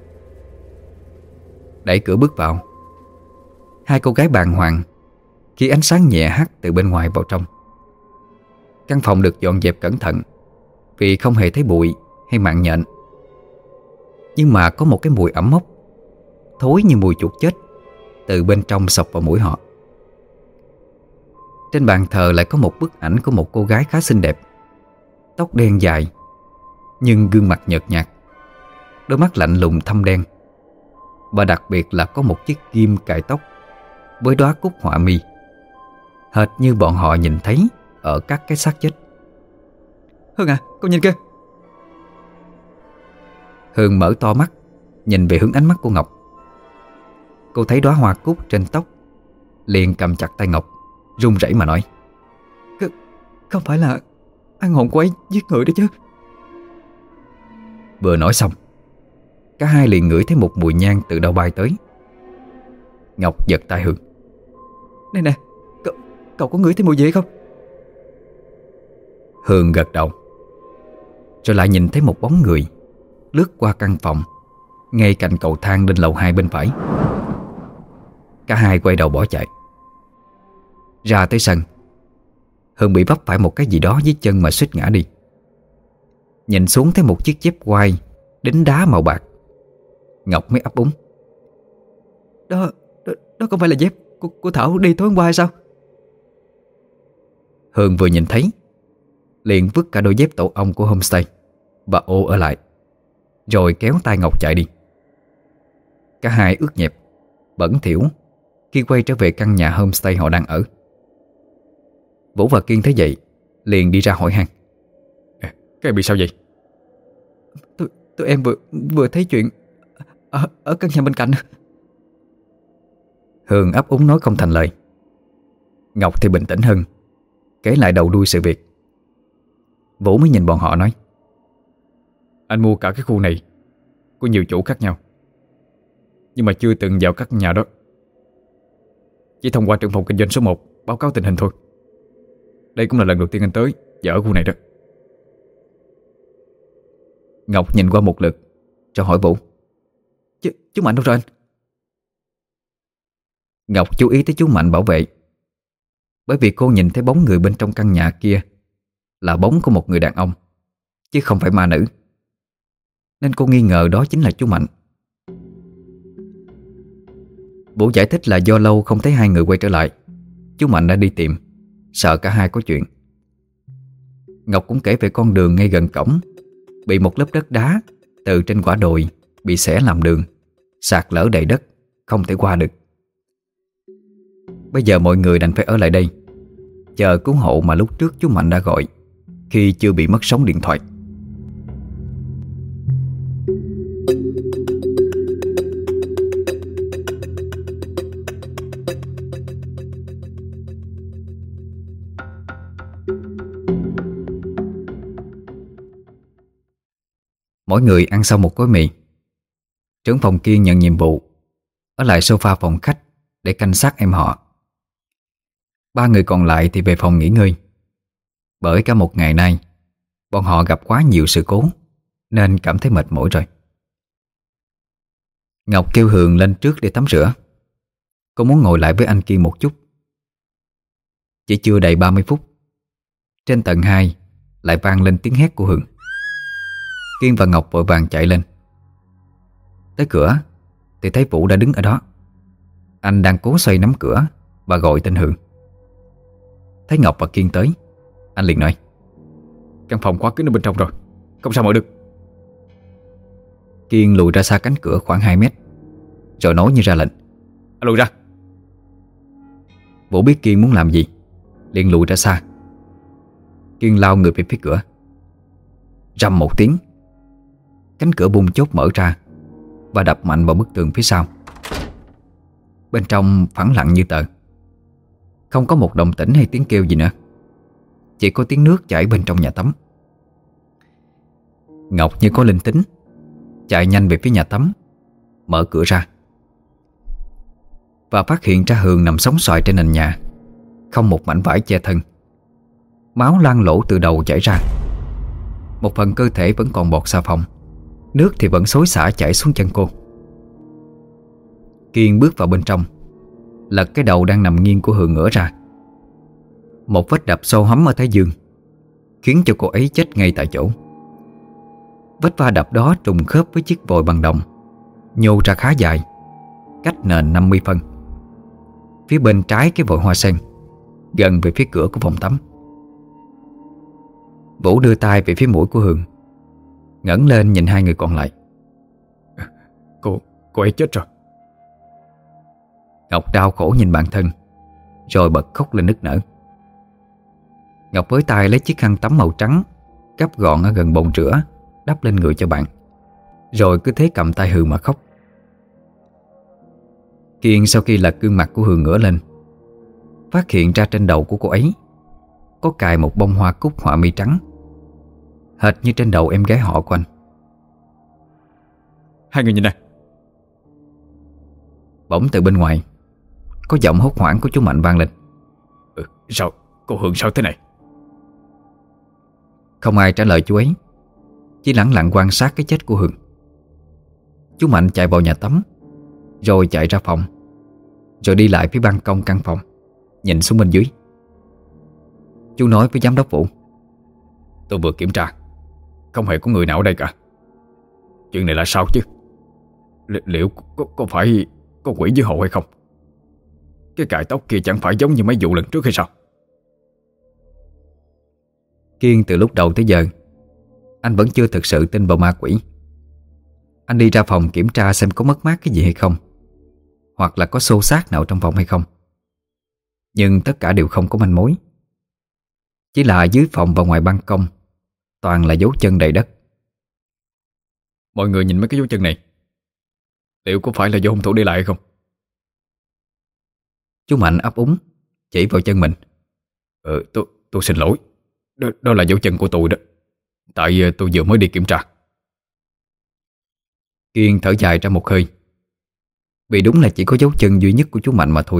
Đẩy cửa bước vào, hai cô gái bàng hoàng khi ánh sáng nhẹ hắt từ bên ngoài vào trong. Căn phòng được dọn dẹp cẩn thận vì không hề thấy bụi hay mạng nhện. Nhưng mà có một cái mùi ẩm mốc, thối như mùi chuột chết, từ bên trong xộc vào mũi họ. Trên bàn thờ lại có một bức ảnh của một cô gái khá xinh đẹp, tóc đen dài nhưng gương mặt nhợt nhạt, đôi mắt lạnh lùng thâm đen. Và đặc biệt là có một chiếc kim cài tóc với đóa cúc họa mi, hệt như bọn họ nhìn thấy ở các cái xác chết.
Hương à, cô nhìn kìa.
Hương mở to mắt nhìn về hướng ánh mắt của Ngọc. Cô thấy đóa hoa cúc trên tóc, liền cầm chặt tay Ngọc, run rẩy mà nói:
Không phải là ăn hồn của ấy giết người đó chứ?
Vừa nói xong, cả hai liền ngửi thấy một mùi nhang từ đâu bay tới. Ngọc giật tay Hương:
Này nè, cậu có ngửi thấy mùi gì không?
Hương gật đầu, rồi lại nhìn thấy một bóng người lướt qua căn phòng ngay cạnh cầu thang lên lầu 2 bên phải. Cả hai quay đầu bỏ chạy. Ra tới sân, Hương bị vấp phải một cái gì đó dưới chân mà suýt ngã đi. Nhìn xuống thấy một chiếc dép quai đính đá màu bạc. Ngọc mới ấp úng:
Đó không phải là dép của Thảo đi tối hôm qua hay sao?
Hương vừa nhìn thấy liền vứt cả đôi dép tổ ong của homestay và ô ở lại, rồi kéo tay Ngọc chạy đi. Cả hai ướt nhẹp, bẩn thỉu khi quay trở về căn nhà homestay họ đang ở. Vũ và Kiên thấy vậy liền đi ra hỏi han:
Cái bị sao vậy?
Tụi em vừa thấy chuyện ở căn nhà bên cạnh.
Hường ấp úng nói không thành lời. Ngọc thì bình tĩnh hơn, kể lại đầu đuôi sự việc. Vũ mới nhìn bọn họ nói:
Anh mua cả cái khu này có nhiều chủ khác nhau, nhưng mà chưa từng vào các nhà đó. Chỉ thông qua trưởng phòng kinh doanh số 1 báo cáo tình hình thôi. Đây cũng là lần đầu tiên anh tới và ở khu này đó.
Ngọc nhìn qua một lượt rồi hỏi Vũ:
Chú Mạnh đâu rồi anh?
Ngọc chú ý tới chú Mạnh bảo vệ, bởi vì cô nhìn thấy bóng người bên trong căn nhà kia là bóng của một người đàn ông, chứ không phải ma nữ, nên cô nghi ngờ đó chính là chú Mạnh. Vũ giải thích là do lâu không thấy hai người quay trở lại, chú Mạnh đã đi tìm, sợ cả hai có chuyện. Ngọc cũng kể về con đường ngay gần cổng bị một lớp đất đá từ trên quả đồi bị xẻ làm đường, sạt lở đầy đất, không thể qua được. Bây giờ mọi người đành phải ở lại đây chờ cứu hộ mà lúc trước chú Mạnh đã gọi khi chưa bị mất sóng điện thoại. Mỗi người ăn xong một gói mì. Trưởng phòng Kiên nhận nhiệm vụ ở lại sofa phòng khách để canh xác em họ. Ba người còn lại thì về phòng nghỉ ngơi. Bởi cả một ngày nay bọn họ gặp quá nhiều sự cố nên cảm thấy mệt mỏi rồi. Ngọc kêu Hường lên trước để tắm rửa. Cô muốn ngồi lại với anh Kiên một chút. Chỉ chưa đầy 30 phút, trên tầng 2 lại vang lên tiếng hét của Hường. Kiên và Ngọc vội vàng chạy lên. Tới cửa thì thấy Vũ đã đứng ở đó. Anh đang cố xoay nắm cửa và gọi tên Hường. Thấy Ngọc và Kiên tới, anh liền nói:
Căn phòng khóa kín ở bên trong rồi, không sao mở được.
Kiên lùi ra xa cánh cửa khoảng 2 mét, rồi nói như ra lệnh:
Anh lùi ra.
Vũ biết Kiên muốn làm gì, liền lùi ra xa. Kiên lao người về phía cửa. Rầm một tiếng, cánh cửa bung chốt mở ra và đập mạnh vào bức tường phía sau. Bên trong phẳng lặng như tờ, không có một động tĩnh hay tiếng kêu gì nữa, chỉ có tiếng nước chảy bên trong nhà tắm. Ngọc như có linh tính, chạy nhanh về phía nhà tắm, mở cửa ra và phát hiện ra Hường nằm sóng xoài trên nền nhà, không một mảnh vải che thân. Máu loang lỗ từ đầu chảy ra. Một phần cơ thể vẫn còn bọt xà phòng, nước thì vẫn xối xả chảy xuống chân cô. Kiên bước vào bên trong, lật cái đầu đang nằm nghiêng của Hường ngửa ra. Một vết đập sâu hắm ở thái dương khiến cho cô ấy chết ngay tại chỗ. Vết va đập đó trùng khớp với chiếc vòi bằng đồng nhô ra khá dài, cách nền 50 phân. Phía bên trái cái vòi hoa sen, gần về phía cửa của phòng tắm. Vũ đưa tay về phía mũi của Hường, ngẩng lên nhìn hai người còn lại.
Cô ấy chết rồi.
Ngọc đau khổ nhìn bản thân, rồi bật khóc lên nức nở. Ngọc với tay lấy chiếc khăn tắm màu trắng gấp gọn ở gần bồn rửa đắp lên người cho bạn, rồi cứ thế cầm tay Hường mà khóc. Kiên sau khi lật gương mặt của Hường ngửa lên, phát hiện ra trên đầu của cô ấy có cài một bông hoa cúc họa mi trắng, hệt như trên đầu em gái họ của anh.
Hai người nhìn nè.
Bỗng từ bên ngoài có giọng hốt hoảng của chú Mạnh vang lên.
Sao? Cô Hường sao thế này?
Không ai trả lời chú ấy, chỉ lẳng lặng quan sát cái chết của Hường. Chú Mạnh chạy vào nhà tắm, rồi chạy ra phòng, rồi đi lại phía ban công căn phòng, nhìn xuống bên dưới. Chú nói với giám đốc Vũ:
Tôi vừa kiểm tra, không hề có người nào ở đây cả. Chuyện này là sao chứ? Liệu có phải có quỷ dưới hồ hay không? Cái cài tóc kia chẳng phải giống như mấy vụ lần trước hay sao?
Kiên từ lúc đầu tới giờ anh vẫn chưa thực sự tin vào ma quỷ. Anh đi ra phòng kiểm tra xem có mất mát cái gì hay không, hoặc là có xô xát nào trong phòng hay không. Nhưng tất cả đều không có manh mối. Chỉ là dưới phòng và ngoài ban công toàn là dấu chân đầy đất.
Mọi người nhìn mấy cái dấu chân này, liệu có phải là do hung thủ để lại hay không?
Chú Mạnh ấp úng chỉ vào chân mình.
Tôi xin lỗi. Đó là dấu chân của tôi đó. Tại tôi vừa mới đi kiểm tra.
Kiên thở dài ra một hơi, vì đúng là chỉ có dấu chân duy nhất của chú Mạnh mà thôi.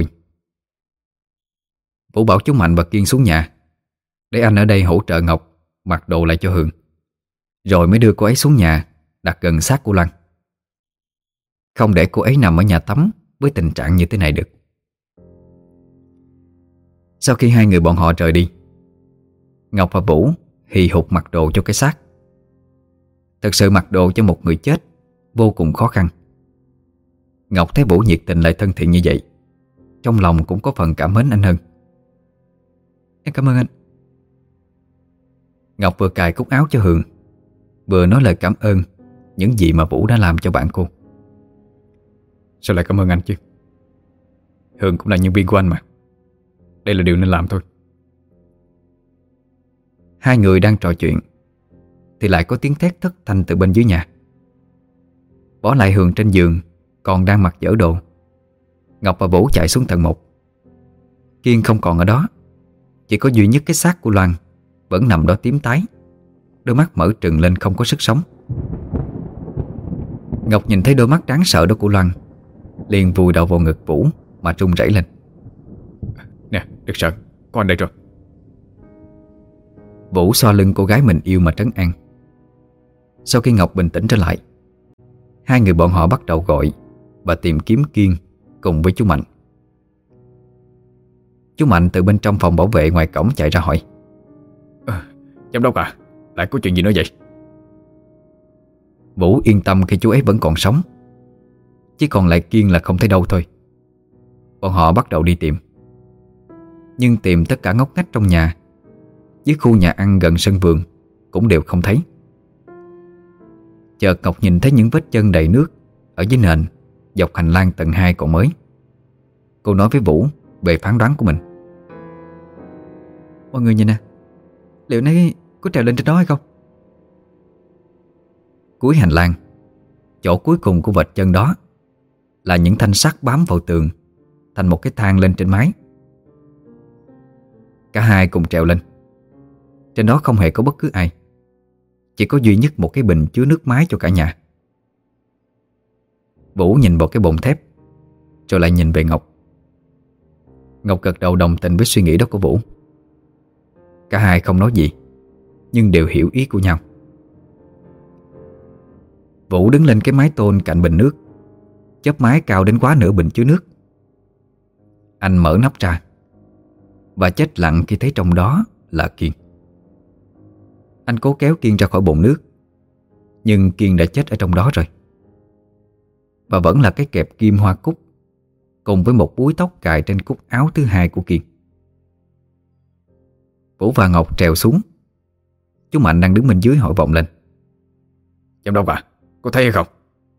Vũ bảo chú Mạnh và Kiên xuống nhà, để anh ở đây hỗ trợ Ngọc mặc đồ lại cho Hường, rồi mới đưa cô ấy xuống nhà đặt gần xác của Loan. Không để cô ấy nằm ở nhà tắm với tình trạng như thế này được. Sau khi hai người bọn họ rời đi, Ngọc và Vũ hì hục mặc đồ cho cái xác. Thật sự mặc đồ cho một người chết vô cùng khó khăn. Ngọc thấy Vũ nhiệt tình lại thân thiện như vậy, trong lòng cũng có phần cảm mến anh hơn.
Em cảm ơn anh.
Ngọc vừa cài cúc áo cho Hường, vừa nói lời cảm ơn những gì mà Vũ đã làm cho bạn cô.
Sao lại cảm ơn anh chứ? Hường cũng là nhân viên của anh mà. Đây là điều nên làm thôi.
Hai người đang trò chuyện thì lại có tiếng thét thất thanh từ bên dưới nhà. Bỏ lại Hường trên giường còn đang mặc dở đồ, Ngọc và Vũ chạy xuống tầng 1. Kiên không còn ở đó, chỉ có duy nhất cái xác của Loan vẫn nằm đó tím tái, đôi mắt mở trừng lên không có sức sống. Ngọc nhìn thấy đôi mắt đáng sợ đó của Loan, liền vùi đầu vào ngực Vũ mà run rẩy lên.
Nè, đừng sợ, có anh đây rồi.
Vũ xoa lưng cô gái mình yêu mà trấn an. Sau khi Ngọc bình tĩnh trở lại, hai người bọn họ bắt đầu gọi và tìm kiếm Kiên cùng với chú Mạnh. Chú Mạnh từ bên trong phòng bảo vệ ngoài cổng chạy ra hỏi.
Giám đốc à, lại có chuyện gì nữa vậy?
Vũ yên tâm khi chú ấy vẫn còn sống, chỉ còn lại Kiên là không thấy đâu thôi. Bọn họ bắt đầu đi tìm, nhưng tìm tất cả ngóc ngách trong nhà, dưới khu nhà ăn gần sân vườn cũng đều không thấy. Chợt Ngọc nhìn thấy những vết chân đầy nước ở dưới nền dọc hành lang tầng 2 còn mới. Cô nói với Vũ về phán đoán của mình.
Mọi người nhìn nè, liệu nấy có trèo lên trên đó hay không?
Cuối hành lang, chỗ cuối cùng của vệt chân đó là những thanh sắt bám vào tường thành một cái thang lên trên mái. Cả hai cùng trèo lên. Trên đó không hề có bất cứ ai, chỉ có duy nhất một cái bình chứa nước máy cho cả nhà. Vũ nhìn vào cái bồn thép, rồi lại nhìn về Ngọc. Ngọc gật đầu đồng tình với suy nghĩ đó của Vũ. Cả hai không nói gì, nhưng đều hiểu ý của nhau. Vũ đứng lên cái mái tôn cạnh bình nước, chớp mái cao đến quá nửa bình chứa nước. Anh mở nắp ra và chết lặng khi thấy trong đó là Kiên. Anh cố kéo Kiên ra khỏi bồn nước, nhưng Kiên đã chết ở trong đó rồi. Và vẫn là cái kẹp kim hoa cúc cùng với một búi tóc cài trên cúc áo thứ hai của Kiên. Vũ và Ngọc trèo xuống. Chú Mạnh đang đứng bên dưới hỏi vọng lên.
Giám đốc à, có thấy hay không?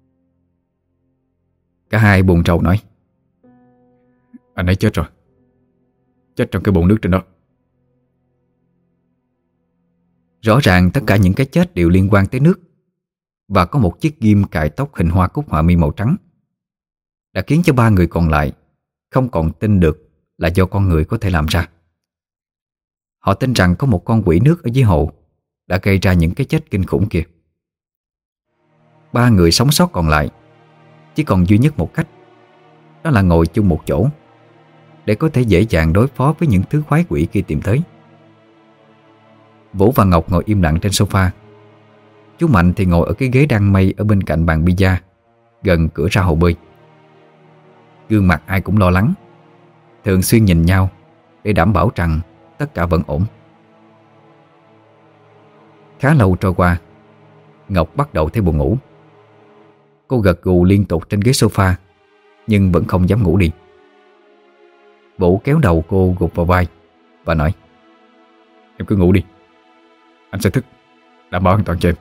Cả hai buồn rầu nói.
Anh ấy chết rồi. Chết trong cái bồn nước trên đó.
Rõ ràng tất cả những cái chết đều liên quan tới nước, và có một chiếc ghim cài tóc hình hoa cúc họa mi màu trắng, đã khiến cho ba người còn lại không còn tin được là do con người có thể làm ra. Họ tin rằng có một con quỷ nước ở dưới hồ đã gây ra những cái chết kinh khủng kia. Ba người sống sót còn lại chỉ còn duy nhất một cách, đó là ngồi chung một chỗ để có thể dễ dàng đối phó với những thứ quái quỷ kia tìm tới. Vũ và Ngọc ngồi im lặng trên sofa. Chú Mạnh thì ngồi ở cái ghế đan mây ở bên cạnh bàn pizza, gần cửa ra hồ bơi. Gương mặt ai cũng lo lắng, thường xuyên nhìn nhau để đảm bảo rằng tất cả vẫn ổn. Khá lâu trôi qua, Ngọc bắt đầu thấy buồn ngủ. Cô gật gù liên tục trên ghế sofa, nhưng vẫn không dám ngủ đi. Vũ kéo đầu cô gục vào vai và nói.
Em cứ ngủ đi, anh sẽ thức, đảm bảo an toàn cho em.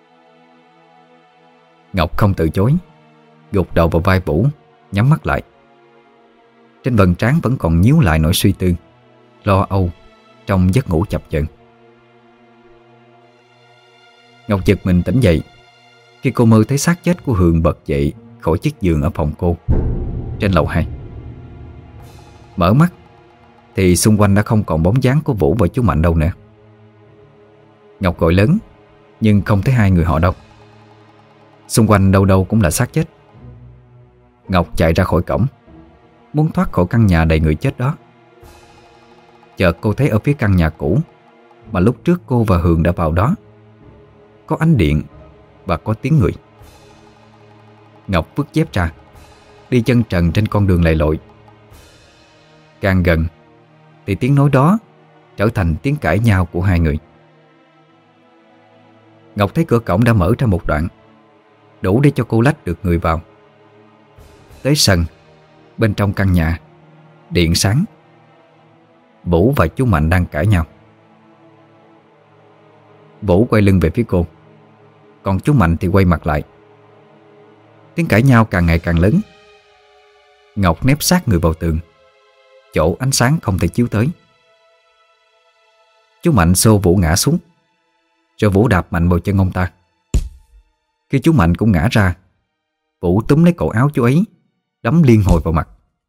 Ngọc không từ chối, gục đầu vào vai Vũ, nhắm mắt lại. Trên vầng trán vẫn còn nhíu lại nỗi suy tư, lo âu trong giấc ngủ chập chờn. Ngọc giật mình tỉnh dậy khi cô mơ thấy xác chết của Hường bật dậy khỏi chiếc giường ở phòng cô trên lầu 2. Mở mắt thì xung quanh đã không còn bóng dáng của Vũ và chú Mạnh đâu nữa. Ngọc gọi lớn nhưng không thấy hai người họ đâu. Xung quanh đâu đâu cũng là xác chết. Ngọc chạy ra khỏi cổng, muốn thoát khỏi căn nhà đầy người chết đó. Chợt cô thấy ở phía căn nhà cũ mà lúc trước cô và Hường đã vào đó có ánh điện và có tiếng người. Ngọc vứt dép ra, đi chân trần trên con đường lầy lội. Càng gần thì tiếng nói đó trở thành tiếng cãi nhau của hai người. Ngọc thấy cửa cổng đã mở ra một đoạn, đủ để cho cô lách được người vào. Tới sân, bên trong căn nhà, điện sáng. Vũ và chú Mạnh đang cãi nhau. Vũ quay lưng về phía cô, còn chú Mạnh thì quay mặt lại. Tiếng cãi nhau càng ngày càng lớn. Ngọc nép sát người vào tường, chỗ ánh sáng không thể chiếu tới. Chú Mạnh xô Vũ ngã xuống, rồi Vũ đạp mạnh vào chân ông ta. Khi chú Mạnh cũng ngã ra, Vũ túm lấy cổ áo chú ấy, đấm liên hồi vào mặt.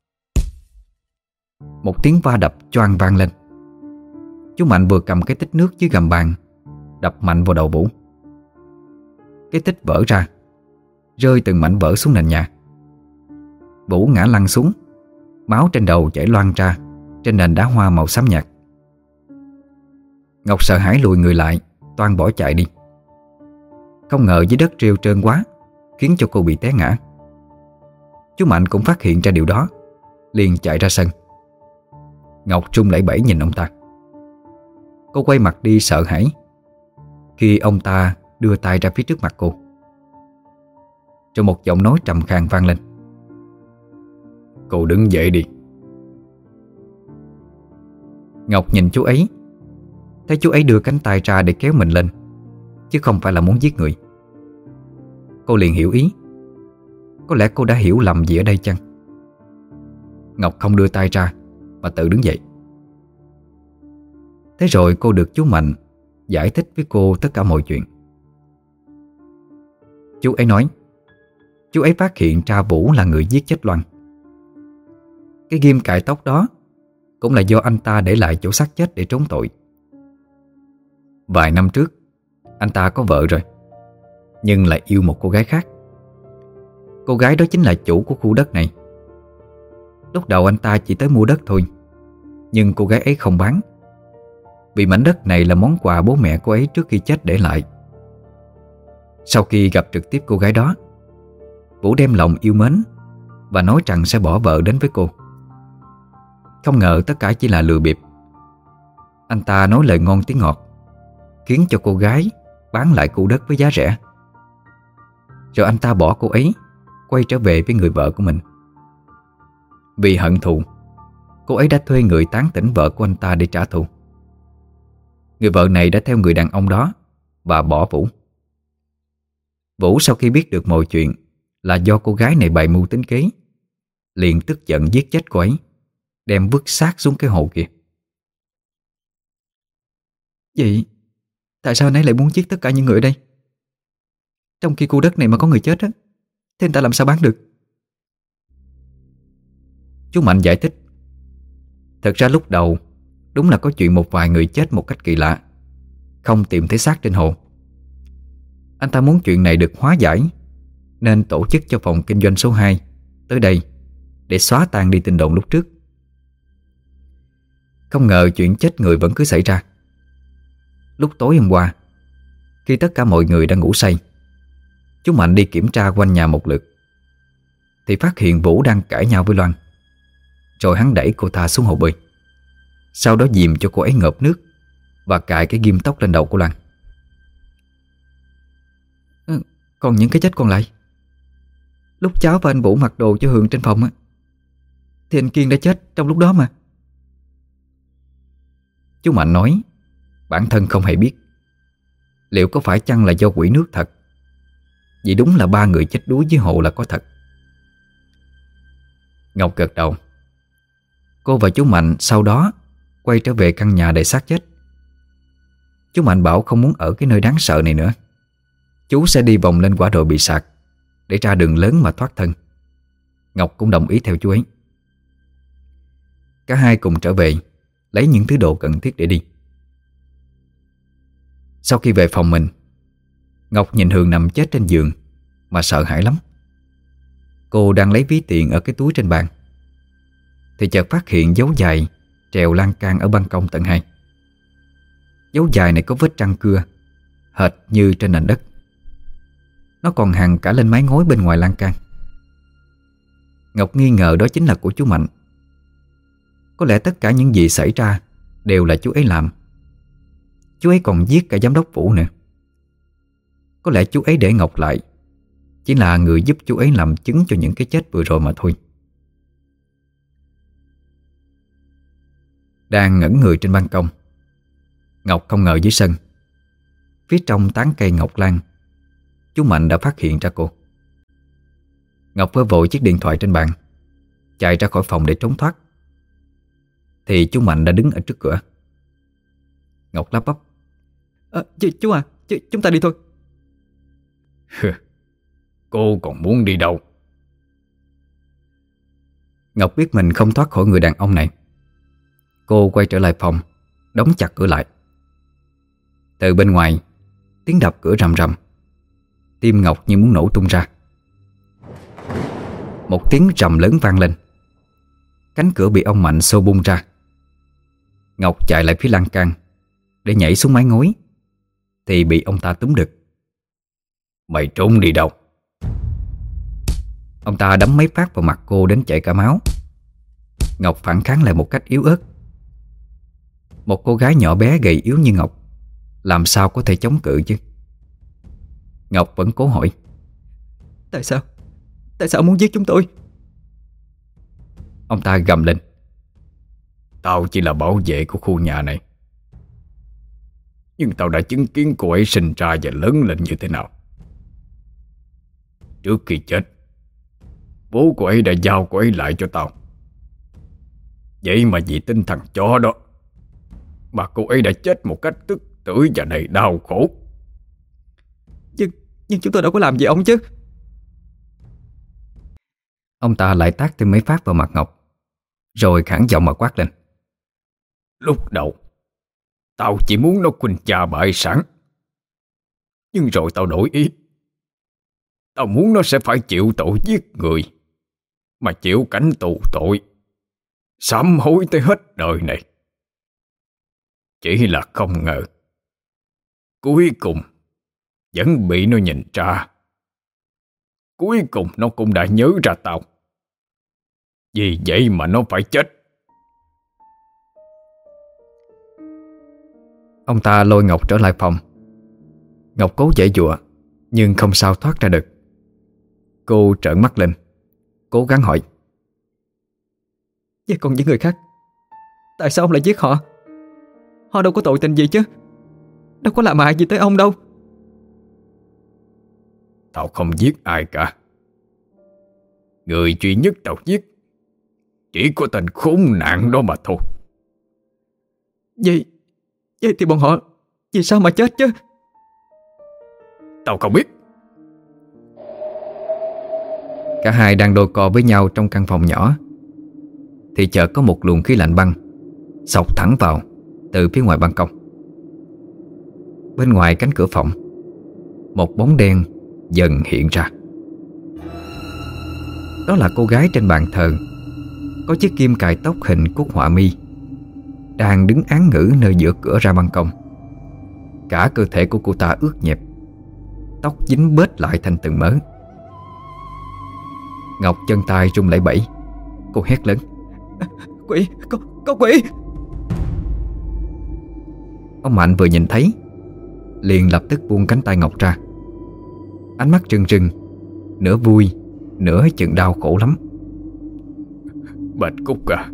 Một tiếng va đập choang vang lên. Chú Mạnh vừa cầm cái tích nước dưới gầm bàn, đập mạnh vào đầu Vũ. Cái tích vỡ ra, rơi từng mảnh vỡ xuống nền nhà. Vũ ngã lăn xuống, máu trên đầu chảy loang ra trên nền đá hoa màu xám nhạt. Ngọc sợ hãi lùi người lại, toan bỏ chạy đi. Không ngờ dưới đất rêu trơn quá, khiến cho cô bị té ngã. Chú Mạnh cũng phát hiện ra điều đó, liền chạy ra sân. Ngọc run lẩy bẩy nhìn ông ta. Cô quay mặt đi sợ hãi khi ông ta đưa tay ra phía trước mặt cô. Rồi một giọng nói trầm khàn vang lên: "Cô đứng dậy đi." Ngọc nhìn chú ấy, thấy chú ấy đưa cánh tay ra để kéo mình lên, chứ không phải là muốn giết người. Cô liền hiểu ý. Có lẽ cô đã hiểu lầm gì ở đây chăng? Ngọc không đưa tay ra mà tự đứng dậy. Thế rồi cô được chú Mạnh giải thích với cô tất cả mọi chuyện. Chú ấy nói chú ấy phát hiện ra Vũ là người giết chết Loan. Cái ghim cài tóc đó cũng là do anh ta để lại chỗ xác chết để trốn tội. Vài năm trước anh ta có vợ rồi, nhưng lại yêu một cô gái khác. Cô gái đó chính là chủ của khu đất này. Lúc đầu anh ta chỉ tới mua đất thôi, nhưng cô gái ấy không bán, vì mảnh đất này là món quà bố mẹ cô ấy trước khi chết để lại. Sau khi gặp trực tiếp cô gái đó, Vũ đem lòng yêu mến và nói rằng sẽ bỏ vợ đến với cô. Không ngờ tất cả chỉ là lừa bịp. Anh ta nói lời ngon tiếng ngọt, khiến cho cô gái bán lại khu đất với giá rẻ. Rồi anh ta bỏ cô ấy, quay trở về với người vợ của mình. Vì hận thù, cô ấy đã thuê người tán tỉnh vợ của anh ta để trả thù. Người vợ này đã theo người đàn ông đó và bỏ Vũ. Vũ sau khi biết được mọi chuyện là do cô gái này bày mưu tính kế, liền tức giận giết chết cô ấy, đem vứt xác xuống cái hồ kia.
Vậy tại sao anh ấy lại muốn giết tất cả những người ở đây? Trong khi khu đất này mà có người chết á, thế anh ta làm sao bán được?
Chú Mạnh giải thích: thật ra lúc đầu đúng là có chuyện một vài người chết một cách kỳ lạ, không tìm thấy xác trên hồ. Anh ta muốn chuyện này được hóa giải, nên tổ chức cho phòng kinh doanh số 2 tới đây để xóa tan đi tin đồn lúc trước. Không ngờ chuyện chết người vẫn cứ xảy ra. Lúc tối hôm qua, khi tất cả mọi người đang ngủ say, chú Mạnh đi kiểm tra quanh nhà một lượt thì phát hiện Vũ đang cãi nhau với Loan. Rồi hắn đẩy cô ta xuống hồ bơi, sau đó dìm cho cô ấy ngợp nước và cài cái ghim tóc lên đầu của Loan.
Còn những cái chết còn lại, lúc cháu và anh Vũ mặc đồ cho Hường trên phòng á, thì anh Kiên đã chết trong lúc đó mà.
Chú Mạnh nói bản thân không hề biết liệu có phải chăng là do quỷ nước thật, vì đúng là 3 người chết đuối dưới hồ là có thật. Ngọc gật đầu. Cô và chú Mạnh sau đó quay trở về căn nhà đầy xác chết. Chú Mạnh bảo không muốn ở cái nơi đáng sợ này nữa, chú sẽ đi vòng lên quả đồi bị sạt để ra đường lớn mà thoát thân. Ngọc cũng đồng ý theo chú ấy. Cả hai cùng trở về, lấy những thứ đồ cần thiết để đi. Sau khi về phòng mình, Ngọc nhìn Hường nằm chết trên giường mà sợ hãi lắm. Cô đang lấy ví tiền ở cái túi trên bàn thì chợt phát hiện dấu dài treo lan can ở ban công tầng 2. Dấu dài này có vết răng cưa hệt như trên nền đất. Nó còn hằn cả lên mái ngói bên ngoài lan can. Ngọc nghi ngờ đó chính là của chú Mạnh. Có lẽ tất cả những gì xảy ra đều là chú ấy làm. Chú ấy còn giết cả giám đốc Vũ nữa. Có lẽ chú ấy để Ngọc lại chỉ là người giúp chú ấy làm chứng cho những cái chết vừa rồi mà thôi. Đang ngẩn người trên ban công, Ngọc không ngờ dưới sân, phía trong tán cây ngọc lan, chú Mạnh đã phát hiện ra cô. Ngọc vơ vội chiếc điện thoại trên bàn, chạy ra khỏi phòng để trốn thoát. Thì chú Mạnh đã đứng ở trước cửa. Ngọc lắp bắp:
Chú à, chúng ta đi thôi.
Cô còn muốn đi đâu?
Ngọc biết mình không thoát khỏi người đàn ông này. Cô quay trở lại phòng, đóng chặt cửa lại. Từ bên ngoài, tiếng đập cửa rầm rầm. Tim Ngọc như muốn nổ tung ra. Một tiếng rầm lớn vang lên. Cánh cửa bị ông Mạnh xô bung ra. Ngọc chạy lại phía lan can để nhảy xuống mái ngói thì bị ông ta túm được.
Mày trốn đi đâu?
Ông ta đấm mấy phát vào mặt cô đến chảy cả máu. Ngọc phản kháng lại một cách yếu ớt. Một cô gái nhỏ bé gầy yếu như Ngọc làm sao có thể chống cự chứ? Ngọc vẫn cố hỏi:
Tại sao? Tại sao muốn giết chúng tôi?
Ông ta gầm lên:
Tao chỉ là bảo vệ của khu nhà này, nhưng tao đã chứng kiến cô ấy sinh ra và lớn lên như thế nào. Trước khi chết, bố cô ấy đã giao cô ấy lại cho tao. Vậy mà vì tin thằng chó đó mà cô ấy đã chết một cách tức tưởi và đầy đau khổ.
Nhưng chúng tôi đâu có làm gì ông chứ.
Ông ta lại tát thêm mấy phát vào mặt Ngọc, rồi khản giọng mà quát lên:
Lúc đầu tao chỉ muốn nó khuynh cha bại sản, nhưng rồi tao đổi ý. Tao muốn nó sẽ phải chịu tội giết người, mà chịu cảnh tù tội, sám hối tới hết đời này. Chỉ là không ngờ cuối cùng vẫn bị nó nhìn ra. Cuối cùng nó cũng đã nhớ ra tao. Vì vậy mà nó phải chết.
Ông ta lôi Ngọc trở lại phòng. Ngọc cố giãy giụa nhưng không sao thoát ra được. Cô trợn mắt lên, cố gắng hỏi:
Vậy còn những người khác, tại sao ông lại giết họ? Họ đâu có tội tình gì chứ, đâu có làm hại gì tới ông đâu.
Tao không giết ai cả. Người duy nhất tao giết chỉ có tên khốn nạn đó mà thôi.
Vậy thì bọn họ vì sao mà chết chứ?
Tao không biết.
Cả hai đang đôi co với nhau trong căn phòng nhỏ thì chợt có một luồng khí lạnh băng xộc thẳng vào từ phía ngoài ban công. Bên ngoài cánh cửa phòng, một bóng đen dần hiện ra. Đó là cô gái trên bàn thờ, có chiếc kim cài tóc hình cúc họa mi, đang đứng án ngữ nơi giữa cửa ra ban công. Cả cơ thể của cô ta ướt nhẹp, tóc dính bết lại thành từng mớ. Ngọc chân tay run lẩy bẩy. Cô hét lớn:
Quỷ, có quỷ!
Ông Mạnh vừa nhìn thấy liền lập tức buông cánh tay Ngọc ra. Ánh mắt trừng trừng, nửa vui nửa chừng đau khổ lắm.
Bạch Cúc à,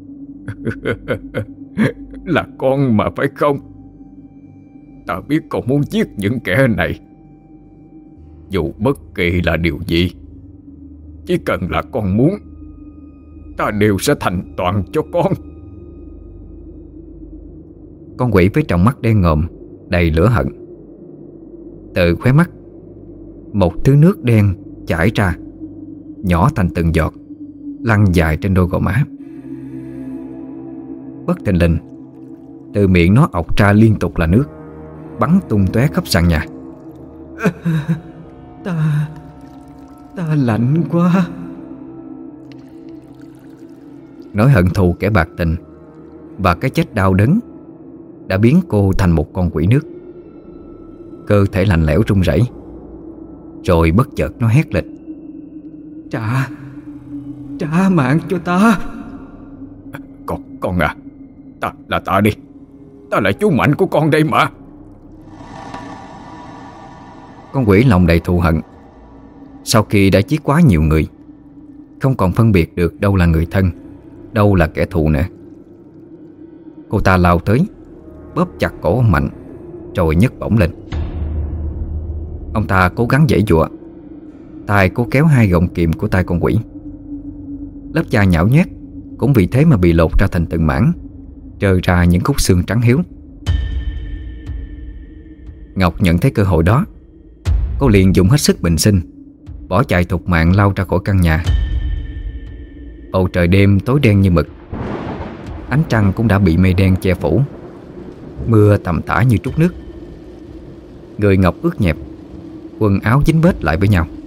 là con mà phải không? Ta biết con muốn giết những kẻ này. Dù bất kỳ là điều gì, chỉ cần là con muốn, ta đều sẽ thành toàn cho con.
Con quỷ với tròng mắt đen ngòm đầy lửa hận. Từ khóe mắt một thứ nước đen chảy ra, nhỏ thành từng giọt, lăn dài trên đôi gò má. Bất thình lình, từ miệng nó ọc ra liên tục là nước, bắn tung tóe khắp sàn nhà.
Ta lạnh quá.
Nỗi hận thù kẻ bạc tình và cái chết đau đớn đã biến cô thành một con quỷ nước. Cơ thể lạnh lẽo run rẩy. Rồi bất chợt nó hét lên:
Trả mạng cho ta.
Con à, ta đi. Ta là chú Mạnh của con đây mà.
Con quỷ lòng đầy thù hận. Sau khi đã giết quá nhiều người, không còn phân biệt được đâu là người thân, đâu là kẻ thù nữa. Cô ta lao tới, bóp chặt cổ ông Mạnh, rồi nhấc bổng lên. Ông ta cố gắng giãy giụa, tay cố kéo hai gọng kìm của tay con quỷ. Lớp da nhão nhét cũng vì thế mà bị lột ra thành từng mảng, trơ ra những khúc xương trắng hiếu. Ngọc nhận thấy cơ hội đó, cô liền dùng hết sức bình sinh, bỏ chạy thục mạng lao ra khỏi căn nhà. Bầu trời đêm tối đen như mực, ánh trăng cũng đã bị mây đen che phủ. Mưa tầm tã như trút nước. Người Ngọc ướt nhẹp, quần áo dính bết lại với nhau.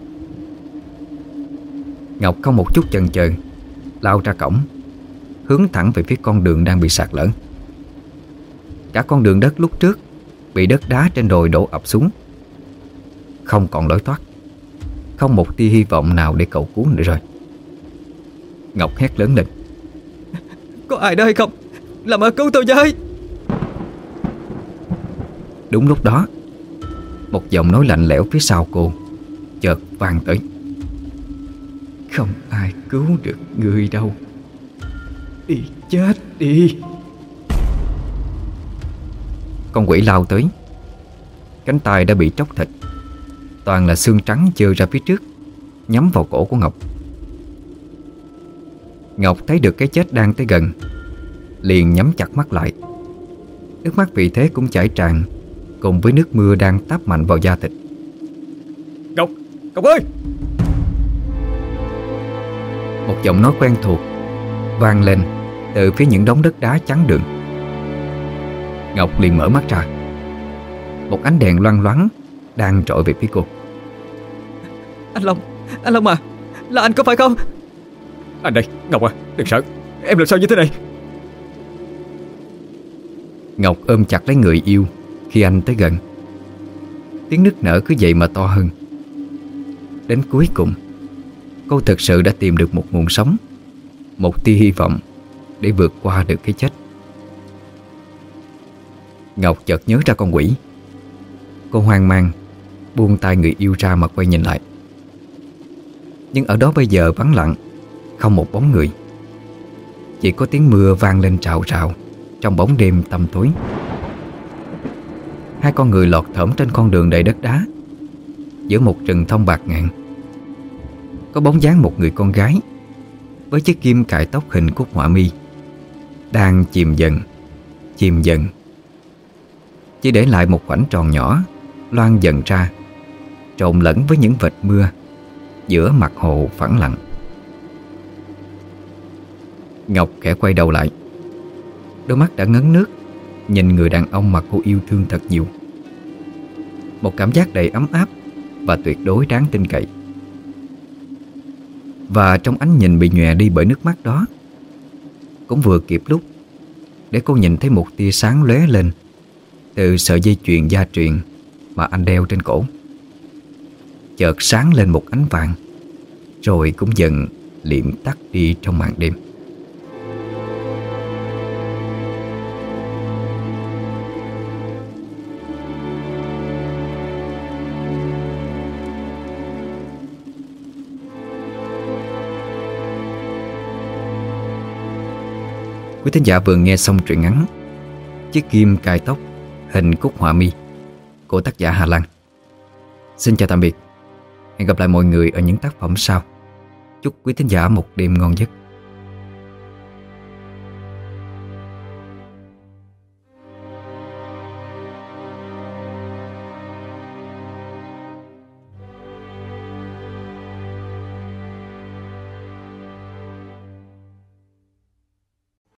Ngọc không một chút chần chừ, lao ra cổng, hướng thẳng về phía con đường đang bị sạt lở. Cả con đường đất lúc trước bị đất đá trên đồi đổ ập xuống, không còn lối thoát, không một tia hy vọng nào để cầu cứu nữa rồi. Ngọc hét lớn lên:
Có ai đó hay không? Làm ơn cứu tôi với.
Đúng lúc đó, một giọng nói lạnh lẽo phía sau cô chợt vang tới:
Không ai cứu được người đâu. Đi chết đi.
Con quỷ lao tới. Cánh tay đã bị tróc thịt, toàn là xương trắng chơ ra phía trước, nhắm vào cổ của Ngọc. Ngọc thấy được cái chết đang tới gần, liền nhắm chặt mắt lại. Nước mắt vì thế cũng chảy tràn, cùng với nước mưa đang táp mạnh vào da thịt.
Ngọc ơi!
Một giọng nói quen thuộc vang lên từ phía những đống đất đá chắn đường. Ngọc liền mở mắt ra. Một ánh đèn loang loáng đang trội về phía cô.
Anh Long à, là anh có phải không?
Anh đây, Ngọc à, đừng sợ. Em làm sao như thế này?
Ngọc ôm chặt lấy người yêu khi anh tới gần. Tiếng nức nở cứ vậy mà to hơn. Đến cuối cùng, cô thực sự đã tìm được một nguồn sống, một tia hy vọng để vượt qua được cái chết. Ngọc chợt nhớ ra con quỷ. Cô hoang mang buông tay người yêu ra mà quay nhìn lại. Nhưng ở đó bây giờ vắng lặng, không một bóng người. Chỉ có tiếng mưa vang lên rào rào trong bóng đêm tăm tối. Hai con người lọt thởm trên con đường đầy đất đá, giữa một rừng thông bạc ngàn. Có bóng dáng một người con gái với chiếc kim cài tóc hình cúc họa mi, đang chìm dần, chỉ để lại một khoảnh tròn nhỏ loang dần ra, trộn lẫn với những vệt mưa giữa mặt hồ phẳng lặng. Ngọc khẽ quay đầu lại. Đôi mắt đã ngấn nước nhìn người đàn ông mà cô yêu thương thật nhiều. Một cảm giác đầy ấm áp và tuyệt đối đáng tin cậy. Và trong ánh nhìn bị nhòe đi bởi nước mắt đó, cũng vừa kịp lúc để cô nhìn thấy một tia sáng lóe lên từ sợi dây chuyền gia truyền mà anh đeo trên cổ. Chợt sáng lên một ánh vàng, rồi cũng dần liệm tắt đi trong màn đêm. Quý thính giả vừa nghe xong truyện ngắn Chiếc kim cài tóc hình cúc họa mi của tác giả Hà Lan. Xin chào tạm biệt. Hẹn gặp lại mọi người ở những tác phẩm sau. Chúc quý thính giả một đêm ngon giấc.